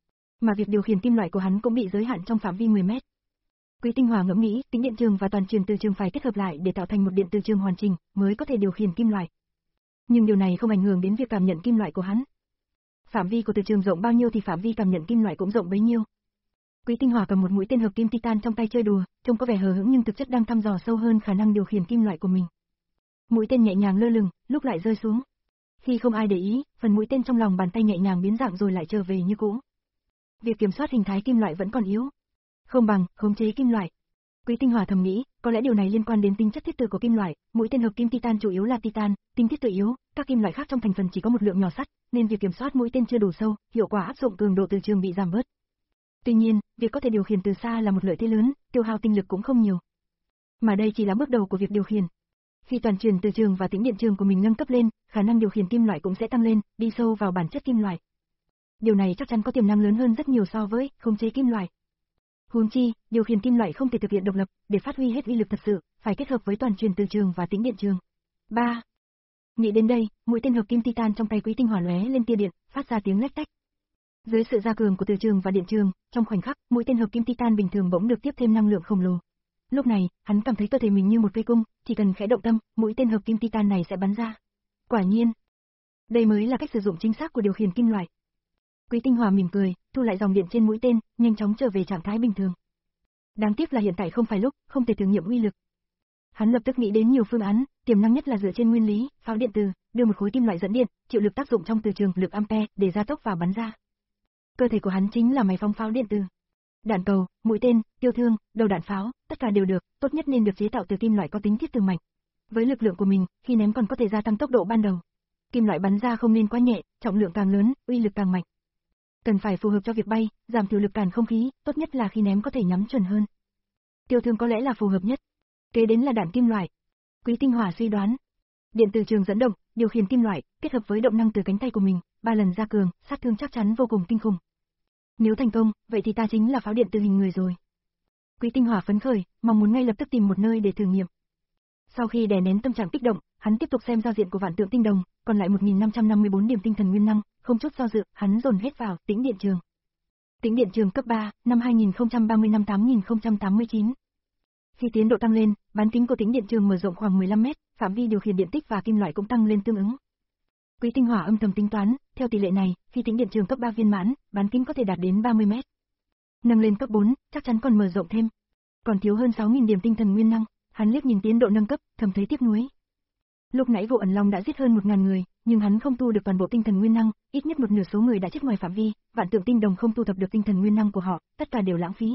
Mà việc điều khiển kim loại của hắn cũng bị giới hạn trong phạm vi mười mét. Quý Tinh Hỏa ngẫm nghĩ, tĩnh điện trường và toàn truyền từ trường phải kết hợp lại để tạo thành một điện từ trường hoàn chỉnh, mới có thể điều khiển kim loại. Nhưng điều này không ảnh hưởng đến việc cảm nhận kim loại của hắn. Phạm vi của từ trường rộng bao nhiêu thì phạm vi cảm nhận kim loại cũng rộng bấy nhiêu. Quý Tinh Hỏa cầm một mũi tên hợp kim titan trong tay chơi đùa, trông có vẻ hờ hững nhưng thực chất đang thăm dò sâu hơn khả năng điều khiển kim loại của mình. Mũi tên nhẹ nhàng lơ lửng, lúc lại rơi xuống. Khi không ai để ý, phần mũi tên trong lòng bàn tay nhẹ nhàng biến dạng rồi lại trở về như cũ. Việc kiểm soát hình thái kim loại vẫn còn yếu. Không bằng khống chế kim loại. Quý Tinh Hỏa thầm nghĩ, có lẽ điều này liên quan đến tính chất thiết tử của kim loại, mũi tên hợp kim titan chủ yếu là titan, tính thiết tử yếu, các kim loại khác trong thành phần chỉ có một lượng nhỏ sắt, nên việc kiểm soát mũi tên chưa đủ sâu, hiệu quả áp dụng cường độ từ trường bị giảm bớt. Tuy nhiên, việc có thể điều khiển từ xa là một lợi thế lớn, tiêu hao tinh lực cũng không nhiều. Mà đây chỉ là bước đầu của việc điều khiển. Khi toàn truyền từ trường và tĩnh điện trường của mình nâng cấp lên, khả năng điều khiển kim loại cũng sẽ tăng lên, đi sâu vào bản chất kim loại. Điều này chắc chắn có tiềm năng lớn hơn rất nhiều so với khống chế kim loại. Huống chi, điều khiển kim loại không thể thực hiện độc lập, để phát huy hết uy lực thật sự, phải kết hợp với toàn truyền từ trường và tĩnh điện trường. ba. Nghĩ đến đây, mũi tên hợp kim titan trong tay Quý Tinh Hỏa lóe lên tia điện, phát ra tiếng lách tách. Dưới sự gia cường của từ trường và điện trường, trong khoảnh khắc, mũi tên hợp kim titan bình thường bỗng được tiếp thêm năng lượng khổng lồ. Lúc này, hắn cảm thấy cơ thể mình như một cây cung, chỉ cần khẽ động tâm, mũi tên hợp kim titan này sẽ bắn ra. Quả nhiên, đây mới là cách sử dụng chính xác của điều khiển kim loại. Quý Tinh Hòa mỉm cười, thu lại dòng điện trên mũi tên, nhanh chóng trở về trạng thái bình thường. Đáng tiếc là hiện tại không phải lúc, không thể thử nghiệm uy lực. Hắn lập tức nghĩ đến nhiều phương án, tiềm năng nhất là dựa trên nguyên lý, pháo điện từ, đưa một khối kim loại dẫn điện, chịu lực tác dụng trong từ trường lực ampere để gia tốc và bắn ra. Cơ thể của hắn chính là máy phóng pháo điện từ. Đạn cầu, mũi tên, tiêu thương, đầu đạn pháo, tất cả đều được, tốt nhất nên được chế tạo từ kim loại có tính thiết từ mạnh. Với lực lượng của mình, khi ném còn có thể gia tăng tốc độ ban đầu. Kim loại bắn ra không nên quá nhẹ, trọng lượng càng lớn, uy lực càng mạnh. Cần phải phù hợp cho việc bay, giảm thiểu lực cản không khí, tốt nhất là khi ném có thể nhắm chuẩn hơn. Tiêu thương có lẽ là phù hợp nhất. Kế đến là đạn kim loại. Quý Tinh Hòa suy đoán, điện từ trường dẫn động, điều khiển kim loại, kết hợp với động năng từ cánh tay của mình, ba lần gia cường, sát thương chắc chắn vô cùng kinh khủng. Nếu thành công, vậy thì ta chính là pháo điện từ hình người rồi. Quý Tinh Hòa phấn khởi, mong muốn ngay lập tức tìm một nơi để thử nghiệm. Sau khi đè nén tâm trạng kích động, hắn tiếp tục xem giao diện của vạn tượng tinh đồng, còn lại một nghìn năm trăm năm mươi tư điểm tinh thần nguyên năng, không chút do dự, hắn dồn hết vào tĩnh điện trường. Tĩnh điện trường cấp ba, năm hai nghìn không trăm ba mươi năm tám nghìn không trăm tám mươi chín. Khi tiến độ tăng lên, bán kính của tĩnh điện trường mở rộng khoảng mười lăm mét, phạm vi điều khiển điện tích và kim loại cũng tăng lên tương ứng. Quý Tinh Hòa âm thầm tính toán, theo tỷ lệ này, khi tĩnh điện trường cấp ba viên mãn, bán kính có thể đạt đến ba mươi mét. Nâng lên cấp bốn, chắc chắn còn mở rộng thêm. Còn thiếu hơn sáu nghìn điểm tinh thần nguyên năng, hắn liếc nhìn tiến độ nâng cấp, thầm thấy tiếc nuối. Lúc nãy Vô Ẩn Long đã giết hơn một nghìn người, nhưng hắn không tu được toàn bộ tinh thần nguyên năng, ít nhất một nửa số người đã chết ngoài phạm vi, vạn tượng tinh đồng không tu tập được tinh thần nguyên năng của họ, tất cả đều lãng phí.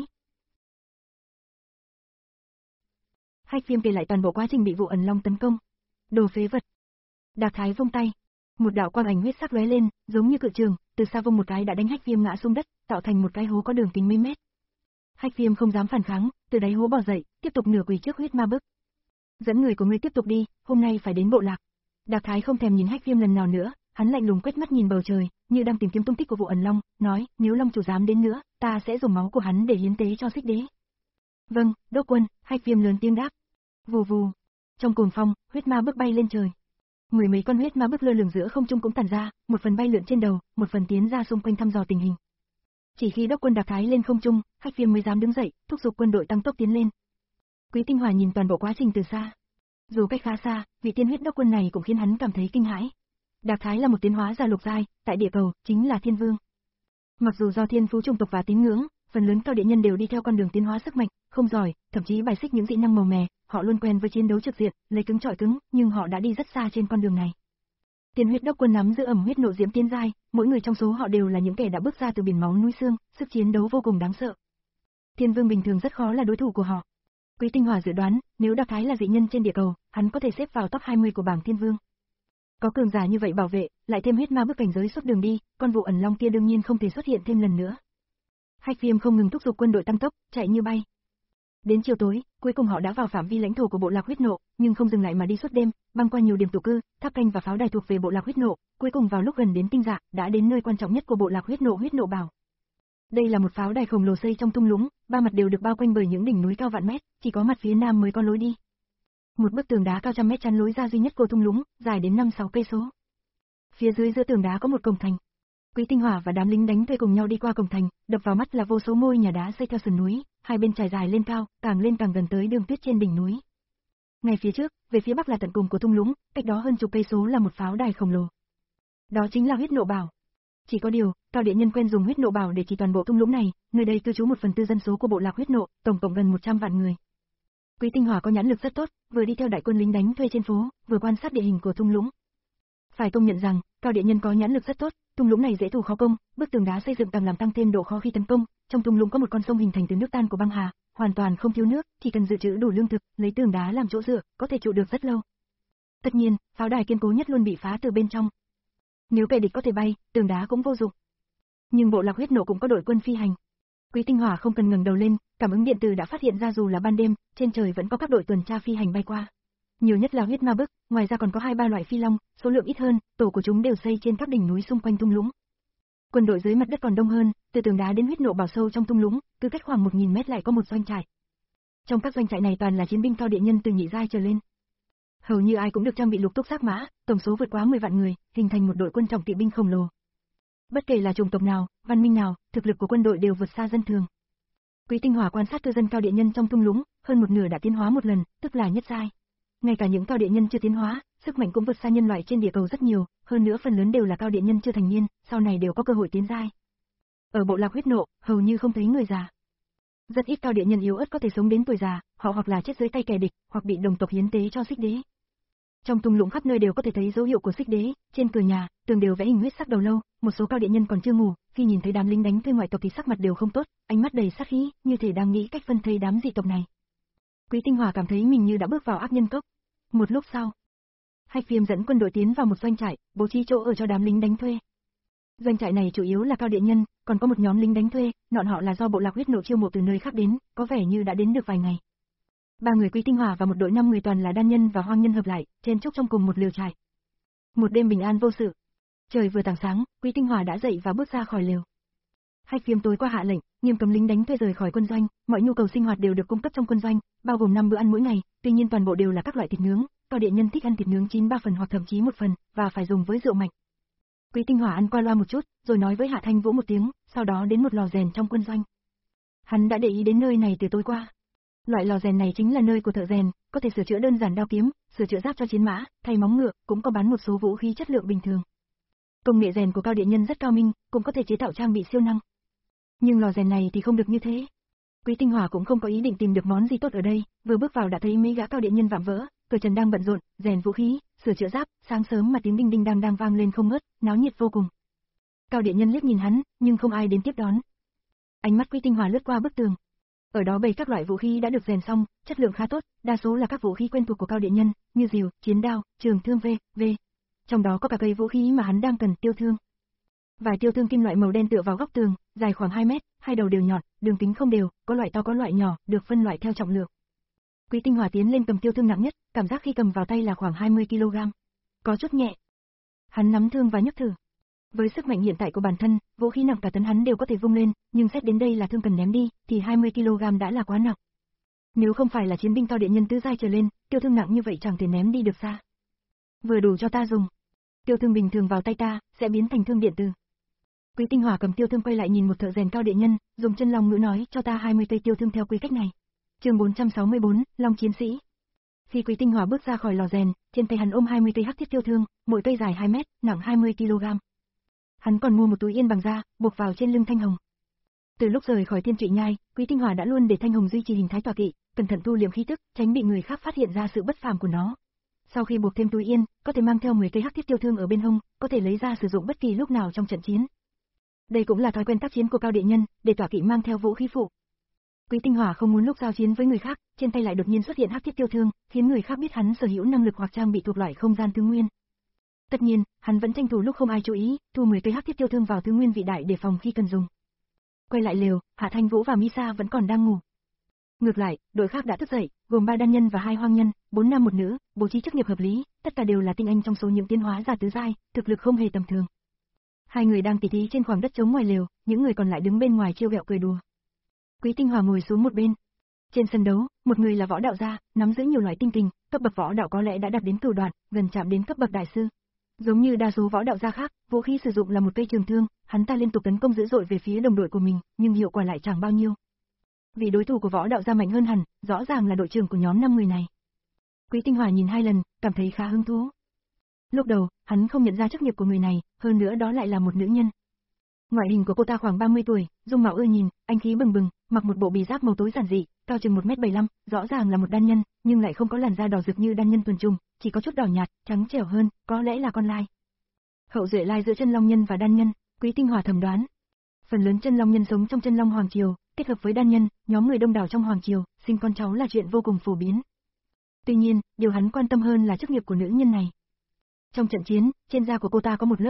Hách Viêm kể lại toàn bộ quá trình bị Vô Ẩn Long tấn công. Đồ phế vật. Đạc Thái vung tay, một đạo quang ảnh huyết sắc lóe lên, giống như cự trường, từ xa vung một cái đã đánh Hách Viêm ngã xuống đất, tạo thành một cái hố có đường kính mấy mét. Hách Viêm không dám phản kháng, từ đáy hố bò dậy, tiếp tục nửa quỳ trước huyết ma bức. Dẫn người của ngươi tiếp tục đi, hôm nay phải đến bộ lạc. Đạc Thái không thèm nhìn Hách Viêm lần nào nữa, hắn lạnh lùng quét mắt nhìn bầu trời, như đang tìm kiếm tung tích của Vô Ẩn Long, nói, nếu Long chủ dám đến nữa, ta sẽ dùng máu của hắn để hiến tế cho Xích Đế. Vâng, đốc quân, Hách Viêm lớn tiếng đáp. Vù vù. Trong cuồng phong, huyết ma bức bay lên trời. Mười mấy con huyết ma bức lơ lửng giữa không trung cũng tản ra, một phần bay lượn trên đầu, một phần tiến ra xung quanh thăm dò tình hình. Chỉ khi đốc quân Đạc Thái lên không trung, Hách Viêm mới dám đứng dậy, thúc giục quân đội tăng tốc tiến lên. Quý Tinh Hòa nhìn toàn bộ quá trình từ xa. Dù cách khá xa, vị tiên huyết đốc quân này cũng khiến hắn cảm thấy kinh hãi. Đạc Thái là một tiến hóa giả lục giai, tại địa cầu chính là thiên vương. Mặc dù do thiên phú chủng tộc và tín ngưỡng, phần lớn cao địa nhân đều đi theo con đường tiến hóa sức mạnh, không giỏi, thậm chí bài xích những dị năng màu mè, họ luôn quen với chiến đấu trực diện, lấy cứng chọi cứng, nhưng họ đã đi rất xa trên con đường này. Tiên huyết đốc quân nắm giữ ẩm huyết nộ diễm tiến giai, mỗi người trong số họ đều là những kẻ đã bước ra từ biển máu núi xương, sức chiến đấu vô cùng đáng sợ. Thiên vương bình thường rất khó là đối thủ của họ. Quý Tinh Hòa dự đoán, nếu Đạc Thái là dị nhân trên địa cầu, hắn có thể xếp vào top hai mươi của bảng thiên vương. Có cường giả như vậy bảo vệ, lại thêm huyết ma bức cảnh giới suốt đường đi, con Vô Ẩn Long kia đương nhiên không thể xuất hiện thêm lần nữa. Hách Viêm không ngừng thúc giục quân đội tăng tốc, chạy như bay. Đến chiều tối, cuối cùng họ đã vào phạm vi lãnh thổ của bộ lạc huyết nộ, nhưng không dừng lại mà đi suốt đêm, băng qua nhiều điểm tụ cư, tháp canh và pháo đài thuộc về bộ lạc huyết nộ, cuối cùng vào lúc gần đến tinh dạ, đã đến nơi quan trọng nhất của bộ lạc huyết nộ huyết nộ bảo. Đây là một pháo đài khổng lồ xây trong thung lũng, ba mặt đều được bao quanh bởi những đỉnh núi cao vạn mét, chỉ có mặt phía nam mới có lối đi. Một bức tường đá cao trăm mét chắn lối ra duy nhất của thung lũng, dài đến năm sáu cây số. Phía dưới giữa tường đá có một cổng thành. Quý Tinh Hòa và đám lính đánh thuê cùng nhau đi qua cổng thành, đập vào mắt là vô số ngôi nhà đá xây theo sườn núi, hai bên trải dài lên cao, càng lên càng gần tới đường tuyết trên đỉnh núi. Ngay phía trước, về phía bắc là tận cùng của thung lũng, cách đó hơn chục cây số là một pháo đài khổng lồ. Đó chính là huyết nộ bảo. Chỉ có điều, cao địa nhân quen dùng huyết nộ bảo để chỉ toàn bộ thung lũng này, nơi đây cư trú một phần tư dân số của bộ lạc huyết nộ, tổng cộng gần một trăm vạn người. Quý Tinh Hòa có nhãn lực rất tốt, vừa đi theo đại quân lính đánh thuê trên phố, vừa quan sát địa hình của thung lũng. Phải công nhận rằng, cao địa nhân có nhãn lực rất tốt, thung lũng này dễ thủ khó công, bức tường đá xây dựng càng làm tăng thêm độ khó khi tấn công, trong thung lũng có một con sông hình thành từ nước tan của băng hà, hoàn toàn không thiếu nước, chỉ cần dự trữ đủ lương thực, lấy tường đá làm chỗ dựa, có thể trụ được rất lâu. Tất nhiên, pháo đài kiên cố nhất luôn bị phá từ bên trong. Nếu kẻ địch có thể bay, tường đá cũng vô dụng. Nhưng bộ lạc huyết nộ cũng có đội quân phi hành. Quý Tinh Hòa không cần ngẩng đầu lên, cảm ứng điện tử đã phát hiện ra dù là ban đêm, trên trời vẫn có các đội tuần tra phi hành bay qua. Nhiều nhất là huyết ma bức, ngoài ra còn có hai ba loại phi long, số lượng ít hơn, tổ của chúng đều xây trên các đỉnh núi xung quanh thung lũng. Quân đội dưới mặt đất còn đông hơn, từ tường đá đến huyết nộ bảo sâu trong thung lũng, cứ cách khoảng một nghìn mét lại có một doanh trại. Trong các doanh trại này toàn là chiến binh cao địa nhân từ nhị giai trở lên. Hầu như ai cũng được trang bị lục túc giác mã, tổng số vượt quá mười vạn người, hình thành một đội quân trọng kỵ binh khổng lồ. Bất kể là chủng tộc nào, văn minh nào, thực lực của quân đội đều vượt xa dân thường. Quý Tinh Hòa quan sát cư dân cao địa nhân trong thung lũng, hơn một nửa đã tiến hóa một lần, tức là nhất giai. Ngay cả những cao địa nhân chưa tiến hóa, sức mạnh cũng vượt xa nhân loại trên địa cầu rất nhiều, hơn nữa phần lớn đều là cao địa nhân chưa thành niên, sau này đều có cơ hội tiến giai. Ở bộ lạc huyết nộ, hầu như không thấy người già. Rất ít cao địa nhân yếu ớt có thể sống đến tuổi già, họ hoặc là chết dưới tay kẻ địch, hoặc bị đồng tộc hiến tế cho Xích Đế. Trong thung lũng khắp nơi đều có thể thấy dấu hiệu của Xích Đế, trên cửa nhà, tường đều vẽ hình huyết sắc đầu lâu, một số cao địa nhân còn chưa ngủ, khi nhìn thấy đám lính đánh thuê ngoại tộc thì sắc mặt đều không tốt, ánh mắt đầy sát khí, như thể đang nghĩ cách phân thây đám dị tộc này. Quý Tinh Hòa cảm thấy mình như đã bước vào ác nhân cốc. Một lúc sau, Hách Viêm dẫn quân đội tiến vào một doanh trại, bố trí chỗ ở cho đám lính đánh thuê. Doanh trại này chủ yếu là cao địa nhân, còn có một nhóm lính đánh thuê, nọn họ là do bộ lạc huyết nộ chiêu mộ từ nơi khác đến, có vẻ như đã đến được vài ngày. Ba người Quý Tinh Hòa và một đội năm người toàn là đan nhân và hoang nhân hợp lại, chen chúc trong cùng một lều trại. Một đêm bình an vô sự. Trời vừa tảng sáng, Quý Tinh Hòa đã dậy và bước ra khỏi lều. Hách Viêm tối qua hạ lệnh, nghiêm cấm lính đánh thuê rời khỏi quân doanh, mọi nhu cầu sinh hoạt đều được cung cấp trong quân doanh, bao gồm năm bữa ăn mỗi ngày, tuy nhiên toàn bộ đều là các loại thịt nướng, cao địa nhân thích ăn thịt nướng chín ba phần hoặc thậm chí một phần, và phải dùng với rượu mạnh. Quý Tinh Hòa ăn qua loa một chút, rồi nói với Hạ Thanh Vũ một tiếng, sau đó đến một lò rèn trong quân doanh. Hắn đã để ý đến nơi này từ tối qua. Loại lò rèn này chính là nơi của thợ rèn, có thể sửa chữa đơn giản đao kiếm, sửa chữa giáp cho chiến mã, thay móng ngựa, cũng có bán một số vũ khí chất lượng bình thường. Công nghệ rèn của cao địa nhân rất cao minh, cũng có thể chế tạo trang bị siêu năng. Nhưng lò rèn này thì không được như thế. Quý Tinh Hòa cũng không có ý định tìm được món gì tốt ở đây, vừa bước vào đã thấy mấy gã cao địa nhân vạm vỡ, cờ trần đang bận rộn, rèn vũ khí, sửa chữa giáp, sáng sớm mà tiếng đinh đinh đang đang vang lên không ngớt, náo nhiệt vô cùng. Cao địa nhân liếc nhìn hắn, nhưng không ai đến tiếp đón. Ánh mắt Quý Tinh Hòa lướt qua bức tường. Ở đó bày các loại vũ khí đã được rèn xong, chất lượng khá tốt, đa số là các vũ khí quen thuộc của cao địa nhân, như rìu, chiến đao, trường thương v, v. Trong đó có cả cây vũ khí mà hắn đang cần, tiêu thương. Vài tiêu thương kim loại màu đen tựa vào góc tường, dài khoảng hai mét, hai đầu đều nhọn, đường kính không đều, có loại to có loại nhỏ, được phân loại theo trọng lượng. Quý Tinh Hòa tiến lên cầm tiêu thương nặng nhất, cảm giác khi cầm vào tay là khoảng hai mươi ki lô gam. Có chút nhẹ. Hắn nắm thương và nhấc thử. Với sức mạnh hiện tại của bản thân, vũ khí nặng cả tấn hắn đều có thể vung lên, nhưng xét đến đây là thương cần ném đi, thì hai mươi ki lô gam đã là quá nặng. Nếu không phải là chiến binh cao địa nhân tứ giai trở lên, tiêu thương nặng như vậy chẳng thể ném đi được xa. Vừa đủ cho ta dùng. Tiêu thương bình thường vào tay ta, sẽ biến thành thương điện tử. Quý Tinh Hòa cầm tiêu thương quay lại nhìn một thợ rèn cao địa nhân, dùng chân long ngữ nói cho ta hai mươi cây tiêu thương theo quy cách này. Chương bốn trăm sáu mươi bốn, Long chiến sĩ. Khi Quý Tinh Hòa bước ra khỏi lò rèn, trên tay hắn ôm hai mươi cây hắc thiết tiêu thương, mỗi cây dài hai mét, nặng hai mươi ki lô gam. Hắn còn mua một túi yên bằng da, buộc vào trên lưng Thanh Hồng. Từ lúc rời khỏi Thiên Trụy Nhai, Quý Tinh Hòa đã luôn để Thanh Hồng duy trì hình thái tọa kỵ, cẩn thận thu liệm khí tức, tránh bị người khác phát hiện ra sự bất phàm của nó. Sau khi buộc thêm túi yên, có thể mang theo mười cây hắc thiết tiêu thương ở bên hông, có thể lấy ra sử dụng bất kỳ lúc nào trong trận chiến. Đây cũng là thói quen tác chiến của cao địa nhân, để tọa kỵ mang theo vũ khí phụ. Quý Tinh Hòa không muốn lúc giao chiến với người khác, trên tay lại đột nhiên xuất hiện hắc thiết tiêu thương, khiến người khác biết hắn sở hữu năng lực hoặc trang bị thuộc loại không gian thứ nguyên. Tất nhiên, hắn vẫn tranh thủ lúc không ai chú ý, thu mười cây hắc thiết tiêu thương vào thứ nguyên vị đại để phòng khi cần dùng. Quay lại lều, Hạ Thanh Vũ và Misa vẫn còn đang ngủ. Ngược lại, đội khác đã thức dậy, gồm ba đan nhân và hai hoang nhân, bốn nam một nữ, bố trí chức nghiệp hợp lý, tất cả đều là tinh anh trong số những tiến hóa giả tứ giai, thực lực không hề tầm thường. Hai người đang tỉ thí trên khoảng đất trống ngoài lều, những người còn lại đứng bên ngoài trêu ghẹo cười đùa. Quý Tinh Hòa ngồi xuống một bên. Trên sân đấu, một người là võ đạo gia, nắm giữ nhiều loại tinh kình, cấp bậc võ đạo có lẽ đã đạt đến cửu đoạn, gần chạm đến cấp bậc đại sư. Giống như đa số võ đạo gia khác, vũ khí sử dụng là một cây trường thương, hắn ta liên tục tấn công dữ dội về phía đồng đội của mình, nhưng hiệu quả lại chẳng bao nhiêu. Vì đối thủ của võ đạo gia mạnh hơn hẳn, rõ ràng là đội trưởng của nhóm năm người này. Quý Tinh Hòa nhìn hai lần, cảm thấy khá hứng thú. Lúc đầu, hắn không nhận ra chức nghiệp của người này, hơn nữa đó lại là một nữ nhân. Ngoại hình của cô ta khoảng ba mươi tuổi, dung mạo ưa nhìn, anh khí bừng bừng, mặc một bộ bì giáp màu tối giản dị, cao chừng một mét bảy mươi lăm, rõ ràng là một đan nhân, nhưng lại không có làn da đỏ rực như đan nhân tuần trùng, chỉ có chút đỏ nhạt, trắng trẻo hơn, có lẽ là con lai. Hậu duệ lai giữa chân long nhân và đan nhân, Quý Tinh Hòa thầm đoán. Phần lớn chân long nhân sống trong chân long hoàng triều, kết hợp với đan nhân, nhóm người đông đảo trong hoàng triều, sinh con cháu là chuyện vô cùng phổ biến. Tuy nhiên, điều hắn quan tâm hơn là chức nghiệp của nữ nhân này. Trong trận chiến, trên da của cô ta có một lớp.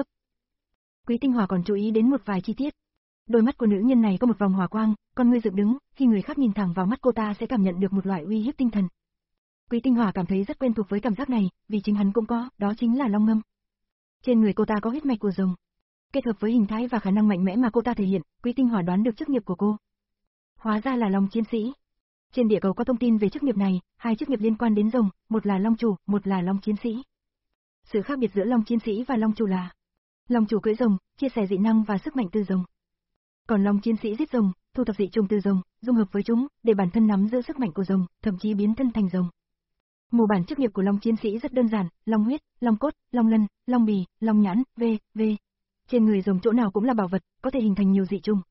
Quý Tinh Hòa còn chú ý đến một vài chi tiết. Đôi mắt của nữ nhân này có một vòng hỏa quang, con ngươi dựng đứng, khi người khác nhìn thẳng vào mắt cô ta sẽ cảm nhận được một loại uy hiếp tinh thần. Quý Tinh Hòa cảm thấy rất quen thuộc với cảm giác này, vì chính hắn cũng có, đó chính là long ngâm. Trên người cô ta có huyết mạch của rồng. Kết hợp với hình thái và khả năng mạnh mẽ mà cô ta thể hiện, Quý Tinh Hòa đoán được chức nghiệp của cô. Hóa ra là long chiến sĩ. Trên địa cầu có thông tin về chức nghiệp này, hai chức nghiệp liên quan đến rồng, một là long chủ, một là long chiến sĩ. Sự khác biệt giữa long chiến sĩ và long chủ là long chủ cưỡi rồng, chia sẻ dị năng và sức mạnh từ rồng. Còn long chiến sĩ giết rồng, thu thập dị trùng từ rồng, dung hợp với chúng, để bản thân nắm giữ sức mạnh của rồng, thậm chí biến thân thành rồng. Mô bản chức nghiệp của long chiến sĩ rất đơn giản, long huyết, long cốt, long lân, long bì, long nhãn, v, v. Trên người rồng chỗ nào cũng là bảo vật, có thể hình thành nhiều dị trùng,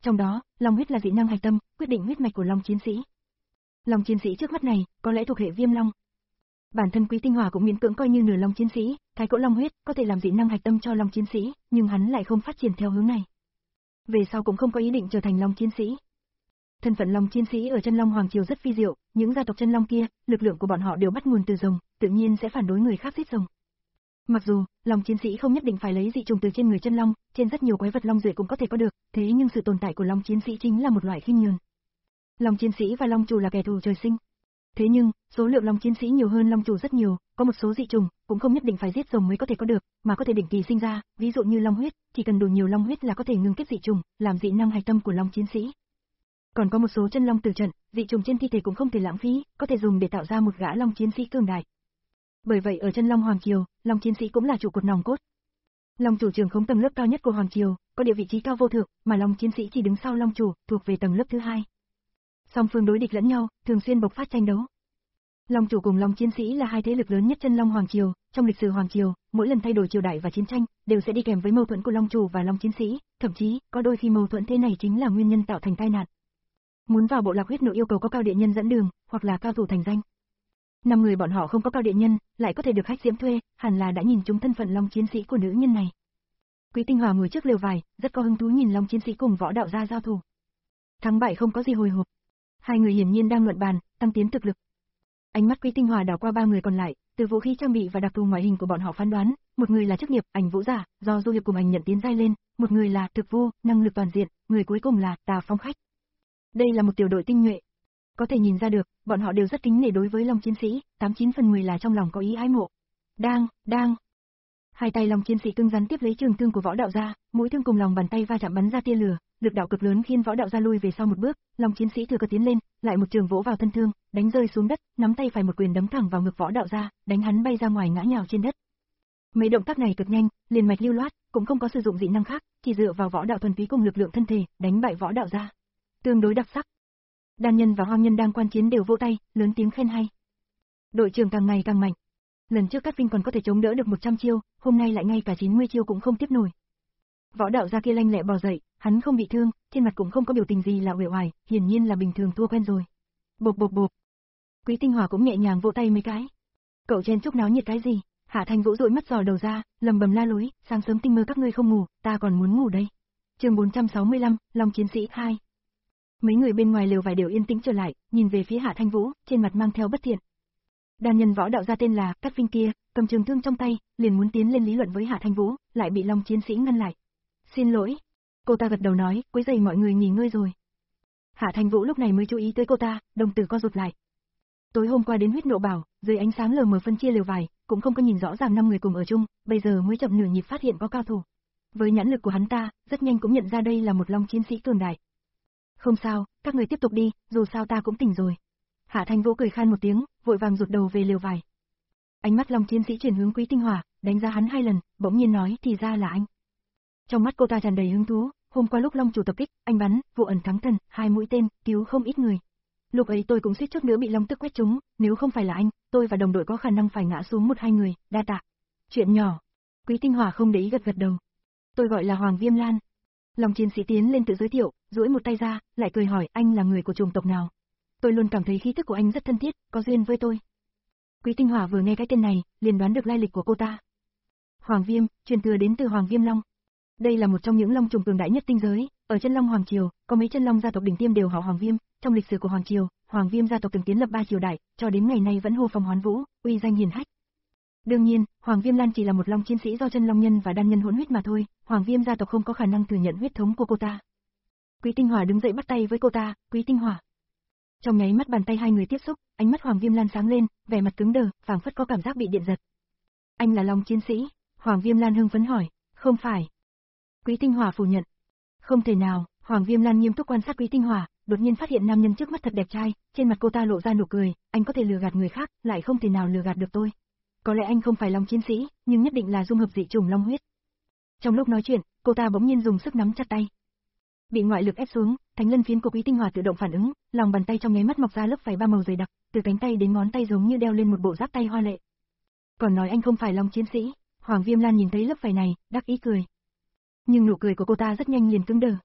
trong đó, long huyết là dị năng hạch tâm, quyết định huyết mạch của long chiến sĩ. Long chiến sĩ trước mắt này, có lẽ thuộc hệ viêm long. Bản thân Quý Tinh Hỏa cũng miễn cưỡng coi như nửa long chiến sĩ, thái cỗ long huyết có thể làm dị năng hạch tâm cho long chiến sĩ, nhưng hắn lại không phát triển theo hướng này. Về sau cũng không có ý định trở thành long chiến sĩ. Thân phận long chiến sĩ ở chân long hoàng triều rất phi diệu, những gia tộc chân long kia, lực lượng của bọn họ đều bắt nguồn từ rồng, tự nhiên sẽ phản đối người khác giết rồng. Mặc dù, long chiến sĩ không nhất định phải lấy dị trùng từ trên người chân long, trên rất nhiều quái vật long duệ cũng có thể có được, thế nhưng sự tồn tại của long chiến sĩ chính là một loại khiêm nhường. Long chiến sĩ và long chủ là kẻ thù trời sinh. Thế nhưng, số lượng long chiến sĩ nhiều hơn long chủ rất nhiều, có một số dị trùng cũng không nhất định phải giết rồng mới có thể có được, mà có thể định kỳ sinh ra, ví dụ như long huyết, chỉ cần đủ nhiều long huyết là có thể ngưng kết dị trùng, làm dị năng hạch tâm của long chiến sĩ. Còn có một số chân long tử trận, dị trùng trên thi thể cũng không thể lãng phí, có thể dùng để tạo ra một gã long chiến sĩ cường đại. Bởi vậy ở chân long hoàng triều, long chiến sĩ cũng là trụ cột nòng cốt. Long chủ trưởng khống tầng lớp cao nhất của hoàng triều, có địa vị trí cao vô thượng, mà long chiến sĩ chỉ đứng sau long chủ, thuộc về tầng lớp thứ hai. Song phương đối địch lẫn nhau, thường xuyên bộc phát tranh đấu. Long chủ cùng long chiến sĩ là hai thế lực lớn nhất chân long hoàng triều, trong lịch sử hoàng triều, mỗi lần thay đổi triều đại và chiến tranh, đều sẽ đi kèm với mâu thuẫn của long chủ và long chiến sĩ, thậm chí, có đôi khi mâu thuẫn thế này chính là nguyên nhân tạo thành tai nạn. Muốn vào bộ lạc huyết nộ yêu cầu có cao địa nhân dẫn đường, hoặc là cao thủ thành danh. Năm người bọn họ không có cao địa nhân, lại có thể được khách diễm thuê, hẳn là đã nhìn trúng thân phận long chiến sĩ của nữ nhân này. Quý Tinh Hỏa ngồi trước lều vải, rất có hứng thú nhìn long chiến sĩ cùng võ đạo gia giao thủ. Thắng bại không có gì hồi hộp. Hai người hiển nhiên đang luận bàn, tăng tiến thực lực. Ánh mắt Quý Tinh Hỏa đảo qua ba người còn lại, từ vũ khí trang bị và đặc thù ngoại hình của bọn họ phán đoán, một người là chức nghiệp ảnh vũ giả, do Du Hiệp cùng ảnh nhận tiến giai lên, một người là thực vu, năng lực toàn diện, người cuối cùng là Tà Phong Khách. Đây là một tiểu đội tinh nhuệ. Có thể nhìn ra được, bọn họ đều rất kính nể đối với long chiến sĩ, tám chín phần mười là trong lòng có ý ái mộ. Đang, đang. Hai tay long chiến sĩ cứng rắn tiếp lấy trường thương của võ đạo gia, mũi thương cùng lòng bàn tay va chạm bắn ra tia lửa, lực đạo cực lớn khiến võ đạo gia lui về sau một bước, long chiến sĩ thừa cơ tiến lên, lại một trường vỗ vào thân thương, đánh rơi xuống đất, nắm tay phải một quyền đấm thẳng vào ngực võ đạo gia, đánh hắn bay ra ngoài ngã nhào trên đất. Mấy động tác này cực nhanh, liền mạch lưu loát, cũng không có sử dụng dị năng khác, chỉ dựa vào võ đạo thuần túy cùng lực lượng thân thể, đánh bại võ đạo gia. Tương đối đặc sắc. Đan Nhân và Hoang Nhân đang quan chiến đều vỗ tay, lớn tiếng khen hay. Đội trưởng càng ngày càng mạnh. Lần trước Cát Vinh còn có thể chống đỡ được một trăm chiêu, hôm nay lại ngay cả chín mươi chiêu cũng không tiếp nổi. Võ đạo gia kia lanh lẹ bò dậy, hắn không bị thương, trên mặt cũng không có biểu tình gì là uể oải, hiển nhiên là bình thường thua quen rồi. Bộp bộp bộp. Quý Tinh Hỏa cũng nhẹ nhàng vỗ tay mấy cái. Cậu chen chúc náo nhiệt cái gì? Hạ Thanh Vũ dụi mắt dò đầu ra, lầm bầm la lối, sáng sớm tinh mơ các ngươi không ngủ, ta còn muốn ngủ đây. Chương bốn trăm sáu mươi lăm, Long chiến sĩ hai. Mấy người bên ngoài lều vải đều yên tĩnh trở lại, nhìn về phía Hạ Thanh Vũ, trên mặt mang theo bất thiện. Đan Nhân võ đạo gia tên là Cát Vinh kia, cầm trường thương trong tay, liền muốn tiến lên lý luận với Hạ Thanh Vũ, lại bị Long chiến sĩ ngăn lại. Xin lỗi. Cô ta gật đầu nói, quấy rầy mọi người nghỉ ngơi rồi. Hạ Thanh Vũ lúc này mới chú ý tới cô ta, đồng tử co rụt lại. Tối hôm qua đến huyết nộ bảo, dưới ánh sáng lờ mờ phân chia lều vải, cũng không có nhìn rõ ràng năm người cùng ở chung, bây giờ mới chậm nửa nhịp phát hiện có cao thủ. Với nhãn lực của hắn ta, rất nhanh cũng nhận ra đây là một long chiến sĩ cường đại. Không sao, các người tiếp tục đi, dù sao ta cũng tỉnh rồi. Hạ Thanh Vũ cười khan một tiếng, vội vàng rụt đầu về lều vải. Ánh mắt long chiến sĩ chuyển hướng Quý Tinh Hỏa, đánh giá hắn hai lần, bỗng nhiên nói thì ra là anh. Trong mắt cô ta tràn đầy hứng thú, hôm qua lúc long chủ tập kích, anh bắn, vụ ẩn thắng thần, hai mũi tên, cứu không ít người. Lúc ấy tôi cũng suýt chút nữa bị long tức quét trúng, nếu không phải là anh, tôi và đồng đội có khả năng phải ngã xuống một hai người, đa tạ. Chuyện nhỏ. Quý Tinh Hỏa không để ý gật gật đầu. Tôi gọi là Hoàng Viêm Lan. Long chiến sĩ tiến lên tự giới thiệu, duỗi một tay ra, lại cười hỏi anh là người của chủng tộc nào. Tôi luôn cảm thấy khí tức của anh rất thân thiết, có duyên với tôi. Quý Tinh Hỏa vừa nghe cái tên này, liền đoán được lai lịch của cô ta. Hoàng Viêm, truyền thừa đến từ Hoàng Viêm Long. Đây là một trong những long trùng cường đại nhất tinh giới, ở chân long hoàng triều, có mấy chân long gia tộc đỉnh tiêm đều họ Hoàng Viêm, trong lịch sử của hoàng triều, Hoàng Viêm gia tộc từng kiến lập ba triều đại, cho đến ngày nay vẫn hô phong hoán vũ, uy danh hiển hách. Đương nhiên, Hoàng Viêm Lan chỉ là một long chiến sĩ do chân long nhân và đan nhân hỗn huyết mà thôi, Hoàng Viêm gia tộc không có khả năng thừa nhận huyết thống của cô ta. Quý Tinh Hỏa đứng dậy bắt tay với cô ta, Quý Tinh Hỏa. Trong nháy mắt bàn tay hai người tiếp xúc, ánh mắt Hoàng Viêm Lan sáng lên, vẻ mặt cứng đờ, phảng phất có cảm giác bị điện giật. Anh là long chiến sĩ? Hoàng Viêm Lan hưng phấn hỏi. Không phải. Quý Tinh Hỏa phủ nhận. Không thể nào. Hoàng Viêm Lan nghiêm túc quan sát Quý Tinh Hỏa, đột nhiên phát hiện nam nhân trước mắt thật đẹp trai, trên mặt cô ta lộ ra nụ cười, anh có thể lừa gạt người khác, lại không thể nào lừa gạt được tôi. Có lẽ anh không phải long chiến sĩ, nhưng nhất định là dung hợp dị chủng long huyết. Trong lúc nói chuyện, cô ta bỗng nhiên dùng sức nắm chặt tay. Bị ngoại lực ép xuống, thánh lân phiến của Quý Tinh Hỏa tự động phản ứng, lòng bàn tay trong nháy mắt mọc ra lớp vảy ba màu dày đặc, từ cánh tay đến ngón tay giống như đeo lên một bộ giáp tay hoa lệ. Còn nói anh không phải long chiến sĩ, Hoàng Viêm Lan nhìn thấy lớp vảy này, đắc ý cười. Nhưng nụ cười của cô ta rất nhanh liền cứng đờ.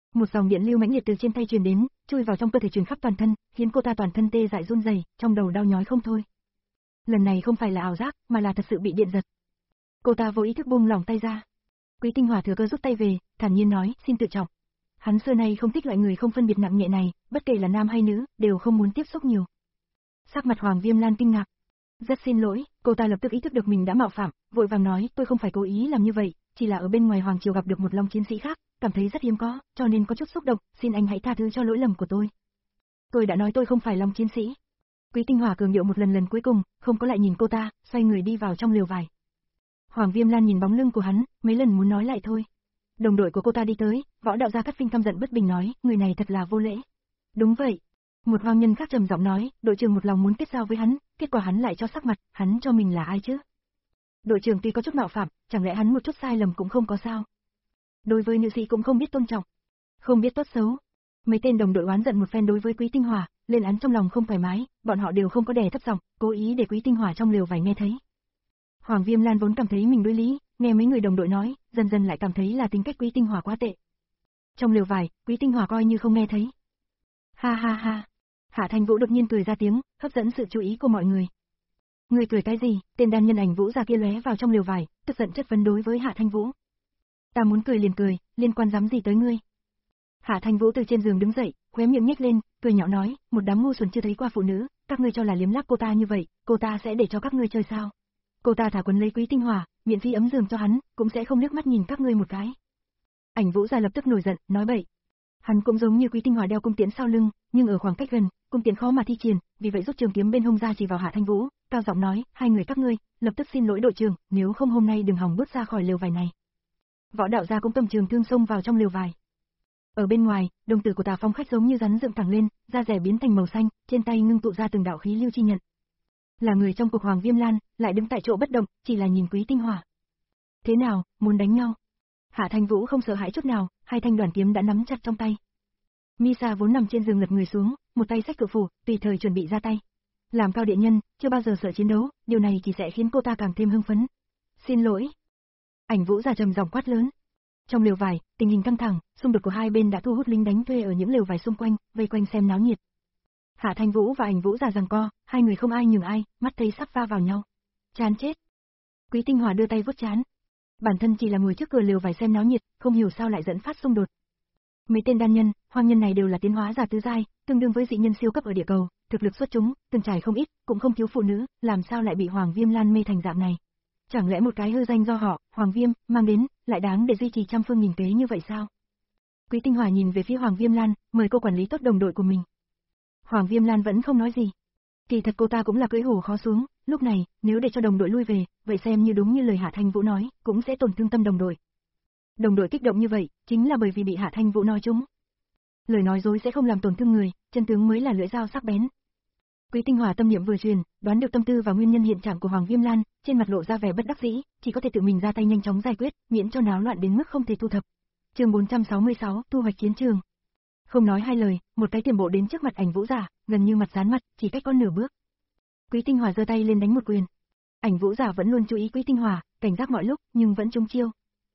Một dòng điện lưu mãnh liệt từ trên tay truyền đến, chui vào trong cơ thể truyền khắp toàn thân, khiến cô ta toàn thân tê dại run rẩy, trong đầu đau nhói không thôi. Lần này không phải là ảo giác, mà là thật sự bị điện giật. Cô ta vô ý thức buông lỏng tay ra. Quý Tinh Hỏa thừa cơ rút tay về, thản nhiên nói, xin tự trọng. Hắn xưa nay không thích loại người không phân biệt nặng nhẹ này, bất kể là nam hay nữ, đều không muốn tiếp xúc nhiều. Sắc mặt Hoàng Viêm Lan kinh ngạc. Rất xin lỗi, cô ta lập tức ý thức được mình đã mạo phạm, vội vàng nói, tôi không phải cố ý làm như vậy, chỉ là ở bên ngoài Hoàng Triều gặp được một Long chiến sĩ khác, cảm thấy rất hiếm có, cho nên có chút xúc động, xin anh hãy tha thứ cho lỗi lầm của tôi. Tôi đã nói tôi không phải Long chiến sĩ. Quý Tinh Hỏa cường điệu một lần lần cuối cùng, không có lại nhìn cô ta, xoay người đi vào trong lều vải. Hoàng Viêm Lan nhìn bóng lưng của hắn, mấy lần muốn nói lại thôi. Đồng đội của cô ta đi tới, Võ Đạo Gia Cát Phinh căm giận bất bình nói, người này thật là vô lễ. Đúng vậy. Một hoang nhân khác trầm giọng nói, đội trưởng một lòng muốn kết giao với hắn, kết quả hắn lại cho sắc mặt, hắn cho mình là ai chứ? Đội trưởng tuy có chút mạo phạm, chẳng lẽ hắn một chút sai lầm cũng không có sao? Đối với nữ sĩ cũng không biết tôn trọng, không biết tốt xấu. Mấy tên đồng đội oán giận một phen đối với Quý Tinh Hỏa, lên án trong lòng không thoải mái, bọn họ đều không có đè thấp giọng, cố ý để Quý Tinh Hỏa trong lều vải nghe thấy. Hoàng Viêm Lan vốn cảm thấy mình đối lý, nghe mấy người đồng đội nói, dần dần lại cảm thấy là tính cách Quý Tinh Hỏa quá tệ. Trong lều vải, Quý Tinh Hỏa coi như không nghe thấy. Ha ha ha. Hạ Thanh Vũ đột nhiên cười ra tiếng, hấp dẫn sự chú ý của mọi người. Người cười cái gì? Tên đàn nhân ảnh Vũ già kia lóe vào trong lều vải, tức giận chất vấn đối với Hạ Thanh Vũ. Ta muốn cười liền cười, liên quan dám gì tới ngươi? Hạ Thanh Vũ từ trên giường đứng dậy, khóe miệng nhếch lên, cười nhạo nói, một đám ngu xuẩn chưa thấy qua phụ nữ, các ngươi cho là liếm láp cô ta như vậy, cô ta sẽ để cho các ngươi chơi sao? Cô ta thả quấn lấy Quý Tinh Hỏa, miễn phí ấm giường cho hắn, cũng sẽ không liếc mắt nhìn các ngươi một cái. Ảnh Vũ già lập tức nổi giận, nói bậy. Hắn cũng giống như Quý Tinh Hỏa đeo cung tiễn sau lưng, nhưng ở khoảng cách gần, cung tiễn khó mà thi triển, vì vậy rút trường kiếm bên hông ra chỉ vào Hạ Thanh Vũ, cao giọng nói, hai người các ngươi, lập tức xin lỗi đội trưởng, nếu không hôm nay đừng hòng bước ra khỏi lều vải này. Võ Đạo Gia cũng cầm trường thương xông vào trong lều vải. Ở bên ngoài, đồng tử của Tà Phong khách giống như rắn dựng thẳng lên, da rẻ biến thành màu xanh, trên tay ngưng tụ ra từng đạo khí lưu chi nhận. Là người trong cục Hoàng Viêm Lan, lại đứng tại chỗ bất động, chỉ là nhìn Quý Tinh Hỏa. Thế nào, muốn đánh nhau? Hạ Thanh Vũ không sợ hãi chút nào, hai thanh đoàn kiếm đã nắm chặt trong tay. Misa vốn nằm trên giường lật người xuống, một tay xách cự phủ, tùy thời chuẩn bị ra tay. Làm cao điện nhân, chưa bao giờ sợ chiến đấu, điều này chỉ sẽ khiến cô ta càng thêm hưng phấn. Xin lỗi. Ảnh Vũ già trầm giọng quát lớn. Trong lều vải, tình hình căng thẳng, xung đột của hai bên đã thu hút lính đánh thuê ở những lều vải xung quanh, vây quanh xem náo nhiệt. Hạ Thanh Vũ và Ảnh Vũ già giằng co, hai người không ai nhường ai, mắt thấy sắp va vào nhau. Chán chết. Quý Tinh Hỏa đưa tay vuốt trán. Bản thân chỉ là ngồi trước cửa lều vải xem náo nhiệt, không hiểu sao lại dẫn phát xung đột. Mấy tên đan nhân, hoang nhân này đều là tiến hóa giả tứ giai, tương đương với dị nhân siêu cấp ở địa cầu, thực lực xuất chúng, từng trải không ít, cũng không thiếu phụ nữ, làm sao lại bị Hoàng Viêm Lan mê thành dạng này? Chẳng lẽ một cái hư danh do họ, Hoàng Viêm, mang đến, lại đáng để duy trì trăm phương nghìn kế như vậy sao? Quý Tinh Hỏa nhìn về phía Hoàng Viêm Lan, mời cô quản lý tốt đồng đội của mình. Hoàng Viêm Lan vẫn không nói gì. Kỳ thật cô ta cũng là cưỡi hổ khó xuống, lúc này, nếu để cho đồng đội lui về, vậy xem như đúng như lời Hạ Thanh Vũ nói, cũng sẽ tổn thương tâm đồng đội. Đồng đội kích động như vậy, chính là bởi vì bị Hạ Thanh Vũ nói trúng. Lời nói dối sẽ không làm tổn thương người, chân tướng mới là lưỡi dao sắc bén. Quý Tinh Hỏa tâm niệm vừa truyền, đoán được tâm tư và nguyên nhân hiện trạng của Hoàng Viêm Lan, trên mặt lộ ra vẻ bất đắc dĩ, chỉ có thể tự mình ra tay nhanh chóng giải quyết, miễn cho náo loạn đến mức không thể thu thập. Chương bốn trăm sáu mươi sáu, thu hoạch chiến trường. Không nói hai lời, một cái tiềm bộ đến trước mặt Ảnh Vũ giả, gần như mặt dán mặt, chỉ cách có nửa bước. Quý Tinh Hỏa giơ tay lên đánh một quyền. Ảnh Vũ giả vẫn luôn chú ý Quý Tinh Hỏa, cảnh giác mọi lúc, nhưng vẫn trúng chiêu.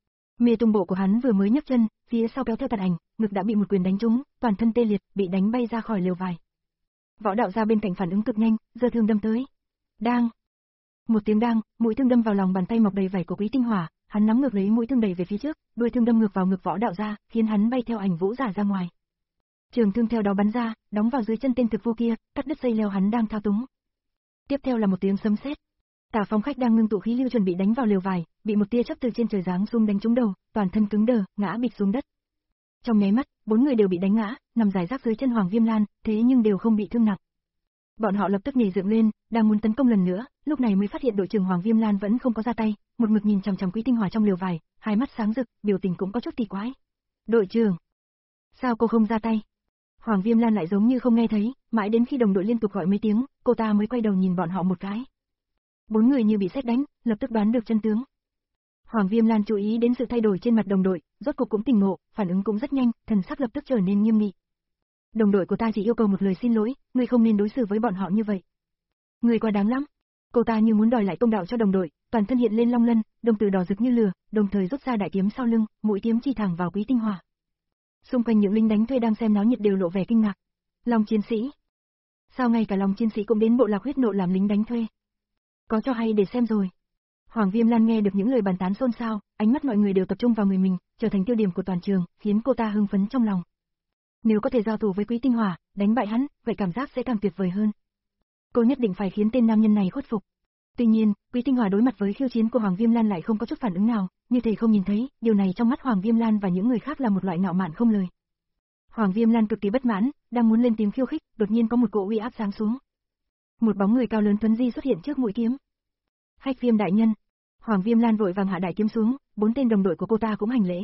Mê tung bộ của hắn vừa mới nhấc chân, phía sau kéo theo tàn ảnh, ngực đã bị một quyền đánh trúng, toàn thân tê liệt, bị đánh bay ra khỏi lều vải. Võ Đạo Gia bên cạnh phản ứng cực nhanh, giơ thương đâm tới. Đang. Một tiếng đang, mũi thương đâm vào lòng bàn tay mọc đầy vảy của Quý Tinh Hỏa, hắn nắm ngược lấy mũi thương đẩy về phía trước, đuôi thương đâm ngược vào ngực Võ Đạo Gia, khiến hắn bay theo Ảnh Vũ giả ra ngoài. Trường thương theo đó bắn ra, đóng vào dưới chân tên thực vô kia, cắt đứt dây leo hắn đang thao túng. Tiếp theo là một tiếng sấm sét. Tả Phong khách đang ngưng tụ khí lưu chuẩn bị đánh vào lều vải, bị một tia chớp từ trên trời giáng xuống đánh trúng đầu, toàn thân cứng đờ, ngã bịch xuống đất. Trong nháy mắt, bốn người đều bị đánh ngã, nằm rải rác dưới chân Hoàng Viêm Lan, thế nhưng đều không bị thương nặng. Bọn họ lập tức nhảy dựng lên, đang muốn tấn công lần nữa, lúc này mới phát hiện đội trưởng Hoàng Viêm Lan vẫn không có ra tay, một mực nhìn chằm chằm Quý Tinh Hỏa trong lều vải, hai mắt sáng rực, biểu tình cũng có chút kỳ quái. "Đội trưởng, sao cô không ra tay?" Hoàng Viêm Lan lại giống như không nghe thấy, mãi đến khi đồng đội liên tục gọi mấy tiếng, cô ta mới quay đầu nhìn bọn họ một cái. Bốn người như bị sét đánh, lập tức đoán được chân tướng. Hoàng Viêm Lan chú ý đến sự thay đổi trên mặt đồng đội, rốt cuộc cũng tỉnh ngộ, phản ứng cũng rất nhanh, thần sắc lập tức trở nên nghiêm nghị. Đồng đội của ta chỉ yêu cầu một lời xin lỗi, ngươi không nên đối xử với bọn họ như vậy. Ngươi quá đáng lắm. Cô ta như muốn đòi lại công đạo cho đồng đội, toàn thân hiện lên long lân, đồng tử đỏ rực như lửa, đồng thời rút ra đại kiếm sau lưng, mũi kiếm chỉ thẳng vào Quý Tinh Hỏa. Xung quanh những lính đánh thuê đang xem náo nhiệt đều lộ vẻ kinh ngạc. Long chiến sĩ. Sao ngay cả Long chiến sĩ cũng đến bộ lạc huyết nộ làm lính đánh thuê? Có cho hay để xem rồi. Hoàng Viêm Lan nghe được những lời bàn tán xôn xao, ánh mắt mọi người đều tập trung vào người mình, trở thành tiêu điểm của toàn trường, khiến cô ta hưng phấn trong lòng. Nếu có thể giao thủ với Quý Tinh Hỏa, đánh bại hắn, vậy cảm giác sẽ càng tuyệt vời hơn. Cô nhất định phải khiến tên nam nhân này khuất phục. Tuy nhiên, Quý Tinh Hỏa đối mặt với khiêu chiến của Hoàng Viêm Lan lại không có chút phản ứng nào, như thể không nhìn thấy, điều này trong mắt Hoàng Viêm Lan và những người khác là một loại ngạo mạn không lời. Hoàng Viêm Lan cực kỳ bất mãn, đang muốn lên tiếng khiêu khích, đột nhiên có một cỗ uy áp giáng xuống. Một bóng người cao lớn tuấn di xuất hiện trước mũi kiếm. Hách Viêm đại nhân. Hoàng Viêm Lan vội vàng hạ đại kiếm xuống, bốn tên đồng đội của cô ta cũng hành lễ.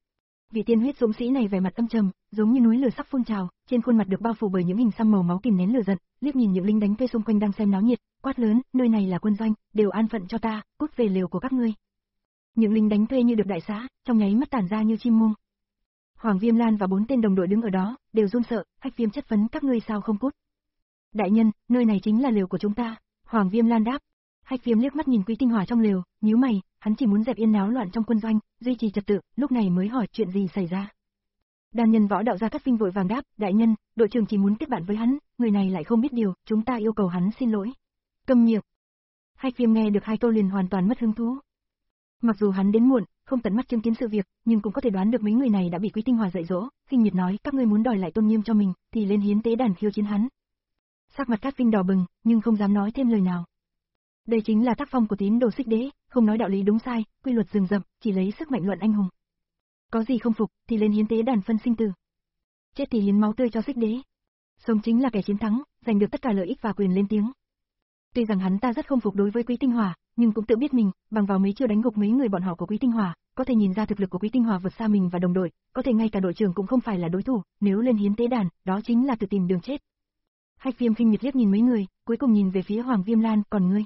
Vị tiên huyết dũng sĩ này vẻ mặt âm trầm, giống như núi lửa sắp phun trào, trên khuôn mặt được bao phủ bởi những hình xăm màu máu kìm nén lửa giận, liếc nhìn những lính đánh thuê xung quanh đang xem náo nhiệt, quát lớn, nơi này là quân doanh, đều an phận cho ta, cút về lều của các ngươi. Những lính đánh thuê như được đại xá, trong nháy mắt tản ra như chim muông. Hoàng Viêm Lan và bốn tên đồng đội đứng ở đó, đều run sợ, Hách Viêm chất vấn các ngươi sao không cút. Đại nhân, nơi này chính là lều của chúng ta, Hoàng Viêm Lan đáp. Hách Viêm liếc mắt nhìn Quý Tinh Hỏa trong lều, nhíu mày, hắn chỉ muốn dẹp yên náo loạn trong quân doanh, duy trì trật tự, lúc này mới hỏi chuyện gì xảy ra. Đan nhân võ đạo gia Cát Vinh vội vàng đáp, đại nhân, đội trưởng chỉ muốn kết bạn với hắn, người này lại không biết điều, chúng ta yêu cầu hắn xin lỗi. Câm miệng. Hách Viêm nghe được hai câu liền hoàn toàn mất hứng thú. Mặc dù hắn đến muộn, không tận mắt chứng kiến sự việc, nhưng cũng có thể đoán được mấy người này đã bị Quý Tinh Hỏa dạy dỗ, khinh miệt nói, các ngươi muốn đòi lại tôn nghiêm cho mình, thì lên hiến tế đàn khiêu chiến hắn. Sắc mặt Cát Vinh đỏ bừng, nhưng không dám nói thêm lời nào. Đây chính là tác phong của tín đồ Xích Đế, không nói đạo lý đúng sai, quy luật rừng rậm, chỉ lấy sức mạnh luận anh hùng. Có gì không phục, thì lên hiến tế đàn phân sinh tử. Chết thì hiến máu tươi cho Xích Đế. Sống chính là kẻ chiến thắng, giành được tất cả lợi ích và quyền lên tiếng. Tuy rằng hắn ta rất không phục đối với Quý Tinh Hỏa, nhưng cũng tự biết mình, bằng vào mấy chiêu đánh gục mấy người bọn họ của Quý Tinh Hỏa, có thể nhìn ra thực lực của Quý Tinh Hỏa vượt xa mình và đồng đội, có thể ngay cả đội trưởng cũng không phải là đối thủ, nếu lên hiến tế đàn, đó chính là tự tìm đường chết. Hách Viêm khinh miệt liếc nhìn mấy người, cuối cùng nhìn về phía Hoàng Viêm Lan, còn ngươi?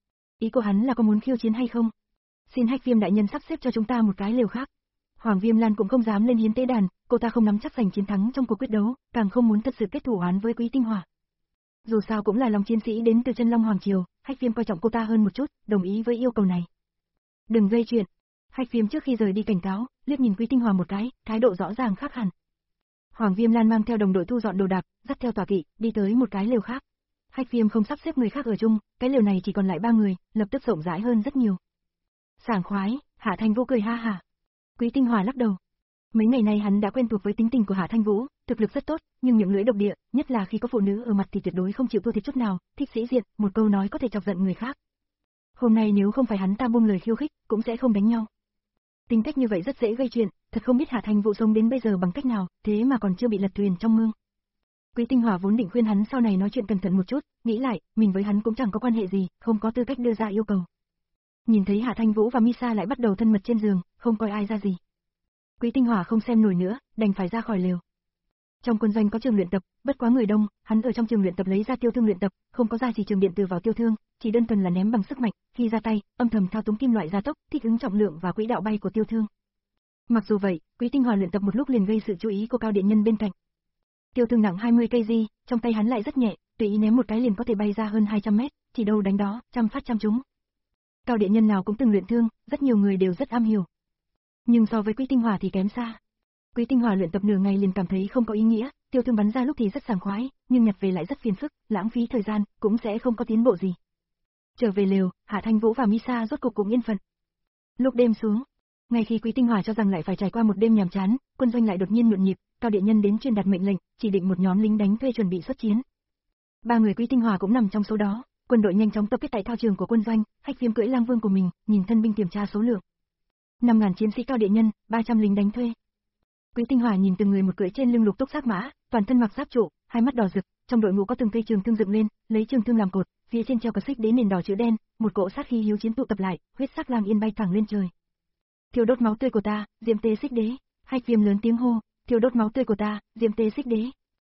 Ý của hắn là có muốn khiêu chiến hay không? Xin Hách Viêm đại nhân sắp xếp cho chúng ta một cái lều khác. Hoàng Viêm Lan cũng không dám lên hiến tế đàn, cô ta không nắm chắc giành chiến thắng trong cuộc quyết đấu, càng không muốn thật sự kết thủ oán với Quý Tinh Hỏa. Dù sao cũng là lòng chiến sĩ đến từ chân Long Hoàng Triều, Hách Viêm coi trọng cô ta hơn một chút, đồng ý với yêu cầu này. Đừng gây chuyện. Hách Viêm trước khi rời đi cảnh cáo, liếc nhìn Quý Tinh Hỏa một cái, thái độ rõ ràng khác hẳn. Hoàng Viêm Lan mang theo đồng đội thu dọn đồ đạc, dắt theo tọa kỵ, đi tới một cái lều khác. Hách Viêm không sắp xếp người khác ở chung, cái lều này chỉ còn lại ba người, lập tức rộng rãi hơn rất nhiều. Sảng khoái, Hạ Thanh Vũ cười ha hả. Quý Tinh Hỏa lắc đầu. Mấy ngày nay hắn đã quen thuộc với tính tình của Hạ Thanh Vũ, thực lực rất tốt, nhưng miệng lưỡi độc địa, nhất là khi có phụ nữ ở mặt thì tuyệt đối không chịu thua thiệt chút nào, thích sĩ diện, một câu nói có thể chọc giận người khác. Hôm nay nếu không phải hắn ta buông lời khiêu khích, cũng sẽ không đánh nhau. Tính cách như vậy rất dễ gây chuyện, thật không biết Hạ Thanh Vũ sống đến bây giờ bằng cách nào, thế mà còn chưa bị lật thuyền trong mương. Quý Tinh Hỏa vốn định khuyên hắn sau này nói chuyện cẩn thận một chút, nghĩ lại, mình với hắn cũng chẳng có quan hệ gì, không có tư cách đưa ra yêu cầu. Nhìn thấy Hạ Thanh Vũ và Misa lại bắt đầu thân mật trên giường, không coi ai ra gì. Quý Tinh Hỏa không xem nổi nữa, đành phải ra khỏi lều. Trong quân doanh có trường luyện tập, bất quá người đông, hắn ở trong trường luyện tập lấy ra tiêu thương luyện tập, không có ra chỉ trường điện tử vào tiêu thương, chỉ đơn thuần là ném bằng sức mạnh, khi ra tay, âm thầm thao túng kim loại gia tốc, thích ứng trọng lượng và quỹ đạo bay của tiêu thương. Mặc dù vậy, Quý Tinh Hỏa luyện tập một lúc liền gây sự chú ý của Cao Điện Nhân bên cạnh. Tiêu thương nặng hai mươi cây gi, trong tay hắn lại rất nhẹ, tùy ý ném một cái liền có thể bay ra hơn hai trăm mét, chỉ đâu đánh đó, trăm phát trăm trúng. Cao Điện Nhân nào cũng từng luyện thương, rất nhiều người đều rất am hiểu. Nhưng so với Quý Tinh Hỏa thì kém xa. Quý Tinh Hỏa luyện tập nửa ngày liền cảm thấy không có ý nghĩa, tiêu thương bắn ra lúc thì rất sảng khoái, nhưng nhặt về lại rất phiền phức, lãng phí thời gian, cũng sẽ không có tiến bộ gì. Trở về lều, Hạ Thanh Vũ và Misa rốt cục cũng yên phận. Lúc đêm xuống, ngay khi Quý Tinh Hỏa cho rằng lại phải trải qua một đêm nhàm chán, quân doanh lại đột nhiên nhộn nhịp, Cao Điện Nhân đến truyền đạt mệnh lệnh, chỉ định một nhóm lính đánh thuê chuẩn bị xuất chiến. Ba người Quý Tinh Hỏa cũng nằm trong số đó, quân đội nhanh chóng tập kết tại thao trường của quân doanh, Hách Viêm cưỡi lang vương của mình, nhìn thân binh kiểm tra số lượng. năm ngàn chiến sĩ Cao Điện Nhân, ba trăm lính đánh thuê. Quý Tinh Hỏa nhìn từng người một cưỡi trên lưng lục túc sát mã, toàn thân mặc giáp trụ, hai mắt đỏ rực, trong đội ngũ có từng cây trường thương dựng lên, lấy trường thương làm cột, phía trên treo cờ xích đế nền đỏ chữ đen, một cỗ sát khí hiếu chiến tụ tập lại, huyết sắc lang yên bay thẳng lên trời. Thiêu đốt máu tươi của ta, diệm tế xích đế. Hách Viêm lớn tiếng hô, thiêu đốt máu tươi của ta, diệm tế xích đế.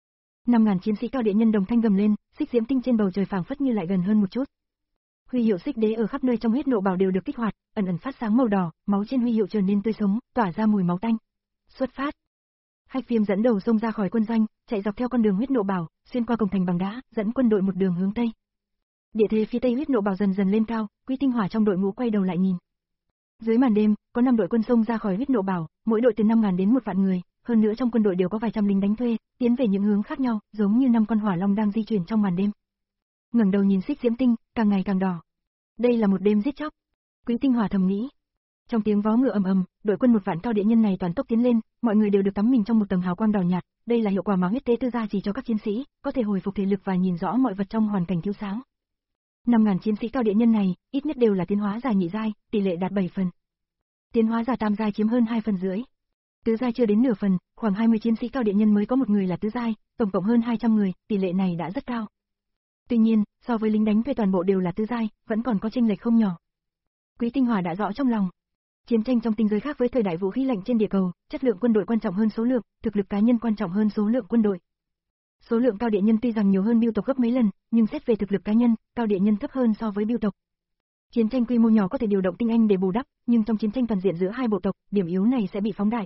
năm ngàn chiến sĩ Cao Điện Nhân đồng thanh gầm lên, xích diễm tinh trên bầu trời phảng phất như lại gần hơn một chút. Huy hiệu xích đế ở khắp nơi trong huyết nộ bảo đều được kích hoạt, ẩn ẩn phát sáng màu đỏ, máu trên huy hiệu trở nên tươi sống, tỏa ra mùi máu tanh. Xuất phát. Hách Viêm dẫn đầu xông ra khỏi quân doanh, chạy dọc theo con đường huyết nộ bảo, xuyên qua cổng thành bằng đá, dẫn quân đội một đường hướng tây. Địa thế phía tây huyết nộ bảo dần dần lên cao, Quý Tinh Hỏa trong đội ngũ quay đầu lại nhìn. Dưới màn đêm, có năm đội quân xông ra khỏi huyết nộ bảo, mỗi đội từ năm ngàn đến một vạn người, hơn nữa trong quân đội đều có vài trăm lính đánh thuê, tiến về những hướng khác nhau, giống như năm con hỏa long đang di chuyển trong màn đêm. Ngẩng đầu nhìn xích diễm tinh, càng ngày càng đỏ. Đây là một đêm giết chóc. Quý Tinh Hỏa thầm nghĩ. Trong tiếng vó ngựa ầm ầm, đội quân một vạn cao địa nhân này toàn tốc tiến lên, mọi người đều được tắm mình trong một tầng hào quang đỏ nhạt, đây là hiệu quả mà huyết tế tư gia trì cho các chiến sĩ, có thể hồi phục thể lực và nhìn rõ mọi vật trong hoàn cảnh thiếu sáng. năm ngàn chiến sĩ cao địa nhân này, ít nhất đều là tiến hóa giả nhị giai, tỷ lệ đạt bảy phần. Tiến hóa giả tam giai chiếm hơn hai phần rưỡi. Tứ giai chưa đến nửa phần, khoảng hai mươi chiến sĩ cao địa nhân mới có một người là tứ giai, tổng cộng hơn hai trăm người, tỷ lệ này đã rất cao. Tuy nhiên, so với lính đánh thuê toàn bộ đều là tứ giai, vẫn còn có chênh lệch không nhỏ. Quý Tinh Hỏa đã rõ trong lòng. Chiến tranh trong tinh giới khác với thời đại vũ khí lạnh trên địa cầu, chất lượng quân đội quan trọng hơn số lượng, thực lực cá nhân quan trọng hơn số lượng quân đội. Số lượng cao địa nhân tuy rằng nhiều hơn bưu tộc gấp mấy lần, nhưng xét về thực lực cá nhân, cao địa nhân thấp hơn so với bưu tộc. Chiến tranh quy mô nhỏ có thể điều động tinh anh để bù đắp, nhưng trong chiến tranh toàn diện giữa hai bộ tộc, điểm yếu này sẽ bị phóng đại.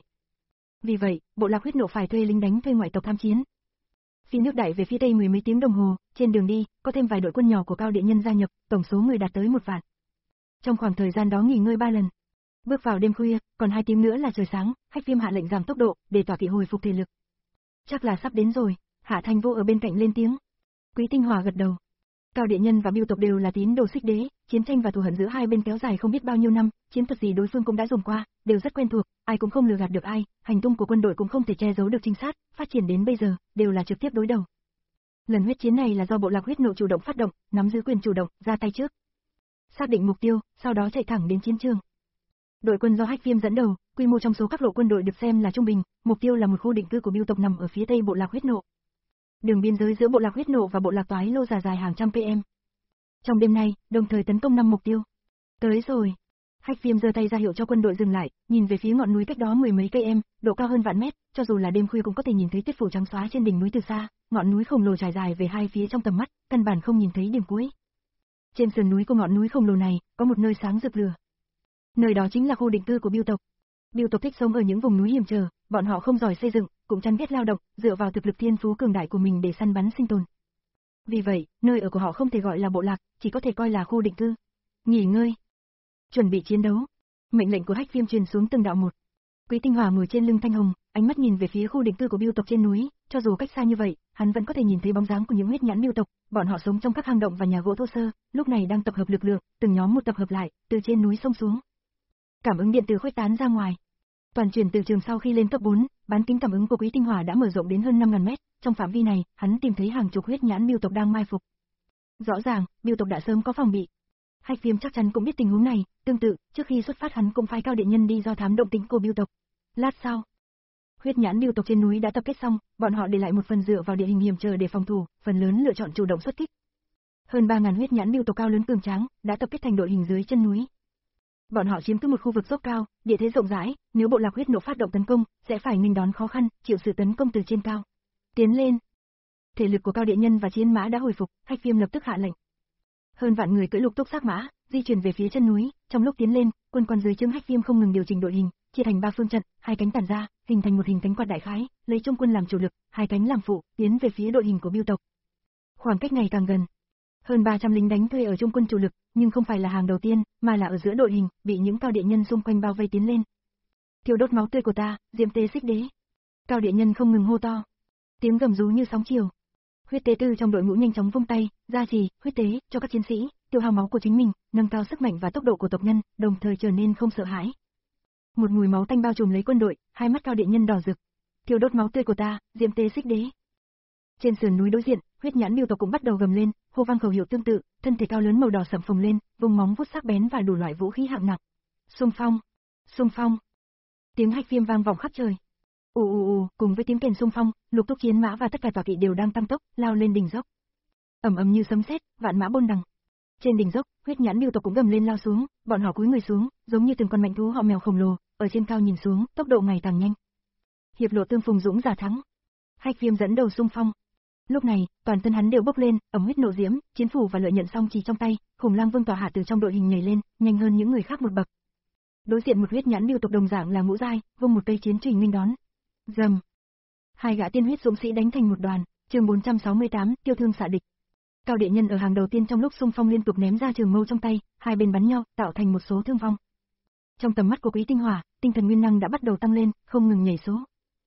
Vì vậy, bộ lạc huyết nộ phải thuê lính đánh thuê ngoại tộc tham chiến. Phi nước đại về phía tây mười mấy tiếng đồng hồ, trên đường đi, có thêm vài đội quân nhỏ của cao địa nhân gia nhập, tổng số người đạt tới một vạn. Trong khoảng thời gian đó nghỉ ngơi ba lần. Bước vào đêm khuya, còn hai tiếng nữa là trời sáng, Hách Viêm hạ lệnh giảm tốc độ, để tỏa kỵ hồi phục thể lực. Chắc là sắp đến rồi, Hạ Thanh Vô ở bên cạnh lên tiếng. Quý Tinh Hỏa gật đầu. Cao địa nhân và bưu tộc đều là tín đồ Xích Đế, chiến tranh và thù hận giữa hai bên kéo dài không biết bao nhiêu năm, chiến thuật gì đối phương cũng đã dùng qua, đều rất quen thuộc, ai cũng không lừa gạt được ai, hành tung của quân đội cũng không thể che giấu được trinh sát, phát triển đến bây giờ, đều là trực tiếp đối đầu. Lần huyết chiến này là do bộ lạc huyết nộ chủ động phát động, nắm giữ quyền chủ động, ra tay trước. Xác định mục tiêu, sau đó chạy thẳng đến chiến trường. Đội quân do Hách Viêm dẫn đầu, quy mô trong số các lộ quân đội được xem là trung bình, mục tiêu là một khu định cư của bưu tộc nằm ở phía tây bộ lạc huyết nộ. Đường biên giới giữa bộ lạc huyết nộ và bộ lạc toái lô dài dài hàng trăm km. Trong đêm nay, đồng thời tấn công năm mục tiêu. Tới rồi. Hách Viêm giơ tay ra hiệu cho quân đội dừng lại, nhìn về phía ngọn núi cách đó mười mấy km, độ cao hơn vạn mét, cho dù là đêm khuya cũng có thể nhìn thấy tuyết phủ trắng xóa trên đỉnh núi từ xa, ngọn núi khổng lồ trải dài về hai phía trong tầm mắt, căn bản không nhìn thấy điểm cuối. Trên sườn núi của ngọn núi khổng lồ này, có một nơi sáng rực lửa. Nơi đó chính là khu định cư của bưu tộc. Bưu tộc thích sống ở những vùng núi hiểm trở, bọn họ không giỏi xây dựng, cũng chán ghét lao động, dựa vào thực lực thiên phú cường đại của mình để săn bắn sinh tồn. Vì vậy, nơi ở của họ không thể gọi là bộ lạc, chỉ có thể coi là khu định cư. Nghỉ ngơi, chuẩn bị chiến đấu. Mệnh lệnh của Hách Viêm truyền xuống từng đạo một. Quý Tinh Hỏa ngồi trên lưng Thanh Hồng, ánh mắt nhìn về phía khu định cư của bưu tộc trên núi, cho dù cách xa như vậy, hắn vẫn có thể nhìn thấy bóng dáng của những huyết nhãn bưu tộc, bọn họ sống trong các hang động và nhà gỗ thô sơ, lúc này đang tập hợp lực lượng, từng nhóm một tập hợp lại, từ trên núi xông xuống. Cảm ứng điện từ khuếch tán ra ngoài. Toàn truyền từ trường sau khi lên cấp bốn, bán kính cảm ứng của Quý Tinh Hỏa đã mở rộng đến hơn năm ngàn mét, trong phạm vi này, hắn tìm thấy hàng chục huyết nhãn bưu tộc đang mai phục. Rõ ràng, bưu tộc đã sớm có phòng bị. Hách Viêm chắc chắn cũng biết tình huống này, tương tự, trước khi xuất phát hắn cũng phái cao điện nhân đi do thám động tĩnh của bưu tộc. Lát sau, huyết nhãn bưu tộc trên núi đã tập kết xong, bọn họ để lại một phần dựa vào địa hình hiểm trở để phòng thủ, phần lớn lựa chọn chủ động xuất kích. Hơn ba ngàn huyết nhãn bưu tộc cao lớn cường tráng, đã tập kết thành đội hình dưới chân núi. Bọn họ chiếm cứ một khu vực dốc cao, địa thế rộng rãi, nếu bộ lạc huyết nộ phát động tấn công, sẽ phải nghênh đón khó khăn, chịu sự tấn công từ trên cao. Tiến lên. Thể lực của cao địa nhân và chiến mã đã hồi phục, Hách Viêm lập tức hạ lệnh. Hơn vạn người cưỡi lục túc xác mã, di chuyển về phía chân núi, trong lúc tiến lên, quân quan dưới trướng Hách Viêm không ngừng điều chỉnh đội hình, chia thành ba phương trận, hai cánh tản ra, hình thành một hình cánh quạt đại khái, lấy trung quân làm chủ lực, hai cánh làm phụ, tiến về phía đội hình của bưu tộc. Khoảng cách ngày càng gần. Hơn ba trăm lính đánh thuê ở trung quân chủ lực, nhưng không phải là hàng đầu tiên, mà là ở giữa đội hình, bị những cao địa nhân xung quanh bao vây tiến lên. Thiêu đốt máu tươi của ta, Diêm Tế Xích Đế. Cao địa nhân không ngừng hô to. Tiếng gầm rú như sóng chiều. Huyết tế tư trong đội ngũ nhanh chóng vung tay, ra trì, huyết tế cho các chiến sĩ, tiêu hao máu của chính mình, nâng cao sức mạnh và tốc độ của tộc nhân, đồng thời trở nên không sợ hãi. Một mùi máu tanh bao trùm lấy quân đội, hai mắt cao địa nhân đỏ rực. Thiêu đốt máu tươi của ta, Diêm Tế Xích Đế. Trên sườn núi đối diện, huyết nhãn bưu tộc cũng bắt đầu gầm lên, hô vang khẩu hiệu tương tự, thân thể cao lớn màu đỏ sẫm phồng lên, vùng móng vuốt sắc bén và đủ loại vũ khí hạng nặng. Xung phong, xung phong. Tiếng Hách Viêm vang vọng khắp trời. Ù ù ù, cùng với tiếng kèn xung phong, lục túc chiến mã và tất cả tọa kỵ đều đang tăng tốc, lao lên đỉnh dốc. Ầm ầm như sấm sét, vạn mã bôn đằng. Trên đỉnh dốc, huyết nhãn bưu tộc cũng gầm lên lao xuống, bọn họ cúi người xuống, giống như từng con mạnh thú họ mèo khổng lồ, ở trên cao nhìn xuống, tốc độ ngày càng nhanh. Hiệp lộ tương phùng dũng giả thắng. Hách Viêm dẫn đầu xung phong. Lúc này, toàn thân hắn đều bốc lên, ẩm huyết nộ diễm, chiến phủ và lợi nhận song chỉ trong tay, Khủng Lang Vương tỏa hạ từ trong đội hình nhảy lên, nhanh hơn những người khác một bậc. Đối diện một huyết nhãn bưu tộc đồng dạng là ngũ giai, vung một cây chiến chùy nghênh đón. Rầm. Hai gã tiên huyết dũng sĩ đánh thành một đoàn, chương bốn trăm sáu mươi tám, tiêu thương xạ địch. Cao địa nhân ở hàng đầu tiên trong lúc xung phong liên tục ném ra trường mâu trong tay, hai bên bắn nhau, tạo thành một số thương vong. Trong tầm mắt của Quý Tinh Hỏa, tinh thần nguyên năng đã bắt đầu tăng lên, không ngừng nhảy số.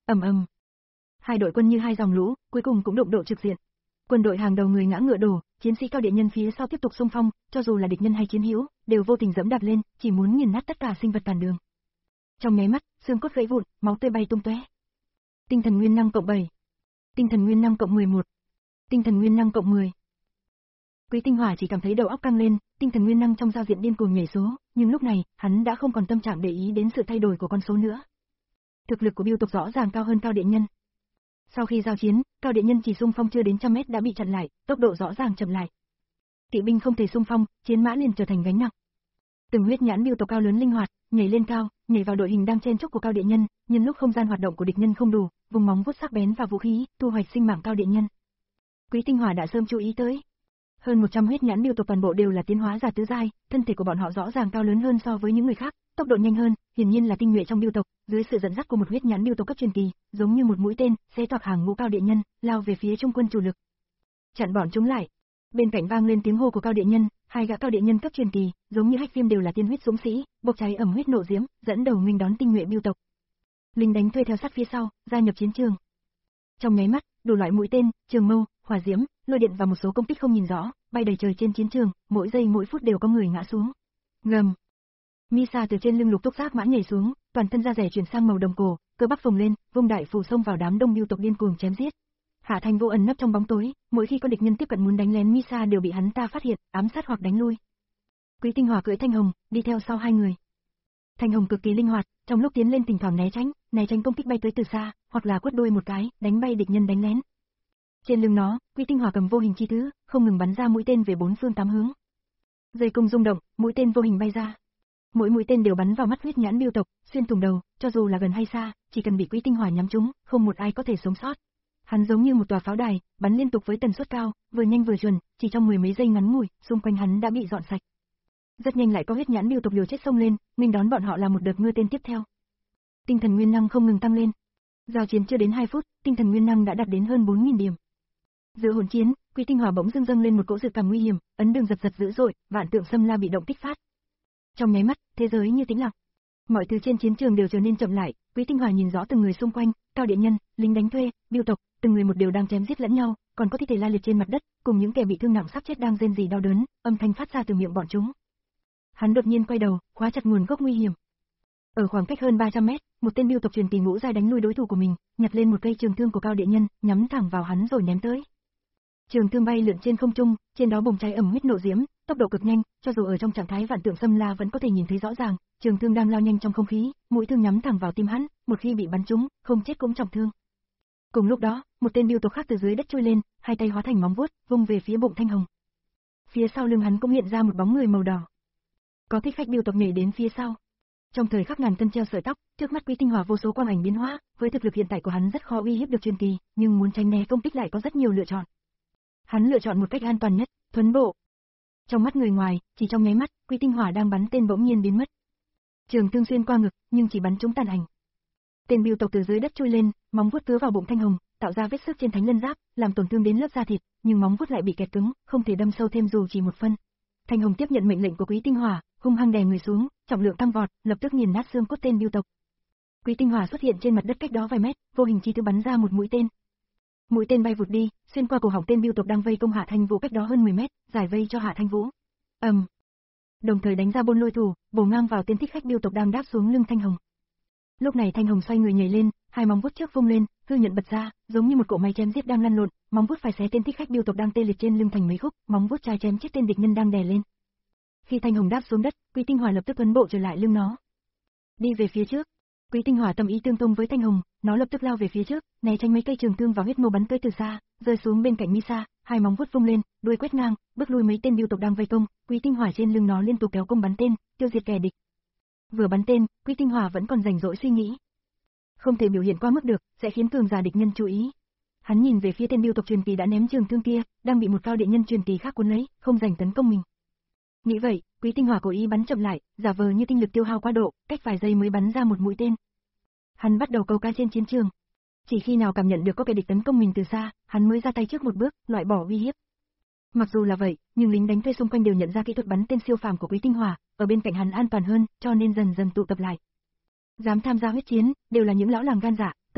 Ầm ầm. Hai đội quân như hai dòng lũ, cuối cùng cũng đụng độ trực diện. Quân đội hàng đầu người ngã ngựa đổ, chiến sĩ cao địa nhân phía sau tiếp tục xung phong, cho dù là địch nhân hay chiến hữu, đều vô tình dẫm đạp lên, chỉ muốn nghiền nát tất cả sinh vật cản đường. Trong nháy mắt, xương cốt gãy vụn, máu tươi bay tung tóe. Tinh thần nguyên năng cộng bảy, tinh thần nguyên năng cộng mười một, tinh thần nguyên năng cộng mười. Quý Tinh Hỏa chỉ cảm thấy đầu óc căng lên, tinh thần nguyên năng trong giao diện điên cuồng nhảy số, nhưng lúc này, hắn đã không còn tâm trạng để ý đến sự thay đổi của con số nữa. Thực lực của Bưu tộc rõ ràng cao hơn Cao Điện Nhân. Sau khi giao chiến, Cao Điện Nhân chỉ xung phong chưa đến trăm mét đã bị chặn lại, tốc độ rõ ràng chậm lại. Kỵ binh không thể xung phong, chiến mã liền trở thành gánh nặng. Từng huyết nhãn Bưu tộc cao lớn linh hoạt, nhảy lên cao, nhảy vào đội hình đang chen chúc của Cao Điện Nhân, nhân lúc không gian hoạt động của địch nhân không đủ, vùng móng vuốt sắc bén và vũ khí, thu hoạch sinh mạng Cao Điện Nhân. Quý Tinh Hỏa đã sớm chú ý tới. Hơn một trăm huyết nhãn Bưu tộc toàn bộ đều là tiến hóa giả tứ giai, thân thể của bọn họ rõ ràng cao lớn hơn so với những người khác, tốc độ nhanh hơn, hiển nhiên là tinh nhuệ trong Bưu tộc, dưới sự dẫn dắt của một huyết nhãn Bưu tộc cấp truyền kỳ, giống như một mũi tên, xé toạc hàng ngũ Cao Điện Nhân, lao về phía trung quân chủ lực. Chặn bọn chúng lại. Bên cạnh vang lên tiếng hô của Cao Điện Nhân, hai gã Cao Điện Nhân cấp truyền kỳ, giống như Hách Viêm đều là tiên huyết dũng sĩ, bộc cháy ẩm huyết nộ diễm, dẫn đầu nghênh đón tinh nhuệ Bưu tộc. Lính đánh thuê theo sát phía sau, gia nhập chiến trường. Trong nháy mắt, đủ loại mũi tên, trường mâu, hỏa diễm, lôi điện và một số công kích không nhìn rõ, bay đầy trời trên chiến trường, mỗi giây mỗi phút đều có người ngã xuống. Ngầm. Misa từ trên lưng Lục Túc Giác mã nhảy xuống, toàn thân da rẻ chuyển sang màu đồng cổ, cơ bắp phồng lên, vung đại phù xông vào đám đông Bưu tộc điên cuồng chém giết. Hạ Thành Vô ẩn nấp trong bóng tối, mỗi khi có địch nhân tiếp cận muốn đánh lén Misa đều bị hắn ta phát hiện, ám sát hoặc đánh lui. Quý Tinh Hỏa cưỡi Thanh Hồng, đi theo sau hai người. Thanh Hồng cực kỳ linh hoạt, trong lúc tiến lên thỉnh thoảng né tránh, né tránh công kích bay tới từ xa, hoặc là quất đuôi một cái, đánh bay địch nhân đánh lén. Trên lưng nó, Quý Tinh Hỏa cầm vô hình chi thứ, không ngừng bắn ra mũi tên về bốn phương tám hướng. Dây cung rung động, mũi tên vô hình bay ra. Mỗi mũi tên đều bắn vào mắt huyết nhãn Bưu tộc, xuyên thủng đầu, cho dù là gần hay xa, chỉ cần bị Quý Tinh Hỏa nhắm trúng, không một ai có thể sống sót. Hắn giống như một tòa pháo đài, bắn liên tục với tần suất cao, vừa nhanh vừa chuẩn, chỉ trong mười mấy giây ngắn ngủi, xung quanh hắn đã bị dọn sạch. Rất nhanh lại có huyết nhãn Bưu tộc liều chết xông lên, nghênh đón bọn họ là một đợt mưa tên tiếp theo. Tinh thần nguyên năng không ngừng tăng lên. Giao chiến chưa đến hai phút, tinh thần nguyên năng đã đạt đến hơn bốn nghìn điểm. Giữa hỗn chiến, Quý Tinh Hỏa bỗng dưng dâng lên một cỗ dự cảm nguy hiểm, ấn đường giật giật dữ dội, vạn tượng xâm la bị động kích phát. Trong nháy mắt, thế giới như tĩnh lặng. Mọi thứ trên chiến trường đều trở nên chậm lại, Quý Tinh Hỏa nhìn rõ từng người xung quanh, Cao Điện Nhân, lính đánh thuê, Bưu tộc, từng người một đều đang chém giết lẫn nhau, còn có thi thể la liệt trên mặt đất, cùng những kẻ bị thương nặng sắp chết đang rên rỉ đau đớn, âm thanh phát ra từ miệng bọn chúng. Hắn đột nhiên quay đầu, khóa chặt nguồn gốc nguy hiểm. Ở khoảng cách hơn ba trăm mét, một tên Bưu tộc truyền kỳ ngũ giai đánh lui đối thủ của mình, nhặt lên một cây trường thương của Cao Điện Nhân, nhắm thẳng vào hắn rồi ném tới. Trường thương bay lượn trên không trung, trên đó bùng cháy ẩm huyết nộ diễm, tốc độ cực nhanh, cho dù ở trong trạng thái vạn tượng xâm la vẫn có thể nhìn thấy rõ ràng, trường thương đang lao nhanh trong không khí, mũi thương nhắm thẳng vào tim hắn, một khi bị bắn trúng, không chết cũng trọng thương. Cùng lúc đó, một tên Bưu tộc khác từ dưới đất trôi lên, hai tay hóa thành móng vuốt, vung về phía bụng Thanh Hồng. Phía sau lưng hắn cũng hiện ra một bóng người màu đỏ. Có thích khách Bưu tộc nhảy đến phía sau. Trong thời khắc ngàn cân treo sợi tóc, trước mắt Quý Tinh Hỏa vô số quang ảnh biến hóa, với thực lực hiện tại của hắn rất khó uy hiếp được truyền kỳ, nhưng muốn tránh né công kích lại có rất nhiều lựa chọn. Hắn lựa chọn một cách an toàn nhất, thuấn bộ. Trong mắt người ngoài, chỉ trong nháy mắt, Quý Tinh Hỏa đang bắn tên bỗng nhiên biến mất. Trường thương xuyên qua ngực, nhưng chỉ bắn trúng tàn ảnh. Tên Bưu tộc từ dưới đất chui lên, móng vuốt cứa vào bụng Thanh Hồng, tạo ra vết xước trên thánh lân giáp, làm tổn thương đến lớp da thịt, nhưng móng vuốt lại bị kẹt cứng, không thể đâm sâu thêm dù chỉ một phân. Thanh Hồng tiếp nhận mệnh lệnh của Quý Tinh Hỏa, hung hăng đè người xuống, trọng lượng tăng vọt, lập tức nghiền nát xương cốt tên Bưu tộc. Quý Tinh Hỏa xuất hiện trên mặt đất cách đó vài mét, vô hình chi thứ bắn ra một mũi tên. Mũi tên bay vụt đi, xuyên qua cổ họng tên Bưu tộc đang vây công Hạ Thanh Vũ cách đó hơn mười mét, giải vây cho Hạ Thanh Vũ. Ầm. Um. Đồng thời đánh ra bôn lôi thủ, bổ ngang vào tên thích khách Bưu tộc đang đáp xuống lưng Thanh Hồng. Lúc này Thanh Hồng xoay người nhảy lên, hai móng vuốt trước vung lên, hư nhận bật ra, giống như một cỗ máy chém giết đang lăn lộn, móng vuốt phải xé tên thích khách Bưu tộc đang tê liệt trên lưng thành mấy khúc, móng vuốt trái chém chết tên địch nhân đang đè lên. Khi Thanh Hồng đáp xuống đất, Quý Tinh Hỏa lập tức tuấn bộ trở lại lưng nó. Đi về phía trước. Quý Tinh Hỏa tâm ý tương thông với Thanh Hồng, nó lập tức lao về phía trước, né tránh mấy cây trường thương và huyết mâu bắn tới từ xa, rơi xuống bên cạnh Misa, hai móng vuốt vung lên, đuôi quét ngang, bước lui mấy tên Bưu tộc đang vây công, Quý Tinh Hỏa trên lưng nó liên tục kéo công bắn tên, tiêu diệt kẻ địch. Vừa bắn tên, Quý Tinh Hỏa vẫn còn rảnh rỗi suy nghĩ. Không thể biểu hiện quá mức được, sẽ khiến cường giả địch nhân chú ý. Hắn nhìn về phía tên Bưu tộc truyền kỳ đã ném trường thương kia, đang bị một Cao Điện Nhân truyền kỳ khác cuốn lấy, không rảnh tấn công mình. Nghĩ vậy, Quý Tinh Hỏa cố ý bắn chậm lại, giả vờ như tinh lực tiêu hao quá độ, cách vài giây mới bắn ra một mũi tên. Hắn bắt đầu câu cá trên chiến trường. Chỉ khi nào cảm nhận được có kẻ địch tấn công mình từ xa, hắn mới ra tay trước một bước, loại bỏ uy hiếp. Mặc dù là vậy, nhưng lính đánh thuê xung quanh đều nhận ra kỹ thuật bắn tên siêu phàm của Quý Tinh Hỏa, ở bên cạnh hắn an toàn hơn, cho nên dần dần tụ tập lại. Dám tham gia huyết chiến, đều là những lão làng gan dạ,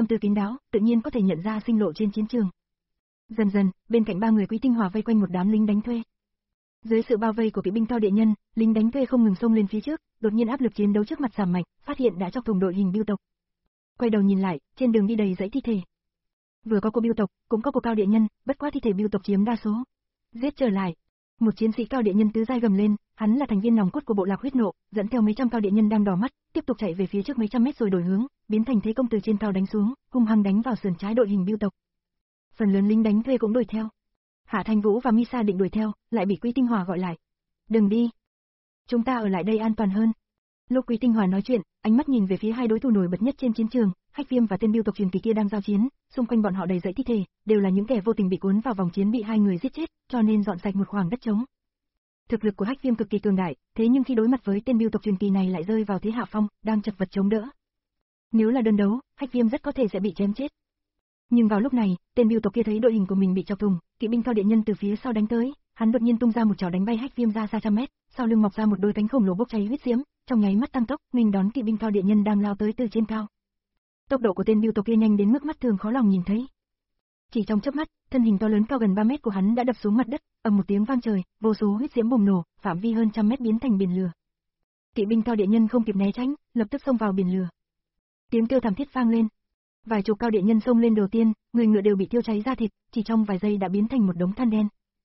tâm tư kín đáo, tự nhiên có thể nhận ra sinh lộ trên chiến trường. Dần dần, bên cạnh ba người Quý Tinh Hòa vây quanh một đám lính đánh thuê. Dưới sự bao vây của kỵ binh cao địa nhân, lính đánh thuê không ngừng xông lên phía trước, đột nhiên áp lực chiến đấu trước mặt giảm mạnh, phát hiện đã chọc thủng đội hình bưu tộc. Quay đầu nhìn lại, trên đường đi đầy dãy thi thể. Vừa có của bưu tộc, cũng có của cao địa nhân, bất quá thi thể bưu tộc chiếm đa số. Giết trở lại. Một chiến sĩ cao địa nhân tứ giai gầm lên, hắn là thành viên nòng cốt của bộ lạc huyết nộ, dẫn theo mấy trăm cao địa nhân đang đỏ mắt, tiếp tục chạy về phía trước mấy trăm mét rồi đổi hướng, biến thành thế công từ trên cao đánh xuống, hung hăng đánh vào sườn trái đội hình bưu tộc. Phần lớn lính đánh thuê cũng đuổi theo. Hạ Thanh Vũ và Misa định đuổi theo, lại bị Quý Tinh Hòa gọi lại. Đừng đi. Chúng ta ở lại đây an toàn hơn. Lúc Quý Tinh Hòa nói chuyện, ánh mắt nhìn về phía hai đối thủ nổi bật nhất trên chiến trường, Hách Viêm và tên bưu tộc truyền kỳ kia đang giao chiến, xung quanh bọn họ đầy dãy thi thể, đều là những kẻ vô tình bị cuốn vào vòng chiến bị hai người giết chết, cho nên dọn sạch một khoảng đất trống. Thực lực của Hách Viêm cực kỳ cường đại, thế nhưng khi đối mặt với tên bưu tộc truyền kỳ này lại rơi vào thế hạ phong, đang chật vật chống đỡ. Nếu là đơn đấu, Hách Viêm rất có thể sẽ bị chém chết. Nhưng vào lúc này, tên bưu tộc kia thấy đội hình của mình bị chọc thủng, kỵ binh cao địa nhân từ phía sau đánh tới, hắn đột nhiên tung ra một chảo đánh bay Hách Viêm ra xa trăm mét, sau lưng mọc ra một đôi cánh khổng lồ bốc cháy huyết diễm, trong nháy mắt tăng tốc, nghênh đón kỵ binh cao địa nhân đang lao tới từ trên cao. Tốc độ của tên bưu tộc kia nhanh đến mức mắt thường khó lòng nhìn thấy. Chỉ trong chớp mắt, thân hình to lớn cao gần ba mét của hắn đã đập xuống mặt đất, ầm một tiếng vang trời, vô số huyết diễm bùng nổ, phạm vi hơn trăm mét biến thành biển lửa. Kỵ binh cao địa nhân không kịp né tránh, lập tức xông vào biển lửa. Tiếng kêu thảm thiết vang lên. Vài chục cao địa nhân xông lên đầu tiên, người ngựa đều bị thiêu cháy ra thịt, chỉ trong vài giây đã biến thành một đống than đen.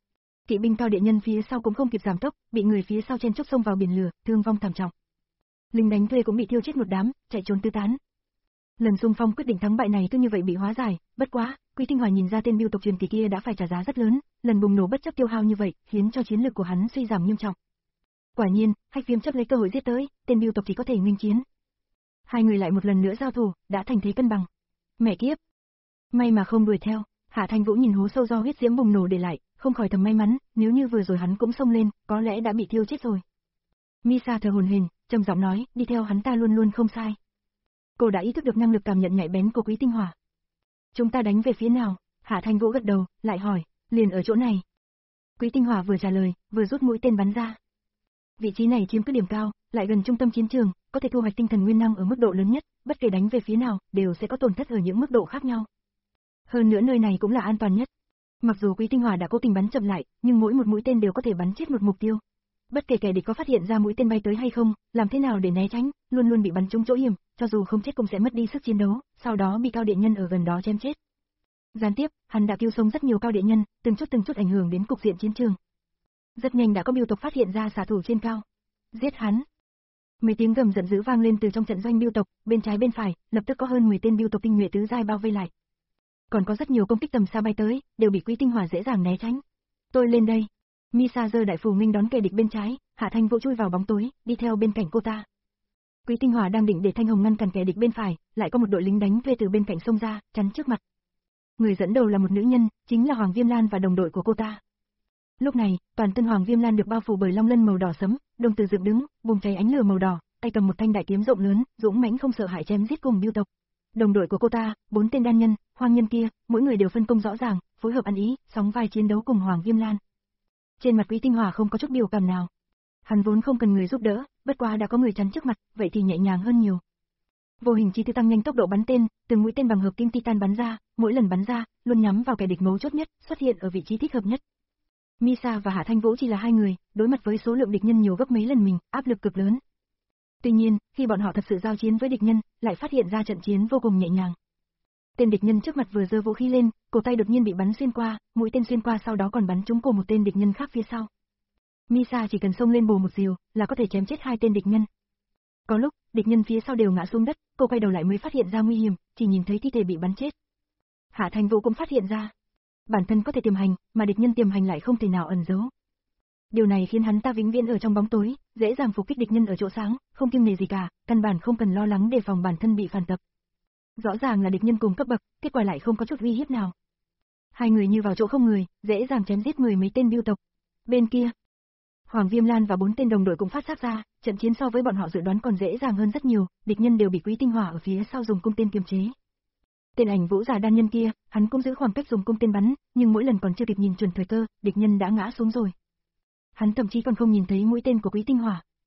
Kỵ binh cao địa nhân phía sau cũng không kịp giảm tốc, bị người phía sau chen chúc xông vào biển lửa, thương vong thảm trọng. Lính đánh thuê cũng bị thiêu chết một đám, chạy trốn tứ tán. Lần xung phong quyết định thắng bại này cứ như vậy bị hóa giải, bất quá, Quý Tinh Hòa nhìn ra tên bưu tộc truyền kỳ kia đã phải trả giá rất lớn, lần bùng nổ bất chấp tiêu hao như vậy, khiến cho chiến lực của hắn suy giảm nghiêm trọng. Quả nhiên, Hách Viêm chấp lấy cơ hội giết tới, tên bưu tộc chỉ có thể nghênh chiến. Hai người lại một lần nữa giao thủ, đã thành thế cân bằng. Mẹ kiếp! May mà không đuổi theo, Hạ Thanh Vũ nhìn hố sâu do huyết diễm bùng nổ để lại, không khỏi thầm may mắn, nếu như vừa rồi hắn cũng xông lên, có lẽ đã bị thiêu chết rồi. Misa thở hổn hển, trầm giọng nói, đi theo hắn ta luôn luôn không sai. Cô đã ý thức được năng lực cảm nhận nhạy bén của Quý Tinh Hòa. Chúng ta đánh về phía nào? Hạ Thanh Vũ gật đầu, lại hỏi, liền ở chỗ này. Quý Tinh Hòa vừa trả lời, vừa rút mũi tên bắn ra. Vị trí này chiếm cứ điểm cao, lại gần trung tâm chiến trường, có thể thu hoạch tinh thần nguyên năng ở mức độ lớn nhất, bất kể đánh về phía nào, đều sẽ có tổn thất ở những mức độ khác nhau. Hơn nữa nơi này cũng là an toàn nhất. Mặc dù Quý Tinh Hòa đã cố tình bắn chậm lại, nhưng mỗi một mũi tên đều có thể bắn chết một mục tiêu. Bất kể kẻ địch có phát hiện ra mũi tên bay tới hay không, làm thế nào để né tránh, luôn luôn bị bắn trúng chỗ hiểm, cho dù không chết cũng sẽ mất đi sức chiến đấu, sau đó bị cao địa nhân ở gần đó chém chết. Gián tiếp, hắn đã cứu sống rất nhiều cao địa nhân, từng chút từng chút ảnh hưởng đến cục diện chiến trường. Rất nhanh đã có bưu tộc phát hiện ra xạ thủ trên cao. Giết hắn! Mấy tiếng gầm giận dữ vang lên từ trong trận doanh bưu tộc, bên trái bên phải, lập tức có hơn mười tên bưu tộc tinh nhuệ tứ giai bao vây lại. Còn có rất nhiều công kích tầm xa bay tới, đều bị Quý Tinh Hòa dễ dàng né tránh. Tôi lên đây. Misa giơ đại phù nghênh đón kẻ địch bên trái, Hạ Thanh Vũ chui vào bóng tối, đi theo bên cạnh cô ta. Quý Tinh Hòa đang định để Thanh Hồng ngăn cản kẻ địch bên phải, lại có một đội lính đánh thuê từ bên cạnh xông ra, chắn trước mặt. Người dẫn đầu là một nữ nhân, chính là Hoàng Viêm Lan và đồng đội của cô ta. Lúc này, toàn thân Hoàng Viêm Lan được bao phủ bởi long lân màu đỏ sẫm, đồng tử dựng đứng, bùng cháy ánh lửa màu đỏ, tay cầm một thanh đại kiếm rộng lớn, dũng mãnh không sợ hãi chém giết cùng bưu tộc. Đồng đội của cô ta, bốn tên đan nhân, hoang nhân kia, mỗi người đều phân công rõ ràng, phối hợp ăn ý, sóng vai chiến đấu cùng Hoàng Viêm Lan. Trên mặt Quý Tinh Hòa không có chút biểu cảm nào. Hắn vốn không cần người giúp đỡ, bất quá đã có người chắn trước mặt, vậy thì nhẹ nhàng hơn nhiều. Vô hình chi tư tăng nhanh tốc độ bắn tên, từng mũi tên bằng hợp kim titan bắn ra, mỗi lần bắn ra, luôn nhắm vào kẻ địch mấu chốt nhất, xuất hiện ở vị trí thích hợp nhất. Misa và Hạ Thanh Vũ chỉ là hai người, đối mặt với số lượng địch nhân nhiều gấp mấy lần mình, áp lực cực lớn. Tuy nhiên, khi bọn họ thật sự giao chiến với địch nhân, lại phát hiện ra trận chiến vô cùng nhẹ nhàng. Tên địch nhân trước mặt vừa giơ vũ khí lên, cổ tay đột nhiên bị bắn xuyên qua, mũi tên xuyên qua sau đó còn bắn trúng cổ một tên địch nhân khác phía sau. Misa chỉ cần xông lên bổ một diều, là có thể chém chết hai tên địch nhân. Có lúc, địch nhân phía sau đều ngã xuống đất, cô quay đầu lại mới phát hiện ra nguy hiểm, chỉ nhìn thấy thi thể bị bắn chết. Hạ Thanh Vũ cũng phát hiện ra, bản thân có thể tiềm hành, mà địch nhân tiềm hành lại không thể nào ẩn giấu. Điều này khiến hắn ta vĩnh viễn ở trong bóng tối, dễ dàng phục kích địch nhân ở chỗ sáng, không kiêng nể gì cả, căn bản không cần lo lắng đề phòng bản thân bị phản tập. Rõ ràng là địch nhân cùng cấp bậc, kết quả lại không có chút uy hiếp nào. Hai người như vào chỗ không người, dễ dàng chém giết mười mấy tên bưu tộc. Bên kia, Hoàng Viêm Lan và bốn tên đồng đội cũng phát giác ra, trận chiến so với bọn họ dự đoán còn dễ dàng hơn rất nhiều, địch nhân đều bị Quý Tinh Hòa ở phía sau dùng cung tên kiềm chế. Tên ảnh Vũ giả đan nhân kia, hắn cũng giữ khoảng cách dùng cung tên bắn, nhưng mỗi lần còn chưa kịp nhìn chuẩn thời cơ, địch nhân đã ngã xuống rồi. Hắn thậm chí còn không nhìn thấy mũi tên của Quý Tinh Hòa.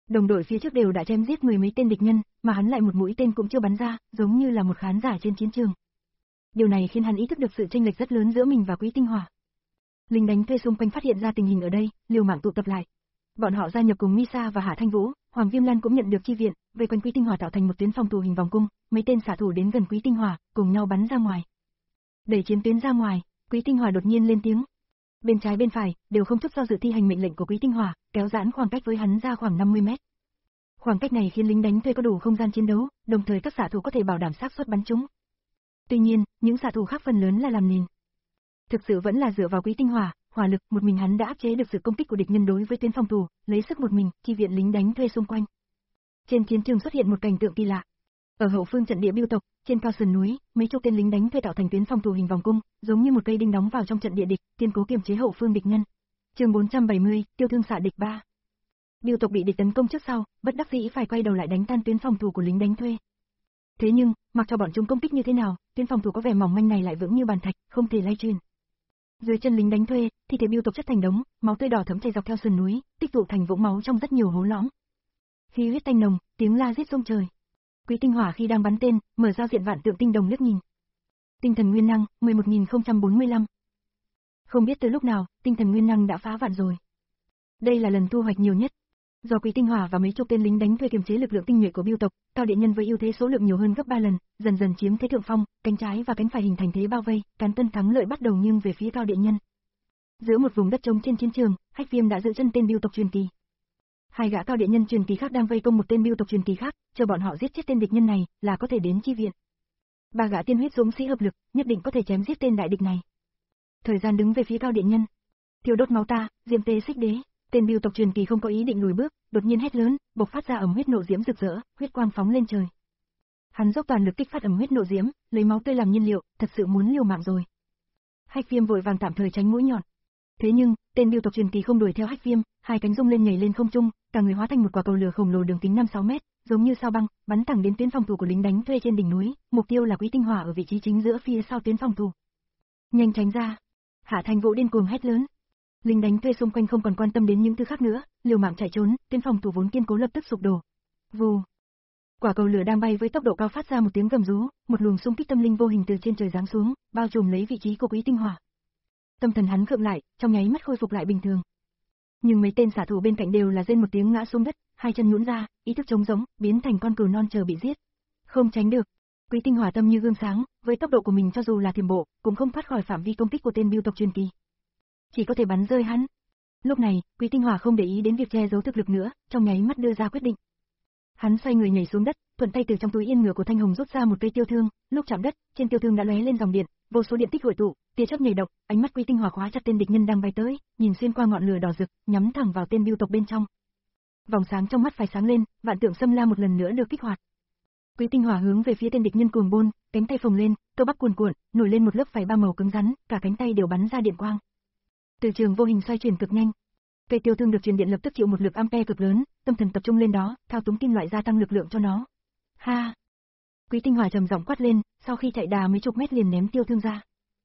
Đồng đội phía trước đều đã chém giết mười mấy tên địch nhân, mà hắn lại một mũi tên cũng chưa bắn ra, giống như là một khán giả trên chiến trường. Điều này khiến hắn ý thức được sự chênh lệch rất lớn giữa mình và Quý Tinh Hỏa. Lính đánh thuê xung quanh phát hiện ra tình hình ở đây, liều mạng tụ tập lại. Bọn họ gia nhập cùng Misa và Hạ Thanh Vũ, Hoàng Viêm Lan cũng nhận được chi viện, vây quanh Quý Tinh Hỏa tạo thành một tuyến phòng thủ hình vòng cung, mấy tên xạ thủ đến gần Quý Tinh Hỏa, cùng nhau bắn ra ngoài. Đẩy chiến tuyến ra ngoài, Quý Tinh Hỏa đột nhiên lên tiếng. Bên trái bên phải đều không chút do dự thi hành mệnh lệnh của Quý Tinh Hỏa, kéo giãn khoảng cách với hắn ra khoảng năm mươi mét. Khoảng cách này khiến lính đánh thuê có đủ không gian chiến đấu, đồng thời các xạ thủ có thể bảo đảm xác suất bắn trúng. Tuy nhiên, những xạ thủ khác phần lớn là làm nền. Thực sự vẫn là dựa vào Quý Tinh Hỏa, hỏa lực, một mình hắn đã áp chế được sự công kích của địch nhân đối với tuyến phòng thủ, lấy sức một mình chi viện lính đánh thuê xung quanh. Trên chiến trường xuất hiện một cảnh tượng kỳ lạ. Ở hậu phương trận địa Bưu tộc, trên cao sườn núi, mấy chục tên lính đánh thuê tạo thành tuyến phòng thủ hình vòng cung, giống như một cây đinh đóng vào trong trận địa địch, kiên cố kiềm chế hậu phương địch nhân. Chương bốn trăm bảy mươi, tiêu thương xạ địch ba. Bưu tộc bị địch tấn công trước sau, bất đắc dĩ phải quay đầu lại đánh tan tuyến phòng thủ của lính đánh thuê. Thế nhưng, mặc cho bọn chúng công kích như thế nào, tuyến phòng thủ có vẻ mỏng manh này lại vững như bàn thạch, không thể lay chuyển. Dưới chân lính đánh thuê, thi thể Bưu tộc chất thành đống, máu tươi đỏ thẫm chảy dọc theo sườn núi, tích tụ thành vũng máu trong rất nhiều hố lõm. Khí huyết tanh nồng, tiếng la giết rung trời. Quý Tinh Hỏa khi đang bắn tên, mở ra diện vạn tượng tinh đồng liếc nhìn. Tinh thần nguyên năng, mười một nghìn không trăm bốn mươi lăm. Không biết từ lúc nào, tinh thần nguyên năng đã phá vạn rồi. Đây là lần thu hoạch nhiều nhất. Do Quý Tinh Hỏa và mấy chục tên lính đánh thuê kiềm chế lực lượng tinh nhuệ của Bưu tộc, Cao Điện Nhân với ưu thế số lượng nhiều hơn gấp ba lần, dần dần chiếm thế thượng phong, cánh trái và cánh phải hình thành thế bao vây, cán tân thắng lợi bắt đầu nghiêng về phía Cao Điện Nhân. Giữa một vùng đất trống trên chiến trường, Hách Viêm đã giữ chân tên Bưu tộc truyền kỳ. Hai gã Cao Điện Nhân truyền kỳ khác đang vây công một tên Bưu tộc truyền kỳ khác, chờ bọn họ giết chết tên địch nhân này, là có thể đến chi viện. Ba gã tiên huyết dũng sĩ hợp lực, nhất định có thể chém giết tên đại địch này. Thời gian đứng về phía Cao Điện Nhân. Thiêu đốt máu ta, diêm tê xích đế. Tên Bưu tộc truyền kỳ không có ý định lùi bước, đột nhiên hét lớn, bộc phát ra ấm huyết nộ diễm rực rỡ, huyết quang phóng lên trời. Hắn dốc toàn lực kích phát ấm huyết nộ diễm, lấy máu tươi làm nhiên liệu, thật sự muốn liều mạng rồi. Hách Viêm vội vàng tạm thời tránh mũi nhọn. Thế nhưng, tên Bưu tộc truyền kỳ không đuổi theo Hách Viêm, hai cánh rung lên nhảy lên không trung, cả người hóa thành một quả cầu lửa khổng lồ đường kính năm sáu mét, giống như sao băng, bắn thẳng đến tuyến phòng thủ của lính đánh thuê trên đỉnh núi, mục tiêu là Quý Tinh Hỏa ở vị trí chính giữa phía sau tuyến phòng thủ. Nhanh tránh ra! Hạ Thanh Vũ điên cuồng hét lớn. Lính đánh thuê xung quanh không còn quan tâm đến những thứ khác nữa, liều mạng chạy trốn, tuyến phòng thủ vốn kiên cố lập tức sụp đổ. Vù. Quả cầu lửa đang bay với tốc độ cao phát ra một tiếng gầm rú, một luồng xung kích tâm linh vô hình từ trên trời giáng xuống, bao trùm lấy vị trí của Quý Tinh Hỏa. Tâm thần hắn khựng lại, trong nháy mắt khôi phục lại bình thường. Nhưng mấy tên xạ thủ bên cạnh đều là rên một tiếng ngã xuống đất, hai chân nhũn ra, ý thức trống rỗng, biến thành con cừu non chờ bị giết. Không tránh được. Quý Tinh Hỏa tâm như gương sáng, với tốc độ của mình cho dù là thiểm bộ, cũng không thoát khỏi phạm vi công kích của tên Bưu tộc truyền kỳ. Chỉ có thể bắn rơi hắn. Lúc này, Quý Tinh Hỏa không để ý đến việc che giấu thực lực nữa, trong nháy mắt đưa ra quyết định. Hắn xoay người nhảy xuống đất, thuận tay từ trong túi yên ngựa của Thanh Hồng rút ra một cây tiêu thương, lúc chạm đất, trên tiêu thương đã lóe lên dòng điện, vô số điện tích hội tụ, tia chớp nhảy động, ánh mắt Quý Tinh Hỏa khóa chặt tên địch nhân đang bay tới, nhìn xuyên qua ngọn lửa đỏ rực, nhắm thẳng vào tên Bưu tộc bên trong. Vòng sáng trong mắt phải sáng lên, vạn tượng xâm la một lần nữa được kích hoạt. Quý Tinh Hỏa hướng về phía tên địch nhân cuồng bôn, cánh tay phồng lên, cơ bắp cuồn cuộn, nổi lên một lớp vảy ba màu cứng rắn, cả cánh tay đều bắn ra điện quang. Từ trường vô hình xoay chuyển cực nhanh. Cây tiêu thương được truyền điện lập tức chịu một lực ampere cực lớn, tâm thần tập trung lên đó, thao túng kim loại gia tăng lực lượng cho nó. Ha! Quý Tinh Hỏa trầm giọng quát lên, sau khi chạy đà mấy chục mét liền ném tiêu thương ra.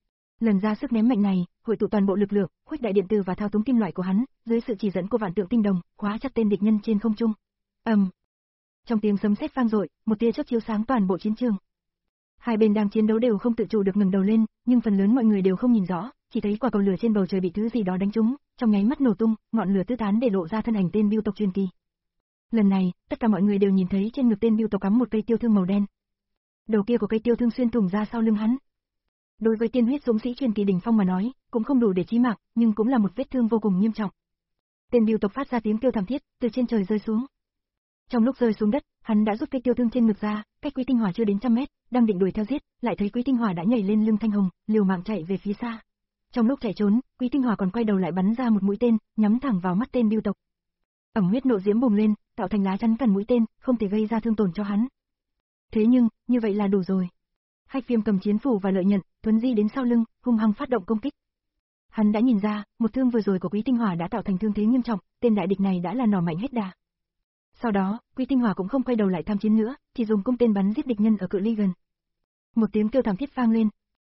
Lần ra sức ném mạnh này, hội tụ toàn bộ lực lượng, khuếch đại điện từ và thao túng kim loại của hắn, dưới sự chỉ dẫn của vạn tượng tinh đồng, khóa chặt tên địch nhân trên không trung. Ầm! Um. Trong tiếng sấm sét vang dội, một tia chớp chiếu sáng toàn bộ chiến trường. Hai bên đang chiến đấu đều không tự chủ được ngẩng đầu lên, nhưng phần lớn mọi người đều không nhìn rõ, chỉ thấy quả cầu lửa trên bầu trời bị thứ gì đó đánh trúng, trong nháy mắt nổ tung, ngọn lửa tứ tán để lộ ra thân ảnh tên Bưu tộc truyền kỳ. Lần này, tất cả mọi người đều nhìn thấy trên ngực tên Bưu tộc cắm một cây tiêu thương màu đen. Đầu kia của cây tiêu thương xuyên thủng ra sau lưng hắn. Đối với tiên huyết dũng sĩ truyền kỳ đỉnh phong mà nói, cũng không đủ để chí mạng, nhưng cũng là một vết thương vô cùng nghiêm trọng. Tên Bưu tộc phát ra tiếng kêu thảm thiết, từ trên trời rơi xuống. Trong lúc rơi xuống đất, hắn đã rút cây tiêu thương trên ngực ra, cách Quý Tinh Hỏa chưa đến trăm mét, đang định đuổi theo giết, lại thấy Quý Tinh Hỏa đã nhảy lên lưng Thanh Hồng, liều mạng chạy về phía xa. Trong lúc chạy trốn, Quý Tinh Hỏa còn quay đầu lại bắn ra một mũi tên, nhắm thẳng vào mắt tên Bưu tộc. Ẩm huyết nộ diễm bùng lên, tạo thành lá chắn cản mũi tên, không thể gây ra thương tổn cho hắn. Thế nhưng, như vậy là đủ rồi. Hách Viêm cầm chiến phủ và lợi nhận, tuấn di đến sau lưng, hung hăng phát động công kích. Hắn đã nhìn ra, một thương vừa rồi của Quý Tinh Hỏa đã tạo thành thương thế nghiêm trọng, tên đại địch này đã là nỏ mạnh hết đà. Sau đó, Quý Tinh Hỏa cũng không quay đầu lại tham chiến nữa, chỉ dùng cung tên bắn giết địch nhân ở cự ly gần. Một tiếng kêu thảm thiết vang lên.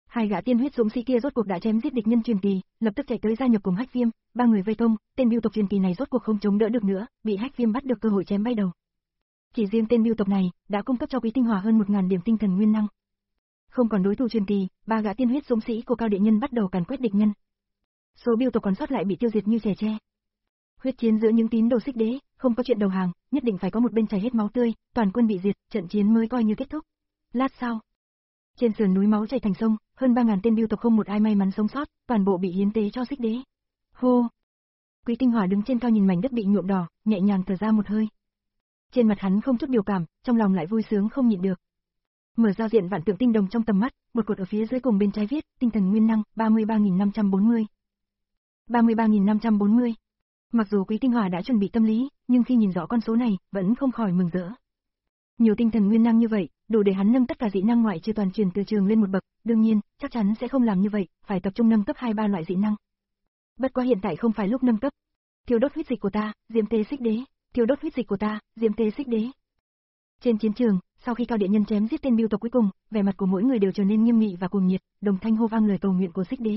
Hai gã tiên huyết dũng sĩ kia rốt cuộc đã chém giết địch nhân truyền kỳ, lập tức chạy tới gia nhập cùng Hách Viêm, ba người vây công, tên bưu tộc truyền kỳ này rốt cuộc không chống đỡ được nữa, bị Hách Viêm bắt được cơ hội chém bay đầu. Chỉ riêng tên bưu tộc này đã cung cấp cho Quý Tinh Hỏa hơn một ngàn điểm tinh thần nguyên năng. Không còn đối thủ truyền kỳ, ba gã tiên huyết dũng sĩ của Cao Địa Nhân bắt đầu càn quét địch nhân. Số bưu tộc còn sót lại bị tiêu diệt như trẻ tre. Huyết chiến giữa những tín đồ Xích Đế, không có chuyện đầu hàng, nhất định phải có một bên chảy hết máu tươi, toàn quân bị diệt, trận chiến mới coi như kết thúc. Lát sau, trên sườn núi máu chảy thành sông, hơn ba ngàn tên bưu tộc không một ai may mắn sống sót, toàn bộ bị hiến tế cho Xích Đế. Hô! Quý Tinh Hỏa đứng trên cao nhìn mảnh đất bị nhuộm đỏ, nhẹ nhàng thở ra một hơi. Trên mặt hắn không chút biểu cảm, trong lòng lại vui sướng không nhịn được. Mở ra diện vạn tượng tinh đồng trong tầm mắt, một cột ở phía dưới cùng bên trái viết, tinh thần nguyên năng, ba mươi ba nghìn năm trăm bốn mươi. ba mươi ba nghìn năm trăm bốn mươi. Mặc dù Quý Tinh Hỏa đã chuẩn bị tâm lý, nhưng khi nhìn rõ con số này, vẫn không khỏi mừng rỡ. Nhiều tinh thần nguyên năng như vậy, đủ để hắn nâng tất cả dị năng ngoại trừ toàn truyền từ trường lên một bậc, đương nhiên, chắc chắn sẽ không làm như vậy, phải tập trung nâng cấp hai ba loại dị năng. Bất quá hiện tại không phải lúc nâng cấp. Thiêu đốt huyết dịch của ta, Diễm Tế Xích Đế, thiêu đốt huyết dịch của ta, Diễm Tế Xích Đế. Trên chiến trường, sau khi Cao Địa Nhân chém giết tên bưu tộc cuối cùng, vẻ mặt của mỗi người đều trở nên nghiêm nghị và cuồng nhiệt, đồng thanh hô vang lời cầu nguyện của Xích Đế.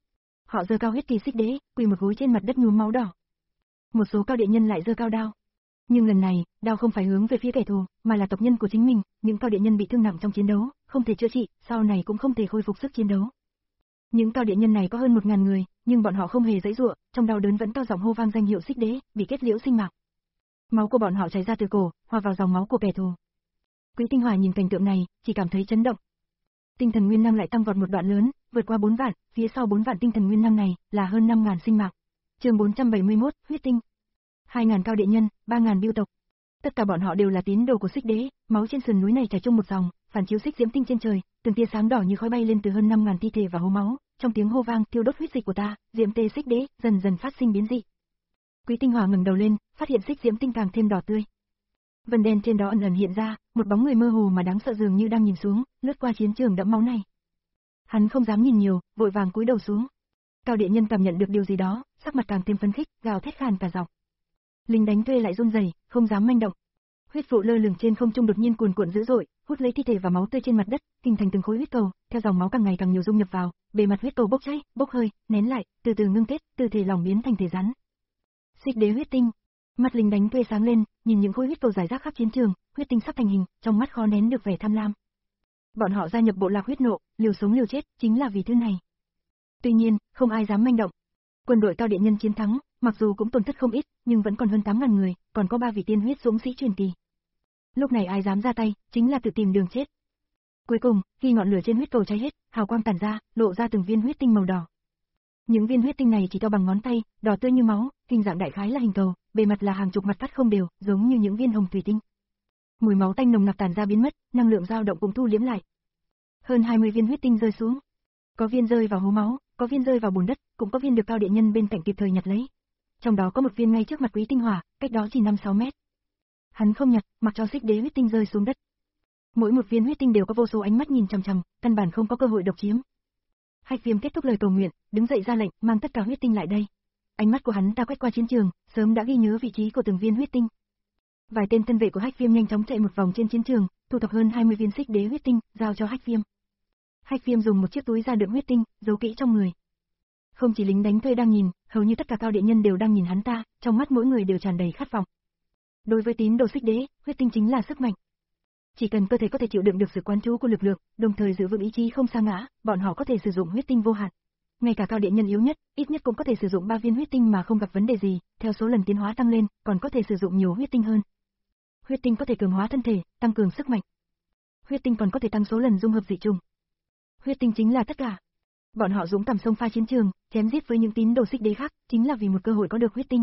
Họ giơ cao huyết kỳ Xích Đế, quỳ một gối trên mặt đất nhuốm máu đỏ. Một số Cao Địa Nhân lại giơ cao đao. Nhưng lần này, đao không phải hướng về phía kẻ thù, mà là tộc nhân của chính mình, những Cao Địa Nhân bị thương nặng trong chiến đấu, không thể chữa trị, sau này cũng không thể khôi phục sức chiến đấu. Những Cao Địa Nhân này có hơn một ngàn người, nhưng bọn họ không hề giãy giụa, trong đau đớn vẫn cao giọng hô vang danh hiệu Xích Đế, bị kết liễu sinh mạng. Máu của bọn họ chảy ra từ cổ, hòa vào dòng máu của kẻ thù. Quý Tinh Hỏa nhìn cảnh tượng này, chỉ cảm thấy chấn động. Tinh thần nguyên năng lại tăng vọt một đoạn lớn, vượt qua bốn vạn, phía sau bốn vạn tinh thần nguyên năng này là hơn năm ngàn sinh mạng. Chương bốn trăm bảy mươi mốt, huyết tinh. hai ngàn Cao Địa Nhân, ba ngàn bưu tộc. Tất cả bọn họ đều là tín đồ của Xích Đế, máu trên sườn núi này chảy chung một dòng, phản chiếu xích diễm tinh trên trời, từng tia sáng đỏ như khói bay lên từ hơn năm ngàn thi thể và hố máu, trong tiếng hô vang thiêu đốt huyết dịch của ta, Diễm Tế Xích Đế dần dần phát sinh biến dị. Quý Tinh Hỏa ngẩng đầu lên, phát hiện xích diễm tinh càng thêm đỏ tươi. Vân đen trên đó ẩn ẩn hiện ra, một bóng người mơ hồ mà đáng sợ dường như đang nhìn xuống, lướt qua chiến trường đẫm máu này. Hắn không dám nhìn nhiều, vội vàng cúi đầu xuống. Cao Địa Nhân cảm nhận được điều gì đó, sắc mặt càng thêm phấn khích, gào thét khàn cả giọng. Lính đánh thuê lại run rẩy, không dám manh động. Huyết vụ lơ lửng trên không trung đột nhiên cuồn cuộn dữ dội, hút lấy thi thể và máu tươi trên mặt đất, hình thành từng khối huyết cầu, theo dòng máu càng ngày càng nhiều dung nhập vào, bề mặt huyết cầu bốc cháy, bốc hơi, nén lại, từ từ ngưng kết, từ thể lỏng biến thành thể rắn. Xích Đế huyết tinh. Mắt lính đánh thuê sáng lên, nhìn những khối huyết cầu rải rác khắp chiến trường, huyết tinh sắp thành hình, trong mắt khó nén được vẻ tham lam. Bọn họ gia nhập bộ lạc huyết nộ, liều sống liều chết, chính là vì thứ này. Tuy nhiên, không ai dám manh động. Quân đội Cao Địa Nhân chiến thắng, mặc dù cũng tổn thất không ít, nhưng vẫn còn hơn tám ngàn người, còn có ba vị tiên huyết dũng sĩ truyền kỳ. Lúc này ai dám ra tay, chính là tự tìm đường chết. Cuối cùng, khi ngọn lửa trên huyết cầu cháy hết, hào quang tản ra, lộ ra từng viên huyết tinh màu đỏ. Những viên huyết tinh này chỉ to bằng ngón tay, đỏ tươi như máu, hình dạng đại khái là hình cầu, bề mặt là hàng chục mặt cắt không đều, giống như những viên hồng thủy tinh. Mùi máu tanh nồng nặc tản ra biến mất, năng lượng dao động cũng thu liễm lại. Hơn hai mươi viên huyết tinh rơi xuống. Có viên rơi vào hố máu, có viên rơi vào bùn đất, cũng có viên được Cao Địa Nhân bên cạnh kịp thời nhặt lấy. Trong đó có một viên ngay trước mặt Quý Tinh Hỏa, cách đó chỉ năm sáu mét. Hắn không nhặt, mặc cho Xích Đế huyết tinh rơi xuống đất. Mỗi một viên huyết tinh đều có vô số ánh mắt nhìn chằm chằm, căn bản không có cơ hội độc chiếm. Hách Viêm kết thúc lời cầu nguyện, đứng dậy ra lệnh, mang tất cả huyết tinh lại đây. Ánh mắt của hắn ta quét qua chiến trường, sớm đã ghi nhớ vị trí của từng viên huyết tinh. Vài tên thân vệ của Hách Viêm nhanh chóng chạy một vòng trên chiến trường, thu thập hơn hai mươi viên Xích Đế huyết tinh, giao cho Hách Viêm. Hách Viêm dùng một chiếc túi da đựng huyết tinh, giấu kỹ trong người. Không chỉ lính đánh thuê đang nhìn, hầu như tất cả Cao Địa Nhân đều đang nhìn hắn ta, trong mắt mỗi người đều tràn đầy khát vọng. Đối với tín đồ Xích Đế, huyết tinh chính là sức mạnh. Chỉ cần cơ thể có thể chịu đựng được sự quán trú của lực lượng, đồng thời giữ vững ý chí không sa ngã, bọn họ có thể sử dụng huyết tinh vô hạn. Ngay cả Cao Địa Nhân yếu nhất, ít nhất cũng có thể sử dụng ba viên huyết tinh mà không gặp vấn đề gì, theo số lần tiến hóa tăng lên, còn có thể sử dụng nhiều huyết tinh hơn. Huyết tinh có thể cường hóa thân thể, tăng cường sức mạnh. Huyết tinh còn có thể tăng số lần dung hợp dị trùng. Huyết tinh chính là tất cả. Bọn họ dũng cảm xông pha chiến trường, chém giết với những tín đồ Xích Đế khác, chính là vì một cơ hội có được huyết tinh.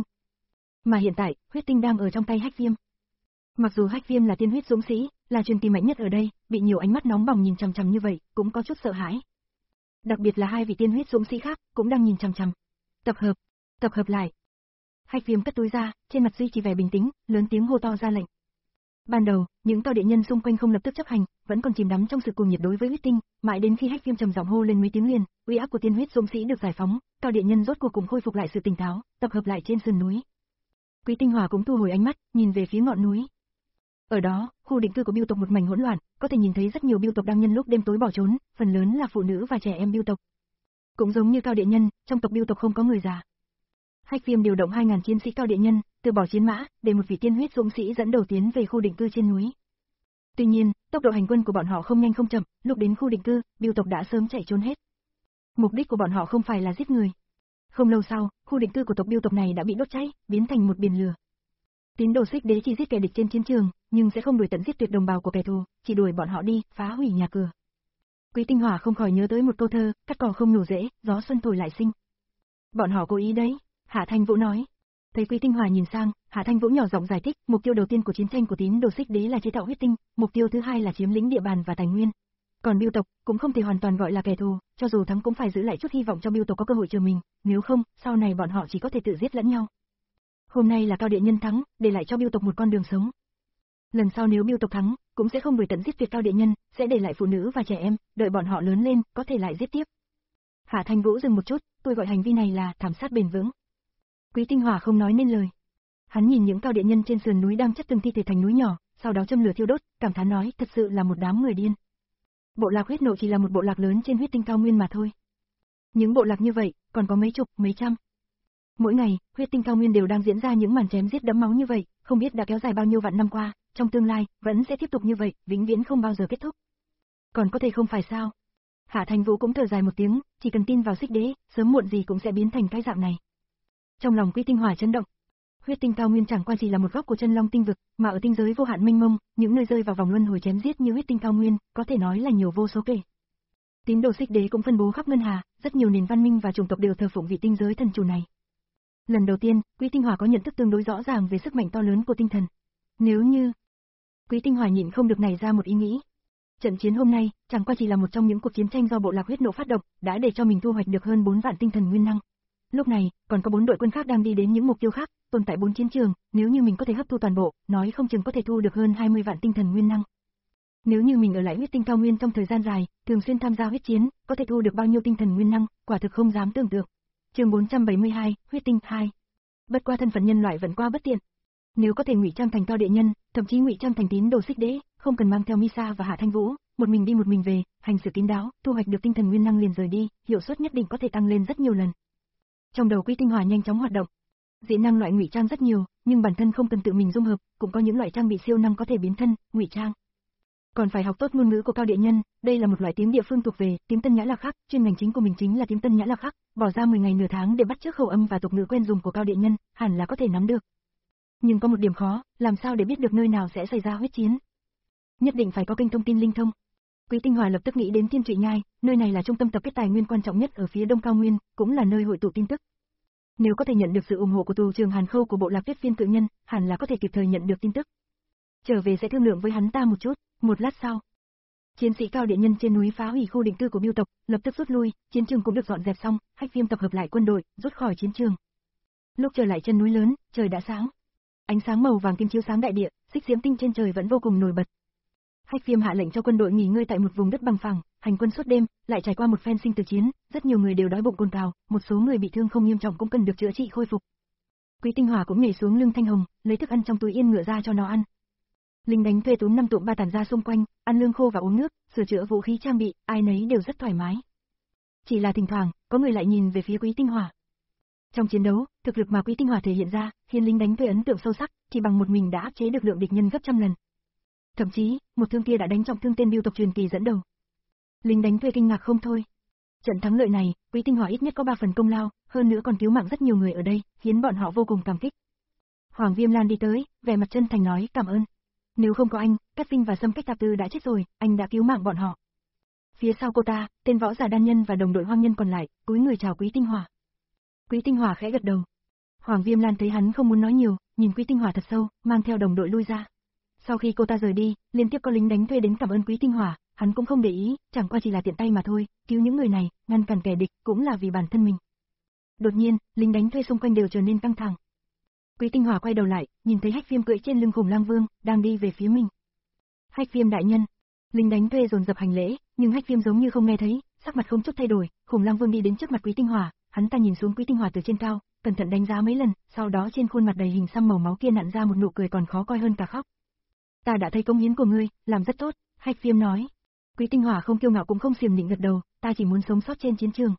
Mà hiện tại, huyết tinh đang ở trong tay Hách Viêm. Mặc dù Hách Viêm là tiên huyết dũng sĩ, là truyền kỳ mạnh nhất ở đây, bị nhiều ánh mắt nóng bỏng nhìn chằm chằm như vậy, cũng có chút sợ hãi. Đặc biệt là hai vị tiên huyết dũng sĩ khác, cũng đang nhìn chằm chằm. Tập hợp, tập hợp lại. Hách Viêm cất túi ra, trên mặt duy trì vẻ bình tĩnh, lớn tiếng hô to ra lệnh. Ban đầu, những Cao Địa Nhân xung quanh không lập tức chấp hành, vẫn còn chìm đắm trong sự cuồng nhiệt đối với huyết tinh, mãi đến khi Hách Viêm trầm giọng hô lên mấy tiếng liền, uy áp của tiên huyết dũng sĩ được giải phóng, Cao Địa Nhân rốt cuộc cũng khôi phục lại sự tỉnh táo, tập hợp lại trên sườn núi. Quý Tinh Hỏa cũng thu hồi ánh mắt, nhìn về phía ngọn núi. Ở đó, khu định cư của Bưu tộc một mảnh hỗn loạn, có thể nhìn thấy rất nhiều Bưu tộc đang nhân lúc đêm tối bỏ trốn, phần lớn là phụ nữ và trẻ em Bưu tộc. Cũng giống như Cao Địa Nhân, trong tộc Bưu tộc không có người già. Hách Viêm điều động hai nghìn chiến sĩ Cao Địa Nhân, từ bỏ chiến mã, để một vị tiên huyết dũng sĩ dẫn đầu tiến về khu định cư trên núi. Tuy nhiên, tốc độ hành quân của bọn họ không nhanh không chậm, lúc đến khu định cư, Bưu tộc đã sớm chạy trốn hết. Mục đích của bọn họ không phải là giết người. Không lâu sau, khu định cư của tộc Bưu tộc này đã bị đốt cháy, biến thành một biển lửa. Tín đồ Xích Đế chỉ giết kẻ địch trên chiến trường, nhưng sẽ không đuổi tận giết tuyệt đồng bào của kẻ thù, chỉ đuổi bọn họ đi, phá hủy nhà cửa. Quý Tinh Hỏa không khỏi nhớ tới một câu thơ, cắt cỏ không nổ rễ, gió xuân thổi lại sinh. Bọn họ cố ý đấy, Hạ Thanh Vũ nói. Thấy Quý Tinh Hỏa nhìn sang, Hạ Thanh Vũ nhỏ giọng giải thích, mục tiêu đầu tiên của chiến tranh của tín đồ Xích Đế là chế tạo huyết tinh, mục tiêu thứ hai là chiếm lĩnh địa bàn và tài nguyên. Còn Bưu tộc cũng không thể hoàn toàn gọi là kẻ thù, cho dù thắng cũng phải giữ lại chút hy vọng cho Bưu tộc có cơ hội chờ mình, nếu không, sau này bọn họ chỉ có thể tự giết lẫn nhau. Hôm nay là Cao Địa Nhân thắng, để lại cho Bưu tộc một con đường sống. Lần sau nếu Bưu tộc thắng, cũng sẽ không đuổi tận giết tuyệt Cao Địa Nhân, sẽ để lại phụ nữ và trẻ em, đợi bọn họ lớn lên, có thể lại giết tiếp. Hạ Thanh Vũ dừng một chút, tôi gọi hành vi này là thảm sát bền vững. Quý Tinh Hỏa không nói nên lời. Hắn nhìn những Cao Địa Nhân trên sườn núi đang chất từng thi thể thành núi nhỏ, sau đó châm lửa thiêu đốt, cảm thán nói, thật sự là một đám người điên. Bộ lạc huyết nộ chỉ là một bộ lạc lớn trên huyết tinh cao nguyên mà thôi. Những bộ lạc như vậy, còn có mấy chục, mấy trăm. Mỗi ngày, huyết tinh cao nguyên đều đang diễn ra những màn chém giết đẫm máu như vậy, không biết đã kéo dài bao nhiêu vạn năm qua, trong tương lai, vẫn sẽ tiếp tục như vậy, vĩnh viễn không bao giờ kết thúc. Còn có thể không phải sao? Hạ Thanh Vũ cũng thở dài một tiếng, chỉ cần tin vào Xích Đế, sớm muộn gì cũng sẽ biến thành cái dạng này. Trong lòng Quý Tinh Hỏa chấn động. Huyết tinh cao nguyên chẳng qua chỉ là một góc của chân long tinh vực, mà ở tinh giới vô hạn mênh mông, những nơi rơi vào vòng luân hồi chém giết như huyết tinh cao nguyên, có thể nói là nhiều vô số kể. Tín đồ Xích Đế cũng phân bố khắp ngân hà, rất nhiều nền văn minh và chủng tộc đều thờ phụng vị tinh giới thần chủ này. Lần đầu tiên, Quý Tinh Hỏa có nhận thức tương đối rõ ràng về sức mạnh to lớn của tinh thần. Nếu như... Quý Tinh Hỏa nhịn không được nảy ra một ý nghĩ. Trận chiến hôm nay, chẳng qua chỉ là một trong những cuộc chiến tranh do bộ lạc huyết nộ phát động, đã để cho mình thu hoạch được hơn bốn vạn tinh thần nguyên năng. Lúc này, còn có bốn đội quân khác đang đi đến những mục tiêu khác, tồn tại bốn chiến trường, nếu như mình có thể hấp thu toàn bộ, nói không chừng có thể thu được hơn hai mươi vạn tinh thần nguyên năng. Nếu như mình ở lại huyết tinh cao nguyên trong thời gian dài, thường xuyên tham gia huyết chiến, có thể thu được bao nhiêu tinh thần nguyên năng, quả thực không dám tưởng tượng. Chương bốn trăm bảy mươi hai, huyết tinh hai. Bất qua thân phận nhân loại vẫn qua bất tiện. Nếu có thể ngụy trang thành Cao Địa Nhân, thậm chí ngụy trang thành tín đồ Xích Đế, không cần mang theo Misa và Hạ Thanh Vũ, một mình đi một mình về, hành sự kín đáo, thu hoạch được tinh thần nguyên năng liền rời đi, hiệu suất nhất định có thể tăng lên rất nhiều lần. Trong đầu Quý Tinh Hỏa nhanh chóng hoạt động. Dị năng loại ngụy trang rất nhiều, nhưng bản thân không cần tự mình dung hợp, cũng có những loại trang bị siêu năng có thể biến thân, ngụy trang. Còn phải học tốt ngôn ngữ của Cao Địa Nhân, đây là một loại tiếng địa phương thuộc về tiếng Tân Nhã Lạc Khắc, chuyên ngành chính của mình chính là tiếng Tân Nhã Lạc Khắc, bỏ ra mười ngày nửa tháng để bắt chước khẩu âm và tục ngữ quen dùng của Cao Địa Nhân, hẳn là có thể nắm được. Nhưng có một điểm khó, làm sao để biết được nơi nào sẽ xảy ra huyết chiến? Nhất định phải có kênh thông tin linh thông. Quý Tinh Hỏa lập tức nghĩ đến Thiên Trụy Nhai, nơi này là trung tâm tập kết tài nguyên quan trọng nhất ở phía Đông Cao Nguyên, cũng là nơi hội tụ tin tức. Nếu có thể nhận được sự ủng hộ của tù trưởng Hàn Khâu của bộ lạc Tuyết Phiên Cự Nhân, hẳn là có thể kịp thời nhận được tin tức. Trở về sẽ thương lượng với hắn ta một chút. Một lát sau, chiến sĩ Cao Địa Nhân trên núi phá hủy khu định cư của Bưu tộc, lập tức rút lui, chiến trường cũng được dọn dẹp xong, Hách Viêm tập hợp lại quân đội, rút khỏi chiến trường. Lúc trở lại chân núi lớn, trời đã sáng. Ánh sáng màu vàng kim chiếu sáng đại địa, xích diễm tinh trên trời vẫn vô cùng nổi bật. Hách Viêm hạ lệnh cho quân đội nghỉ ngơi tại một vùng đất bằng phẳng, hành quân suốt đêm, lại trải qua một phen sinh tử chiến, rất nhiều người đều đói bụng cồn cào, một số người bị thương không nghiêm trọng cũng cần được chữa trị khôi phục. Quý Tinh Hỏa cũng nhảy xuống lưng Thanh Hồng, lấy thức ăn trong túi yên ngựa ra cho nó ăn. Lính đánh thuê túm năm tụm ba tản ra xung quanh, ăn lương khô và uống nước, sửa chữa vũ khí trang bị, ai nấy đều rất thoải mái. Chỉ là thỉnh thoảng, có người lại nhìn về phía Quý Tinh Hỏa. Trong chiến đấu, thực lực mà Quý Tinh Hỏa thể hiện ra, khiến lính đánh thuê ấn tượng sâu sắc, chỉ bằng một mình đã áp chế được lượng địch nhân gấp trăm lần. Thậm chí, một thương kia đã đánh trọng thương tên Bưu tộc truyền kỳ dẫn đầu. Lính đánh thuê kinh ngạc không thôi. Trận thắng lợi này, Quý Tinh Hỏa ít nhất có ba phần công lao, hơn nữa còn cứu mạng rất nhiều người ở đây, khiến bọn họ vô cùng cảm kích. Hoàng Viêm Lan đi tới, vẻ mặt chân thành nói cảm ơn. Nếu không có anh, Cát Vinh và Sâm Cách Tạp Tư đã chết rồi, anh đã cứu mạng bọn họ. Phía sau cô ta, tên võ giả đan nhân và đồng đội hoang nhân còn lại, cúi người chào Quý Tinh Hỏa. Quý Tinh Hỏa khẽ gật đầu. Hoàng Viêm Lan thấy hắn không muốn nói nhiều, nhìn Quý Tinh Hỏa thật sâu, mang theo đồng đội lui ra. Sau khi cô ta rời đi, liên tiếp có lính đánh thuê đến cảm ơn Quý Tinh Hỏa, hắn cũng không để ý, chẳng qua chỉ là tiện tay mà thôi, cứu những người này, ngăn cản kẻ địch, cũng là vì bản thân mình. Đột nhiên, lính đánh thuê xung quanh đều trở nên căng thẳng. Quý Tinh Hỏa quay đầu lại, nhìn thấy Hách Viêm cưỡi trên lưng Khủng Lang Vương, đang đi về phía mình. Hách Viêm đại nhân. Lính đánh thuê dồn dập hành lễ, nhưng Hách Viêm giống như không nghe thấy, sắc mặt không chút thay đổi. Khủng Lang Vương đi đến trước mặt Quý Tinh Hỏa, hắn ta nhìn xuống Quý Tinh Hỏa từ trên cao, cẩn thận đánh giá mấy lần, sau đó trên khuôn mặt đầy hình xăm màu máu kia nặn ra một nụ cười còn khó coi hơn cả khóc. Ta đã thấy công hiến của ngươi, làm rất tốt, Hách Viêm nói. Quý Tinh Hỏa không kiêu ngạo cũng không xiềm nịnh gật đầu, ta chỉ muốn sống sót trên chiến trường.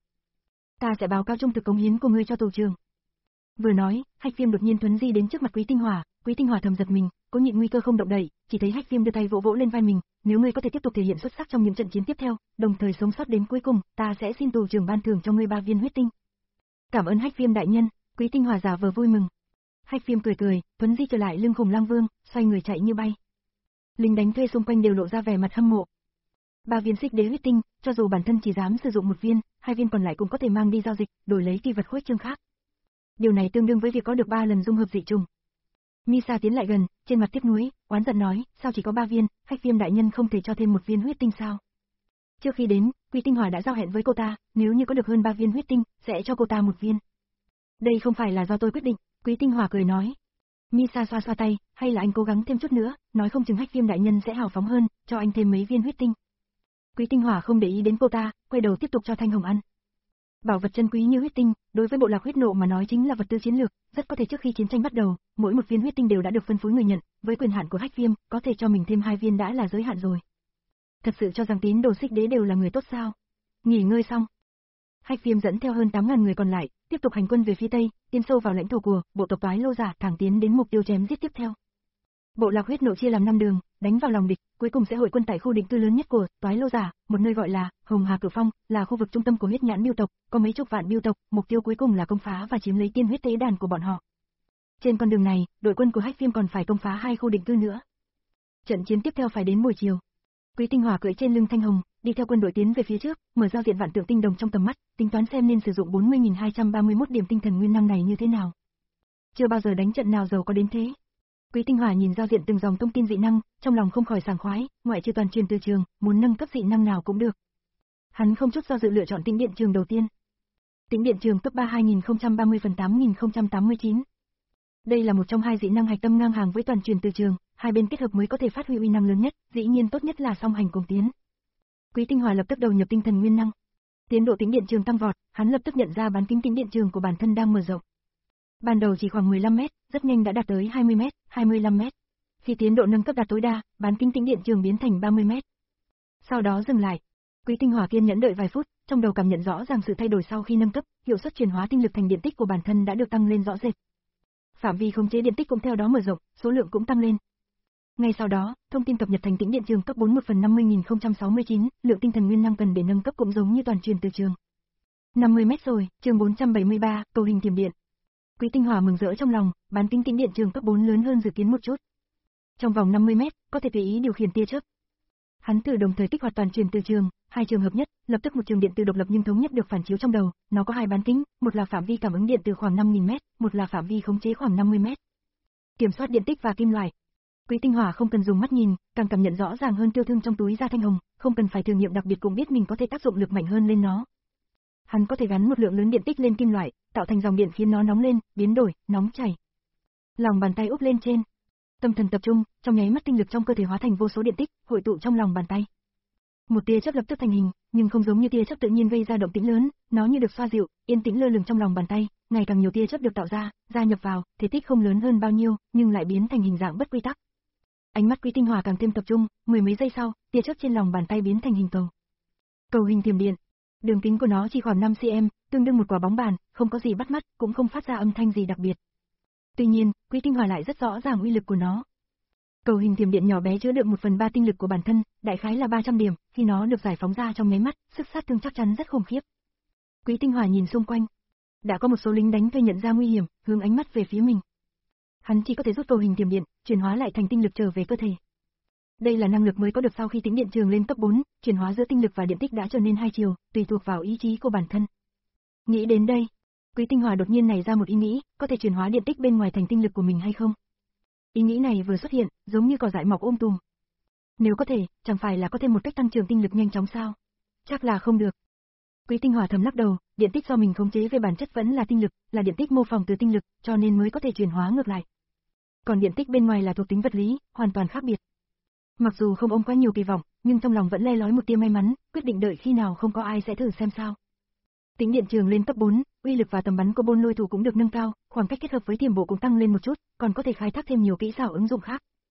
Ta sẽ báo cáo trung thực công hiến của ngươi cho tù trưởng. Vừa nói, Hách Viêm đột nhiên thuấn di đến trước mặt Quý Tinh Hỏa, Quý Tinh Hỏa thầm giật mình, cố nhịn nguy cơ không động đậy, chỉ thấy Hách Viêm đưa tay vỗ vỗ lên vai mình, nếu ngươi có thể tiếp tục thể hiện xuất sắc trong những trận chiến tiếp theo, đồng thời sống sót đến cuối cùng, ta sẽ xin tù trưởng ban thưởng cho ngươi ba viên huyết tinh. Cảm ơn Hách Viêm đại nhân, Quý Tinh Hỏa giả vờ vui mừng. Hách Viêm cười cười, thuấn di trở lại lưng Khủng Lang Vương, xoay người chạy như bay. Lính đánh thuê xung quanh đều lộ ra vẻ mặt hâm mộ. Ba viên xích đế huyết tinh, cho dù bản thân chỉ dám sử dụng một viên, hai viên còn lại cũng có thể mang đi giao dịch, đổi lấy kỳ vật khuếch trương khác. Điều này tương đương với việc có được ba lần dung hợp dị trùng. Misa tiến lại gần, trên mặt tiếc nuối, oán giận nói, sao chỉ có ba viên, Hách Viêm đại nhân không thể cho thêm một viên huyết tinh sao? Trước khi đến, Quý Tinh Hỏa đã giao hẹn với cô ta, nếu như có được hơn ba viên huyết tinh, sẽ cho cô ta một viên. Đây không phải là do tôi quyết định, Quý Tinh Hỏa cười nói. Misa xoa xoa tay, hay là anh cố gắng thêm chút nữa, nói không chừng Hách Viêm đại nhân sẽ hào phóng hơn, cho anh thêm mấy viên huyết tinh. Quý Tinh Hỏa không để ý đến cô ta, quay đầu tiếp tục cho Thanh Hồng ăn. Bảo vật chân quý như huyết tinh, đối với bộ lạc huyết nộ mà nói chính là vật tư chiến lược, rất có thể trước khi chiến tranh bắt đầu, mỗi một viên huyết tinh đều đã được phân phối người nhận, với quyền hạn của Hách Viêm, có thể cho mình thêm hai viên đã là giới hạn rồi. Thật sự cho rằng tín đồ xích đế đều là người tốt sao? Nghỉ ngơi xong, Hách Viêm dẫn theo hơn tám ngàn người còn lại, tiếp tục hành quân về phía tây, tiến sâu vào lãnh thổ của bộ tộc Toái Lô Giả, thẳng tiến đến mục tiêu chém giết tiếp theo. Bộ lạc huyết nộ chia làm năm đường, đánh vào lòng địch, cuối cùng sẽ hội quân tại khu định cư lớn nhất của Toái Lô Giả, một nơi gọi là Hồng Hà Cửu Phong, là khu vực trung tâm của huyết nhãn biêu tộc, có mấy chục vạn biêu tộc, mục tiêu cuối cùng là công phá và chiếm lấy tiên huyết tế đàn của bọn họ. Trên con đường này, đội quân của Hách Viêm còn phải công phá hai khu định cư nữa. Trận chiến tiếp theo phải đến buổi chiều. Quý Tinh Hỏa cưỡi trên lưng Thanh Hồng, đi theo quân đội tiến về phía trước, mở giao diện vạn tượng tinh đồng trong tầm mắt, tính toán xem nên sử dụng bốn mươi nghìn hai trăm ba mươi mốt điểm tinh thần nguyên năng này như thế nào. Chưa bao giờ đánh trận nào giàu có đến thế. Quý Tinh Hỏa nhìn giao diện từng dòng thông tin dị năng, trong lòng không khỏi sảng khoái, ngoại trừ toàn truyền từ trường, muốn nâng cấp dị năng nào cũng được. Hắn không chút do dự lựa chọn tĩnh điện trường đầu tiên. Tĩnh điện trường cấp ba hai nghìn không trăm ba mươi phần tám nghìn không trăm tám mươi chín. Đây là một trong hai dị năng hạch tâm ngang hàng với toàn truyền từ trường, hai bên kết hợp mới có thể phát huy uy năng lớn nhất, dĩ nhiên tốt nhất là song hành cùng tiến. Quý Tinh Hỏa lập tức đầu nhập tinh thần nguyên năng. Tiến độ tĩnh điện trường tăng vọt, hắn lập tức nhận ra bán kính tĩnh điện trường của bản thân đang mở rộng. Ban đầu chỉ khoảng mười lăm mét, rất nhanh đã đạt tới hai mươi mét, hai mươi lăm mét. Khi tiến độ nâng cấp đạt tối đa, bán kính tĩnh điện trường biến thành ba mươi mét. Sau đó dừng lại. Quý Tinh Hỏa kiên nhẫn đợi vài phút, trong đầu cảm nhận rõ ràng sự thay đổi sau khi nâng cấp, hiệu suất chuyển hóa tinh lực thành điện tích của bản thân đã được tăng lên rõ rệt. Phạm vi khống chế điện tích cũng theo đó mở rộng, số lượng cũng tăng lên. Ngay sau đó, thông tin cập nhật thành tĩnh điện trường cấp bốn một phần năm mươi nghìn không trăm sáu mươi chín, lượng tinh thần nguyên năng cần để nâng cấp cũng giống như toàn truyền từ trường. năm mươi mét rồi, chương bốn trăm bảy mươi ba, cầu hình tiềm điện. Quý Tinh Hỏa mừng rỡ trong lòng, bán kính tĩnh điện trường cấp bốn lớn hơn dự kiến một chút. Trong vòng năm mươi mét, có thể tùy ý điều khiển tia chớp. Hắn thử đồng thời kích hoạt toàn truyền từ trường, hai trường hợp nhất, lập tức một trường điện từ độc lập nhưng thống nhất được phản chiếu trong đầu, nó có hai bán kính, một là phạm vi cảm ứng điện từ khoảng năm nghìn mét, một là phạm vi khống chế khoảng năm mươi mét. Kiểm soát điện tích và kim loại. Quý Tinh Hỏa không cần dùng mắt nhìn, càng cảm nhận rõ ràng hơn tiêu thương trong túi da Thanh Hồng, không cần phải thử nghiệm đặc biệt cũng biết mình có thể tác dụng lực mạnh hơn lên nó. Hắn có thể gắn một lượng lớn điện tích lên kim loại, tạo thành dòng điện khiến nó nóng lên, biến đổi, nóng chảy. Lòng bàn tay úp lên trên. Tâm thần tập trung, trong nháy mắt tinh lực trong cơ thể hóa thành vô số điện tích, hội tụ trong lòng bàn tay. Một tia chớp lập tức thành hình, nhưng không giống như tia chớp tự nhiên gây ra động tĩnh lớn, nó như được xoa dịu, yên tĩnh lơ lửng trong lòng bàn tay, ngày càng nhiều tia chớp được tạo ra, gia nhập vào, thể tích không lớn hơn bao nhiêu, nhưng lại biến thành hình dạng bất quy tắc. Ánh mắt Quý Tinh Hỏa càng thêm tập trung, mười mấy giây sau, tia chớp trên lòng bàn tay biến thành hình cầu. Cầu hình tiềm điện. Đường kính của nó chỉ khoảng năm xăng-ti-mét, tương đương một quả bóng bàn, không có gì bắt mắt, cũng không phát ra âm thanh gì đặc biệt. Tuy nhiên, Quý Tinh Hỏa lại rất rõ ràng uy lực của nó. Cầu hình tiềm điện nhỏ bé chứa đựng một phần ba tinh lực của bản thân, đại khái là ba trăm điểm, khi nó được giải phóng ra trong nháy mắt, sức sát thương chắc chắn rất khủng khiếp. Quý Tinh Hỏa nhìn xung quanh, đã có một số lính đánh thuê nhận ra nguy hiểm, hướng ánh mắt về phía mình. Hắn chỉ có thể rút cầu hình tiềm điện, chuyển hóa lại thành tinh lực trở về cơ thể. Đây là năng lực mới có được sau khi tĩnh điện trường lên cấp bốn, chuyển hóa giữa tinh lực và điện tích đã trở nên hai chiều, tùy thuộc vào ý chí của bản thân. Nghĩ đến đây, Quý Tinh Hỏa đột nhiên nảy ra một ý nghĩ, có thể chuyển hóa điện tích bên ngoài thành tinh lực của mình hay không? Ý nghĩ này vừa xuất hiện, giống như cỏ dại mọc um tùm. Nếu có thể, chẳng phải là có thêm một cách tăng trưởng tinh lực nhanh chóng sao? Chắc là không được. Quý Tinh Hỏa thầm lắc đầu, điện tích do mình khống chế về bản chất vẫn là tinh lực, là điện tích mô phỏng từ tinh lực, cho nên mới có thể chuyển hóa ngược lại. Còn điện tích bên ngoài là thuộc tính vật lý, hoàn toàn khác biệt. Mặc dù không ôm quá nhiều kỳ vọng, nhưng trong lòng vẫn le lói một tia may mắn, quyết định đợi khi nào không có ai sẽ thử xem sao. Tĩnh điện trường lên cấp bốn, uy lực và tầm bắn của bôn lôi thủ cũng được nâng cao, khoảng cách kết hợp với thiểm bộ cũng tăng lên một chút, còn có thể khai thác thêm nhiều kỹ xảo ứng dụng khác.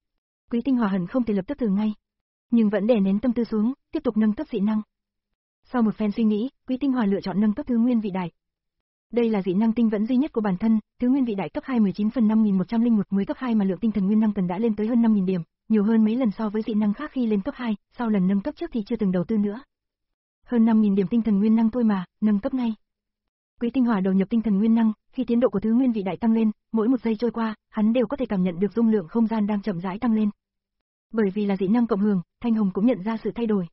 Quý Tinh Hòa hận không thể lập tức thử ngay, nhưng vẫn đè nén tâm tư xuống, tiếp tục nâng cấp dị năng. Sau một phen suy nghĩ, Quý Tinh Hòa lựa chọn nâng cấp thứ nguyên vị đại. Đây là dị năng tinh vẫn duy nhất của bản thân, thứ nguyên vị đại cấp hai mười chín phần năm nghìn một trăm lẻ một mới cấp hai mà lượng tinh thần nguyên năng cần đã lên tới hơn năm nghìn điểm, nhiều hơn mấy lần so với dị năng khác khi lên cấp hai, sau lần nâng cấp trước thì chưa từng đầu tư nữa. Hơn năm nghìn điểm tinh thần nguyên năng thôi mà, nâng cấp ngay. Quý Tinh Hòa đầu nhập tinh thần nguyên năng, khi tiến độ của thứ nguyên vị đại tăng lên, mỗi một giây trôi qua, hắn đều có thể cảm nhận được dung lượng không gian đang chậm rãi tăng lên. Bởi vì là dị năng cộng hưởng, Thanh Hồng cũng nhận ra sự thay đổi.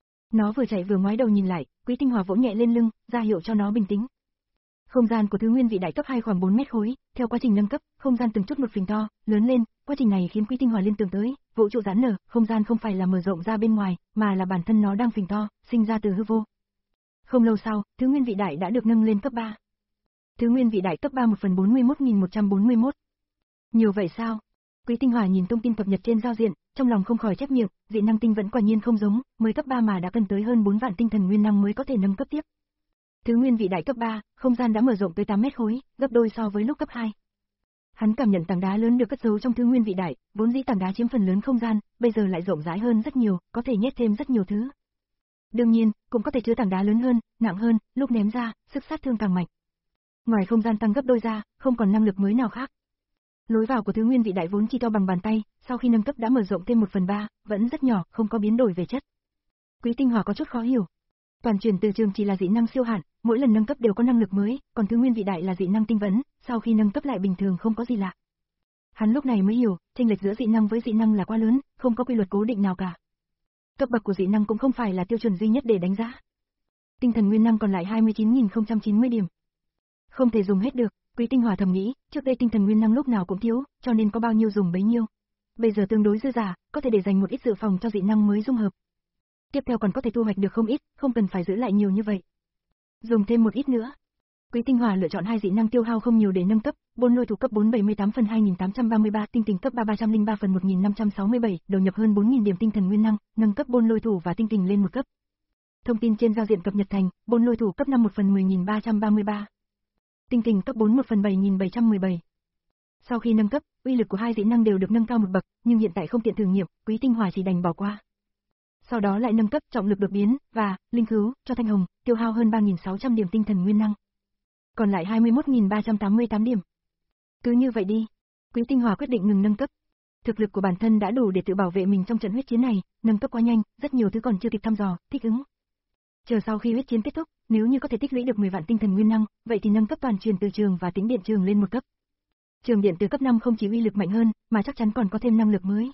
Nó vừa chạy vừa ngoái đầu nhìn lại, Quý Tinh Hòa vỗ nhẹ lên lưng, ra hiệu cho nó bình tĩnh. Không gian của thứ nguyên vị đại cấp hai khoảng bốn mét khối, theo quá trình nâng cấp, không gian từng chút một phình to, lớn lên, quá trình này khiến Quý Tinh Hòa liên tưởng tới, vũ trụ giãn nở, không gian không phải là mở rộng ra bên ngoài, mà là bản thân nó đang phình to, sinh ra từ hư vô. Không lâu sau, thứ nguyên vị đại đã được nâng lên cấp ba. Thứ nguyên vị đại cấp ba một phần bốn mươi mốt nghìn một trăm bốn mươi mốt. Nhiều vậy sao? Quý Tinh Hòa nhìn thông tin cập nhật trên giao diện, trong lòng không khỏi chép miệng, dị năng tinh vẫn quả nhiên không giống, mới cấp ba mà đã cần tới hơn bốn vạn tinh thần nguyên năng mới có thể nâng cấp tiếp. Thứ nguyên vị đại cấp ba, không gian đã mở rộng tới tám mét khối, gấp đôi so với lúc cấp hai. Hắn cảm nhận tảng đá lớn được cất giấu trong thứ nguyên vị đại, vốn dĩ tảng đá chiếm phần lớn không gian, bây giờ lại rộng rãi hơn rất nhiều, có thể nhét thêm rất nhiều thứ. Đương nhiên, cũng có thể chứa tảng đá lớn hơn, nặng hơn, lúc ném ra, sức sát thương càng mạnh. Ngoài không gian tăng gấp đôi ra, không còn năng lực mới nào khác. Lối vào của thứ nguyên vị đại vốn chỉ to bằng bàn tay, sau khi nâng cấp đã mở rộng thêm một phần ba, vẫn rất nhỏ, không có biến đổi về chất. Quý Tinh Hòa có chút khó hiểu. Toàn truyền từ trường chỉ là dị năng siêu hạn, mỗi lần nâng cấp đều có năng lực mới, còn thứ nguyên vị đại là dị năng tinh vấn, sau khi nâng cấp lại bình thường không có gì lạ. Hắn lúc này mới hiểu, chênh lệch giữa dị năng với dị năng là quá lớn, không có quy luật cố định nào cả. Cấp bậc của dị năng cũng không phải là tiêu chuẩn duy nhất để đánh giá. Tinh thần nguyên năng còn lại hai mươi chín nghìn không trăm chín mươi điểm. Không thể dùng hết được, Quý Tinh Hòa thầm nghĩ, trước đây tinh thần nguyên năng lúc nào cũng thiếu, cho nên có bao nhiêu dùng bấy nhiêu. Bây giờ tương đối dư giả, có thể để dành một ít dự phòng cho dị năng mới dung hợp. Tiếp theo còn có thể thu hoạch được không ít, không cần phải giữ lại nhiều như vậy. Dùng thêm một ít nữa. Quý Tinh Hòa lựa chọn hai dị năng tiêu hao không nhiều để nâng cấp, Bôn Lôi Thủ cấp bốn bảy mươi tám phần hai nghìn tám trăm ba mươi ba, Tinh Kình cấp ba ba trăm lẻ ba phần một nghìn năm trăm sáu mươi bảy, đầu nhập hơn bốn nghìn điểm tinh thần nguyên năng, nâng cấp Bôn Lôi Thủ và Tinh Kình lên một cấp. Thông tin trên giao diện cập nhật thành, Bôn Lôi Thủ cấp năm một phần mười nghìn ba trăm ba mươi ba. Tinh Kình cấp bốn một phần bảy nghìn bảy trăm mười bảy. Sau khi nâng cấp, uy lực của hai dị năng đều được nâng cao một bậc, nhưng hiện tại không tiện thử nghiệm, Quý Tinh Hòa chỉ đành bỏ qua. Sau đó lại nâng cấp trọng lực đột biến và linh cứu cho Thanh Hồng, tiêu hao hơn ba nghìn sáu trăm điểm tinh thần nguyên năng. Còn lại hai mươi mốt nghìn ba trăm tám mươi tám điểm. Cứ như vậy đi. Quý Tinh Hòa quyết định ngừng nâng cấp. Thực lực của bản thân đã đủ để tự bảo vệ mình trong trận huyết chiến này, nâng cấp quá nhanh, rất nhiều thứ còn chưa kịp thăm dò, thích ứng. Chờ sau khi huyết chiến kết thúc, nếu như có thể tích lũy được mười vạn tinh thần nguyên năng, vậy thì nâng cấp toàn truyền từ trường và tính điện trường lên một cấp. Trường điện từ cấp năm không chỉ uy lực mạnh hơn, mà chắc chắn còn có thêm năng lực mới.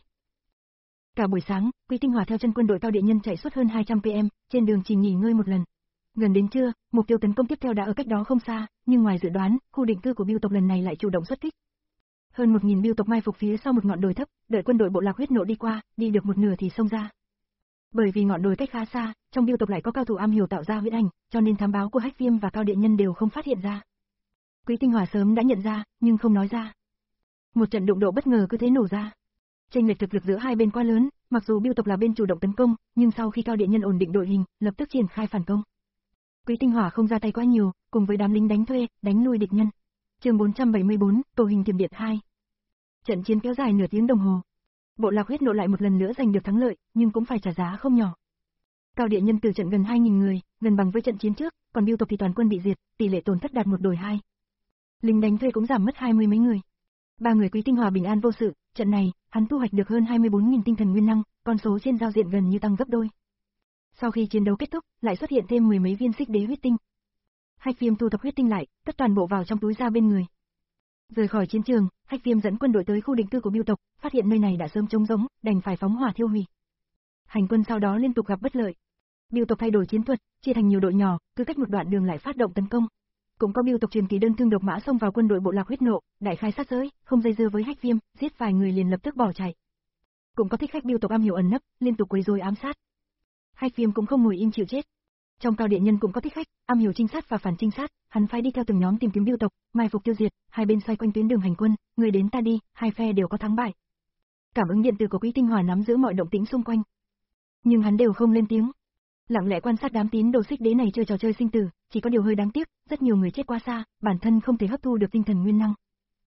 Cả buổi sáng, Quý Tinh Hòa theo chân quân đội Cao Điện Nhân chạy suốt hơn hai trăm ki lô mét, trên đường chỉ nghỉ ngơi một lần. Gần đến trưa, mục tiêu tấn công tiếp theo đã ở cách đó không xa, nhưng ngoài dự đoán, khu định cư của Bưu tộc lần này lại chủ động xuất kích. Hơn một nghìn Bưu tộc mai phục phía sau một ngọn đồi thấp, đợi quân đội Bộ Lạc Huyết Nộ đi qua, đi được một nửa thì xông ra. Bởi vì ngọn đồi cách khá xa, trong Bưu tộc lại có cao thủ am hiểu tạo ra huyết ảnh, cho nên thám báo của Hách Viêm và Cao Điện Nhân đều không phát hiện ra. Quý Tinh Hòa sớm đã nhận ra, nhưng không nói ra. Một trận đụng độ bất ngờ cứ thế nổ ra. Chênh lệch thực lực giữa hai bên quá lớn, mặc dù Bưu tộc là bên chủ động tấn công, nhưng sau khi Cao Điện Nhân ổn định đội hình, lập tức triển khai phản công. Quý Tinh Hòa không ra tay quá nhiều, cùng với đám lính đánh thuê, đánh lui địch nhân. Chương bốn trăm bảy mươi tư, Tổ hình tiềm điện hai. Trận chiến kéo dài nửa tiếng đồng hồ. Bộ Lạc Huyết Nộ lại một lần nữa giành được thắng lợi, nhưng cũng phải trả giá không nhỏ. Cao Điện Nhân từ trận gần hai nghìn người, gần bằng với trận chiến trước, còn Bưu tộc thì toàn quân bị diệt, tỷ lệ tổn thất đạt một đổi hai. Lính đánh thuê cũng giảm mất hai mươi mấy người. Ba người Quý Tinh Hòa bình an vô sự, trận này, hắn thu hoạch được hơn hai mươi bốn nghìn tinh thần nguyên năng, con số trên giao diện gần như tăng gấp đôi. Sau khi chiến đấu kết thúc, lại xuất hiện thêm mười mấy viên xích đế huyết tinh. Hách Viêm thu thập huyết tinh lại, cất toàn bộ vào trong túi da bên người. Rời khỏi chiến trường, Hách Viêm dẫn quân đội tới khu định cư của Bưu tộc, phát hiện nơi này đã sớm trống rỗng, đành phải phóng hỏa thiêu hủy. Hành quân sau đó liên tục gặp bất lợi. Bưu tộc thay đổi chiến thuật, chia thành nhiều đội nhỏ, cứ cách một đoạn đường lại phát động tấn công. Cũng có Bưu tộc truyền kỳ đơn thương độc mã xông vào quân đội Bộ Lạc Huyết Nộ, đại khai sát giới, không dây dưa với Hách Viêm, giết vài người liền lập tức bỏ chạy. Cũng có thích khách Bưu tộc am hiểu ẩn nấp, liên tục quấy rối ám sát. Hách Viêm cũng không ngồi im chịu chết. Trong Cao Điện Nhân cũng có thích khách, am hiểu trinh sát và phản trinh sát, hắn phái đi theo từng nhóm tìm kiếm Bưu tộc, mai phục tiêu diệt, hai bên xoay quanh tuyến đường hành quân, người đến ta đi, hai phe đều có thắng bại. Cảm ứng điện tử của Quý Tinh Hòa nắm giữ mọi động tĩnh xung quanh, nhưng hắn đều không lên tiếng. Lặng lẽ quan sát đám tín đồ xích đế này chơi trò chơi sinh tử, chỉ có điều hơi đáng tiếc, rất nhiều người chết quá xa, bản thân không thể hấp thu được tinh thần nguyên năng.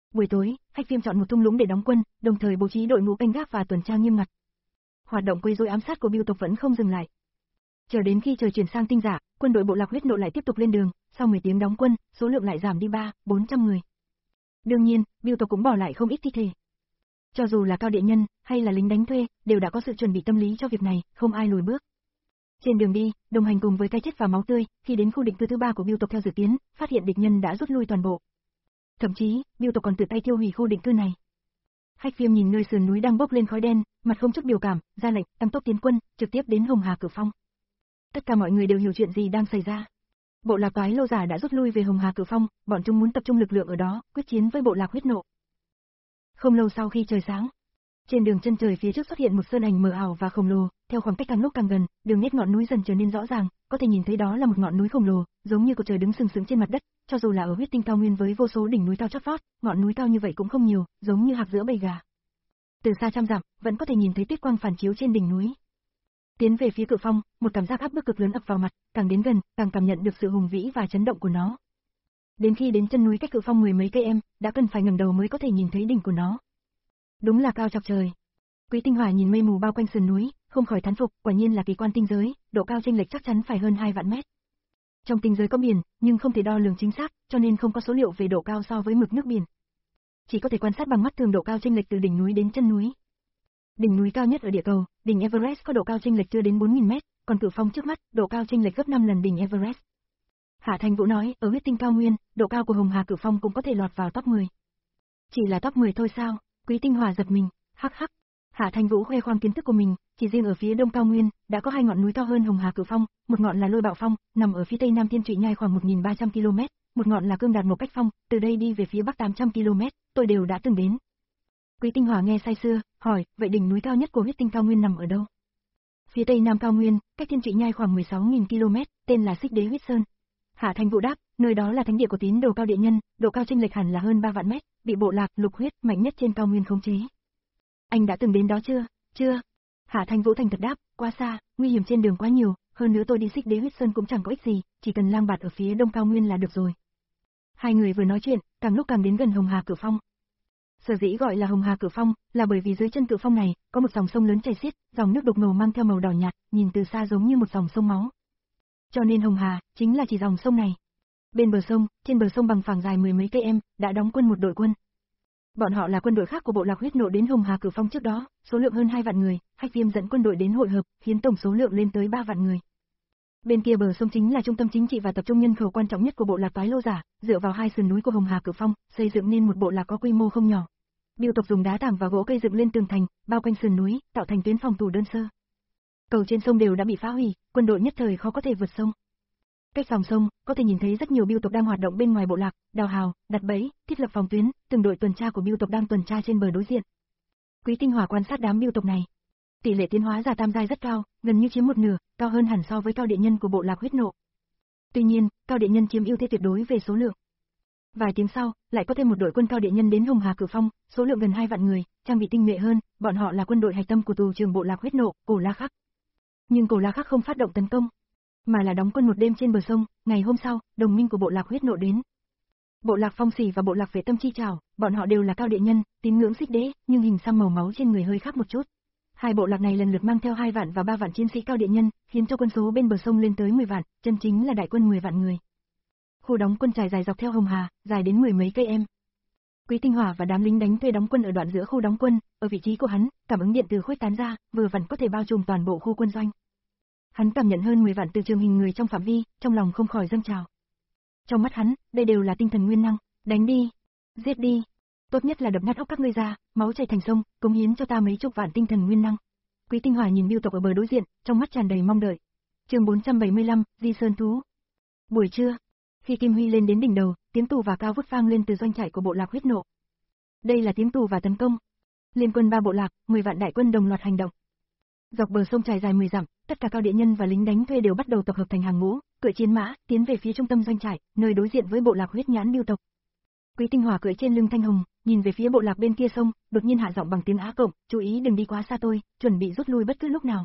Buổi tối, Hách Viêm chọn một thung lũng để đóng quân, đồng thời bố trí đội ngũ canh gác và tuần tra nghiêm ngặt. Hoạt động quấy rối ám sát của Bưu tộc vẫn không dừng lại. Chờ đến khi trời chuyển sang tinh giả, quân đội bộ lạc huyết nộ lại tiếp tục lên đường, sau mười tiếng đóng quân, số lượng lại giảm đi ba, bốn trăm người. Đương nhiên, Bưu tộc cũng bỏ lại không ít thi thể. Cho dù là cao địa nhân, hay là lính đánh thuê, đều đã có sự chuẩn bị tâm lý cho việc này, không ai lùi bước. Trên đường đi, đồng hành cùng với cái chết và máu tươi, khi đến khu định cư thứ ba của Bưu tộc theo dự kiến, phát hiện địch nhân đã rút lui toàn bộ. Thậm chí, Bưu tộc còn tự tay tiêu hủy khu định cư này. Hách Viêm nhìn nơi sườn núi đang bốc lên khói đen, mặt không chút biểu cảm, ra lệnh tăng tốc tiến quân, trực tiếp đến Hồng Hà Cửu Phong. Tất cả mọi người đều hiểu chuyện gì đang xảy ra. Bộ lạc Toái Lô Giả đã rút lui về Hồng Hà Cửu Phong, bọn chúng muốn tập trung lực lượng ở đó, quyết chiến với bộ lạc huyết nộ. Không lâu sau khi trời sáng, trên đường chân trời phía trước xuất hiện một sơn ảnh mờ ảo và khổng lồ, theo khoảng cách càng lúc càng gần, đường nét ngọn núi dần trở nên rõ ràng, có thể nhìn thấy đó là một ngọn núi khổng lồ, giống như cột trời đứng sừng sững trên mặt đất, cho dù là ở huyết tinh cao nguyên với vô số đỉnh núi cao chót vót, ngọn núi cao như vậy cũng không nhiều, giống như hạc giữa bầy gà. Từ xa trăm dặm, vẫn có thể nhìn thấy tuyết quang phản chiếu trên đỉnh núi. Tiến về phía Cửu Phong, một cảm giác áp bức cực lớn ập vào mặt, càng đến gần, càng cảm nhận được sự hùng vĩ và chấn động của nó. Đến khi đến chân núi cách Cửu Phong mười mấy cây em, đã cần phải ngẩng đầu mới có thể nhìn thấy đỉnh của nó. Đúng là cao chọc trời. Quý Tinh Hỏa nhìn mây mù bao quanh sườn núi, không khỏi thán phục, quả nhiên là kỳ quan tinh giới, độ cao chênh lệch chắc chắn phải hơn hai vạn mét. Trong tinh giới có biển, nhưng không thể đo lường chính xác, cho nên không có số liệu về độ cao so với mực nước biển. Chỉ có thể quan sát bằng mắt thường độ cao chênh lệch từ đỉnh núi đến chân núi. Đỉnh núi cao nhất ở địa cầu, đỉnh Everest có độ cao chênh lệch chưa đến bốn nghìn mét, còn Cửu Phong trước mắt, độ cao chênh lệch gấp năm lần đỉnh Everest. Hạ Thành Vũ nói, ở huyết tinh cao nguyên, độ cao của Hồng Hà Cửu Phong cũng có thể lọt vào top mười. Chỉ là top mười thôi sao? Quý Tinh Hỏa giật mình, hắc hắc. Hạ Thành Vũ khoe khoang kiến thức của mình, chỉ riêng ở phía đông cao nguyên, đã có hai ngọn núi cao hơn Hồng Hà Cửu Phong, một ngọn là Lôi Bạo Phong, nằm ở phía tây nam Thiên Trụy Nhai khoảng một nghìn ba trăm ki lô mét, một ngọn là Cương Đạt Một Cách Phong, từ đây đi về phía bắc tám trăm ki lô mét, tôi đều đã từng đến. Quý Tinh Hỏa nghe say sưa, hỏi, vậy đỉnh núi cao nhất của huyết tinh cao nguyên nằm ở đâu? Phía tây nam cao nguyên, cách Thiên Trụy Nhai khoảng mười sáu nghìn ki lô mét, tên là Xích Đế Huyết Sơn. Hạ Thành Vũ đáp, nơi đó là thánh địa của tín đồ cao địa nhân, độ cao chênh lệch hẳn là hơn ba vạn mét, bị bộ lạc Lục Huyết mạnh nhất trên cao nguyên khống chế. Anh đã từng đến đó chưa? Chưa. Hạ Thành Vũ thành thật đáp, quá xa, nguy hiểm trên đường quá nhiều, hơn nữa tôi đi Xích Đế Huyết Sơn cũng chẳng có ích gì, chỉ cần lang bạt ở phía đông cao nguyên là được rồi. Hai người vừa nói chuyện, càng lúc càng đến gần Hồng Hà Cửu Phong. Sở dĩ gọi là Hồng Hà Cửu Phong, là bởi vì dưới chân Cửu Phong này, có một dòng sông lớn chảy xiết, dòng nước đục ngầu mang theo màu đỏ nhạt, nhìn từ xa giống như một dòng sông máu. Cho nên Hồng Hà, chính là chỉ dòng sông này. Bên bờ sông, trên bờ sông bằng phẳng dài mười mấy cây em, đã đóng quân một đội quân. Bọn họ là quân đội khác của bộ lạc huyết nộ đến Hồng Hà Cửu Phong trước đó, số lượng hơn hai vạn người, Hách Viêm dẫn quân đội đến hội hợp, khiến tổng số lượng lên tới ba vạn người. Bên kia bờ sông chính là trung tâm chính trị và tập trung nhân khẩu quan trọng nhất của bộ lạc Toái Lô Giả, dựa vào hai sườn núi của Hồng Hà Cửu Phong, xây dựng nên một bộ lạc có quy mô không nhỏ. Bưu tộc dùng đá tảng và gỗ cây dựng lên tường thành, bao quanh sườn núi, tạo thành tuyến phòng thủ đơn sơ. Cầu trên sông đều đã bị phá hủy, quân đội nhất thời khó có thể vượt sông. Cách dòng sông, có thể nhìn thấy rất nhiều bưu tộc đang hoạt động bên ngoài bộ lạc, đào hào, đặt bẫy, thiết lập phòng tuyến, từng đội tuần tra của bưu tộc đang tuần tra trên bờ đối diện. Quý Tinh Hỏa quan sát đám bưu tộc này. Tỷ lệ tiến hóa giả tam giai rất cao, gần như chiếm một nửa, cao hơn hẳn so với cao địa nhân của bộ lạc huyết nộ. Tuy nhiên, cao địa nhân chiếm ưu thế tuyệt đối về số lượng. Vài tiếng sau, lại có thêm một đội quân cao địa nhân đến Hồng Hà Cửu Phong, số lượng gần hai vạn người, trang bị tinh nhuệ hơn, bọn họ là quân đội hạch tâm của tù trưởng bộ lạc huyết nộ, Cổ La Khắc. Nhưng Cổ La Khắc không phát động tấn công, mà là đóng quân một đêm trên bờ sông, ngày hôm sau, đồng minh của bộ lạc huyết nộ đến. Bộ lạc Phong Xỉ và bộ lạc Vệ Tâm Chi Trảo, bọn họ đều là cao địa nhân, tín ngưỡng Xích Đế, nhưng hình xăm màu máu trên người hơi khác một chút. Hai bộ lạc này lần lượt mang theo hai vạn và ba vạn chiến sĩ cao địa nhân, khiến cho quân số bên bờ sông lên tới mười vạn, chân chính là đại quân mười vạn người. Khu đóng quân trải dài dọc theo Hồng Hà, dài đến mười mấy cây em. Quý Tinh Hỏa và đám lính đánh thuê đóng quân ở đoạn giữa khu đóng quân, ở vị trí của hắn, cảm ứng điện từ khuếch tán ra, vừa vặn có thể bao trùm toàn bộ khu quân doanh. Hắn cảm nhận hơn mười vạn từ trường hình người trong phạm vi, trong lòng không khỏi dâng trào. Trong mắt hắn, đây đều là tinh thần nguyên năng, đánh đi, giết đi, tốt nhất là đập nát óc các ngươi ra, máu chảy thành sông, cống hiến cho ta mấy chục vạn tinh thần nguyên năng. Quý Tinh Hỏa nhìn bưu tộc ở bờ đối diện, trong mắt tràn đầy mong đợi. Chương bốn trăm bảy mươi lăm, Di Sơn thú. Buổi trưa, khi Kim Huy lên đến đỉnh đầu, tiếng tù và cao vút vang lên từ doanh trại của bộ lạc huyết nộ. Đây là tiếng tù và tấn công. Liên quân ba bộ lạc, mười vạn đại quân đồng loạt hành động. Dọc bờ sông trải dài mười dặm, tất cả cao địa nhân và lính đánh thuê đều bắt đầu tập hợp thành hàng ngũ, cưỡi chiến mã, tiến về phía trung tâm doanh trại, nơi đối diện với bộ lạc huyết nhãn bưu tộc. Quý Tinh Hỏa cưỡi trên lưng Thanh Hồng, nhìn về phía bộ lạc bên kia sông, đột nhiên hạ giọng bằng tiếng Á Cộng, chú ý đừng đi quá xa tôi, chuẩn bị rút lui bất cứ lúc nào.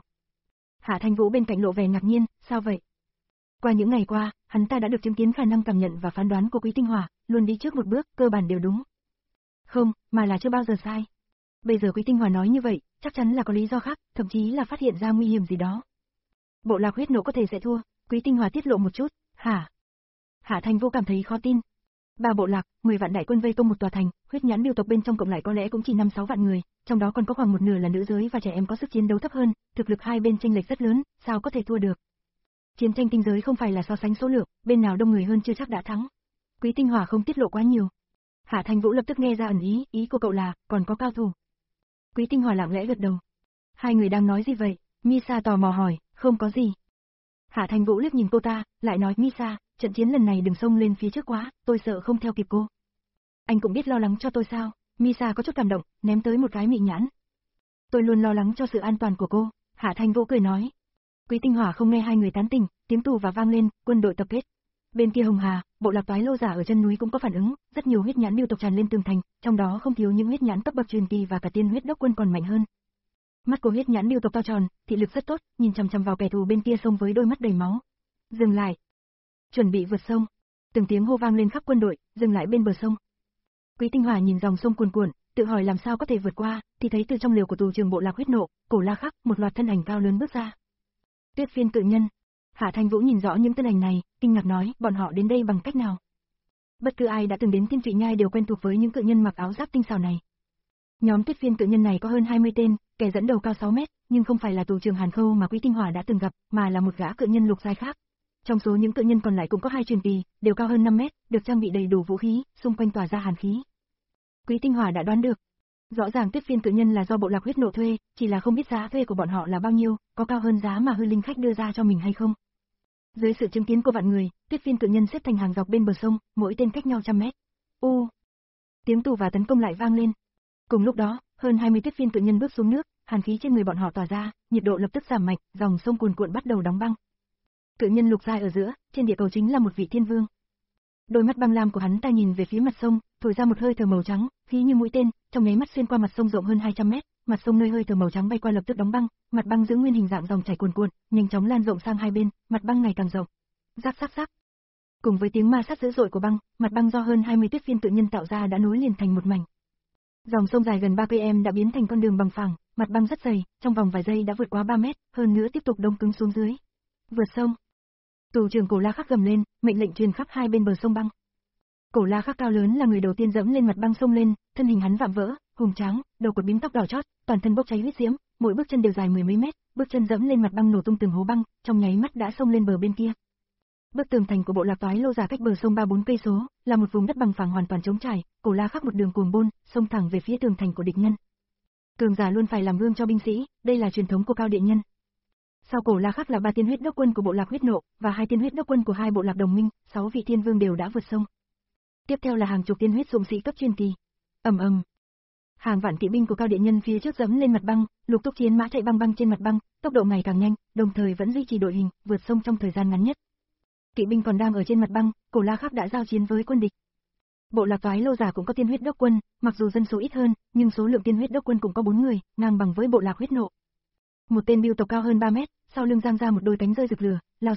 Hạ Thành Vũ bên cạnh lộ vẻ ngạc nhiên, sao vậy? Qua những ngày qua, hắn ta đã được chứng kiến khả năng cảm nhận và phán đoán của Quý Tinh Hỏa, luôn đi trước một bước, cơ bản đều đúng. Không, mà là chưa bao giờ sai. Bây giờ Quý Tinh Hòa nói như vậy, chắc chắn là có lý do khác, thậm chí là phát hiện ra nguy hiểm gì đó. Bộ lạc huyết nộ có thể sẽ thua, Quý Tinh Hòa tiết lộ một chút, hả? Hạ Thành Vũ cảm thấy khó tin. Ba bộ lạc, mười vạn đại quân vây công một tòa thành, huyết nhãn miêu tộc bên trong cộng lại có lẽ cũng chỉ năm sáu vạn người, trong đó còn có khoảng một nửa là nữ giới và trẻ em có sức chiến đấu thấp hơn, thực lực hai bên chênh lệch rất lớn, sao có thể thua được? Chiến tranh tinh giới không phải là so sánh số lượng, bên nào đông người hơn chưa chắc đã thắng. Quý Tinh Hòa không tiết lộ quá nhiều. Hạ Thành Vũ lập tức nghe ra ẩn ý, ý của cậu là, còn có cao thủ. Quý Tinh Hòa lặng lẽ gật đầu. Hai người đang nói gì vậy? Misa tò mò hỏi, không có gì. Hạ Thành Vũ liếc nhìn cô ta, lại nói Misa, trận chiến lần này đừng xông lên phía trước quá, tôi sợ không theo kịp cô. Anh cũng biết lo lắng cho tôi sao? Misa có chút cảm động, ném tới một cái mị nhãn. Tôi luôn lo lắng cho sự an toàn của cô, Hạ Thành Vũ cười nói. Quý Tinh Hòa không nghe hai người tán tỉnh, tiếng tù và vang lên, quân đội tập kết. Bên kia Hồng Hà, bộ lạc toái lô giả ở chân núi cũng có phản ứng, rất nhiều huyết nhãn miêu tộc tràn lên tường thành, trong đó không thiếu những huyết nhãn cấp bậc truyền kỳ và cả tiên huyết đốc quân còn mạnh hơn. Mắt của huyết nhãn miêu tộc to tròn, thị lực rất tốt, nhìn chằm chằm vào kẻ thù bên kia sông với đôi mắt đầy máu. Dừng lại, chuẩn bị vượt sông. Từng tiếng hô vang lên khắp quân đội, dừng lại bên bờ sông. Quý Tinh Hòa nhìn dòng sông cuồn cuộn, tự hỏi làm sao có thể vượt qua, thì thấy từ trong liều của tù trưởng bộ lạc huyết nộ, Cổ La Khắc, một loạt thân ảnh cao lớn bước ra. Tuyết Phiên cự nhân. Hạ Thành Vũ nhìn rõ những thân ảnh này, kinh ngạc nói, bọn họ đến đây bằng cách nào? Bất cứ ai đã từng đến Thiên Trụy Nhai đều quen thuộc với những cự nhân mặc áo giáp tinh xảo này. Nhóm Tuyết Phiên cự nhân này có hơn hai mươi tên, kẻ dẫn đầu cao sáu mét, nhưng không phải là tù trưởng Hàn Khâu mà Quý Tinh Hòa đã từng gặp, mà là một gã cự nhân lục giai khác. Trong số những cự nhân còn lại cũng có hai truyền kỳ, đều cao hơn năm mét, được trang bị đầy đủ vũ khí, xung quanh tỏa ra hàn khí. Quý Tinh Hòa đã đoán được. Rõ ràng Tuyết Phiên cự nhân là do bộ lạc huyết nộ thuê, chỉ là không biết giá thuê của bọn họ là bao nhiêu, có cao hơn giá mà hư linh khách đưa ra cho mình hay không. Dưới sự chứng kiến của vạn người, Tuyết Phiên cự nhân xếp thành hàng dọc bên bờ sông, mỗi tên cách nhau trăm mét. U, tiếng tù và tấn công lại vang lên. Cùng lúc đó, hơn hai mươi Tuyết Phiên cự nhân bước xuống nước, hàn khí trên người bọn họ tỏa ra, nhiệt độ lập tức giảm mạnh, dòng sông cuồn cuộn bắt đầu đóng băng. Cự nhân lục giai ở giữa, trên địa cầu chính là một vị thiên vương. Đôi mắt băng lam của hắn ta nhìn về phía mặt sông, thổi ra một hơi thở màu trắng, khí như mũi tên, trong nháy mắt xuyên qua mặt sông rộng hơn hai trăm mét, mặt sông nơi hơi thở màu trắng bay qua lập tức đóng băng, mặt băng giữ nguyên hình dạng dòng chảy cuồn cuộn, nhanh chóng lan rộng sang hai bên, mặt băng ngày càng rộng. Rắc rắc rắc. Cùng với tiếng ma sát dữ dội của băng, mặt băng do hơn hai mươi Tuyết Phiên cự nhân tạo ra đã nối liền thành một mảnh. Dòng sông dài gần ba cây số đã biến thành con đường bằng phẳng, mặt băng rất dày, trong vòng vài giây đã vượt qua ba mét, hơn nữa tiếp tục đông cứng xuống dưới. Vượt sông. Tù trưởng Cổ La Khắc gầm lên, mệnh lệnh truyền khắp hai bên bờ sông băng. Cổ La Khắc cao lớn là người đầu tiên dẫm lên mặt băng sông lên, thân hình hắn vạm vỡ, hùng tráng, đầu cột bím tóc đỏ chót, toàn thân bốc cháy huyết diễm, mỗi bước chân đều dài mười mấy mét, bước chân dẫm lên mặt băng nổ tung từng hố băng, trong nháy mắt đã xông lên bờ bên kia. Bức tường thành của bộ lạc toái lô giả cách bờ sông ba bốn cây số, là một vùng đất bằng phẳng hoàn toàn trống trải, Cổ La Khắc một đường cuồng bôn, xông thẳng về phía tường thành của địch nhân. Cường giả luôn phải làm gương cho binh sĩ, đây là truyền thống của cao điện nhân. Sau Cổ La Khắc là ba tiên huyết đốc quân của bộ lạc huyết nộ và hai tiên huyết đốc quân của hai bộ lạc đồng minh, sáu vị thiên vương đều đã vượt sông. Tiếp theo là hàng chục tiên huyết dũng sĩ cấp truyền kỳ. Ầm ầm. Hàng vạn kỵ binh của cao điện nhân phía trước dẫm lên mặt băng, lục túc chiến mã chạy băng băng trên mặt băng, tốc độ ngày càng nhanh, đồng thời vẫn duy trì đội hình, vượt sông trong thời gian ngắn nhất. Kỵ binh còn đang ở trên mặt băng, Cổ La Khắc đã giao chiến với quân địch. Bộ lạc toái lô giả cũng có tiên huyết đốc quân, mặc dù dân số ít hơn, nhưng số lượng tiên huyết đốc quân cũng có bốn người, ngang bằng với bộ lạc huyết nộ. Một tên bưu tộc cao hơn ba mét, sau lưng giang ra một đôi cánh rơi rực lửa, lao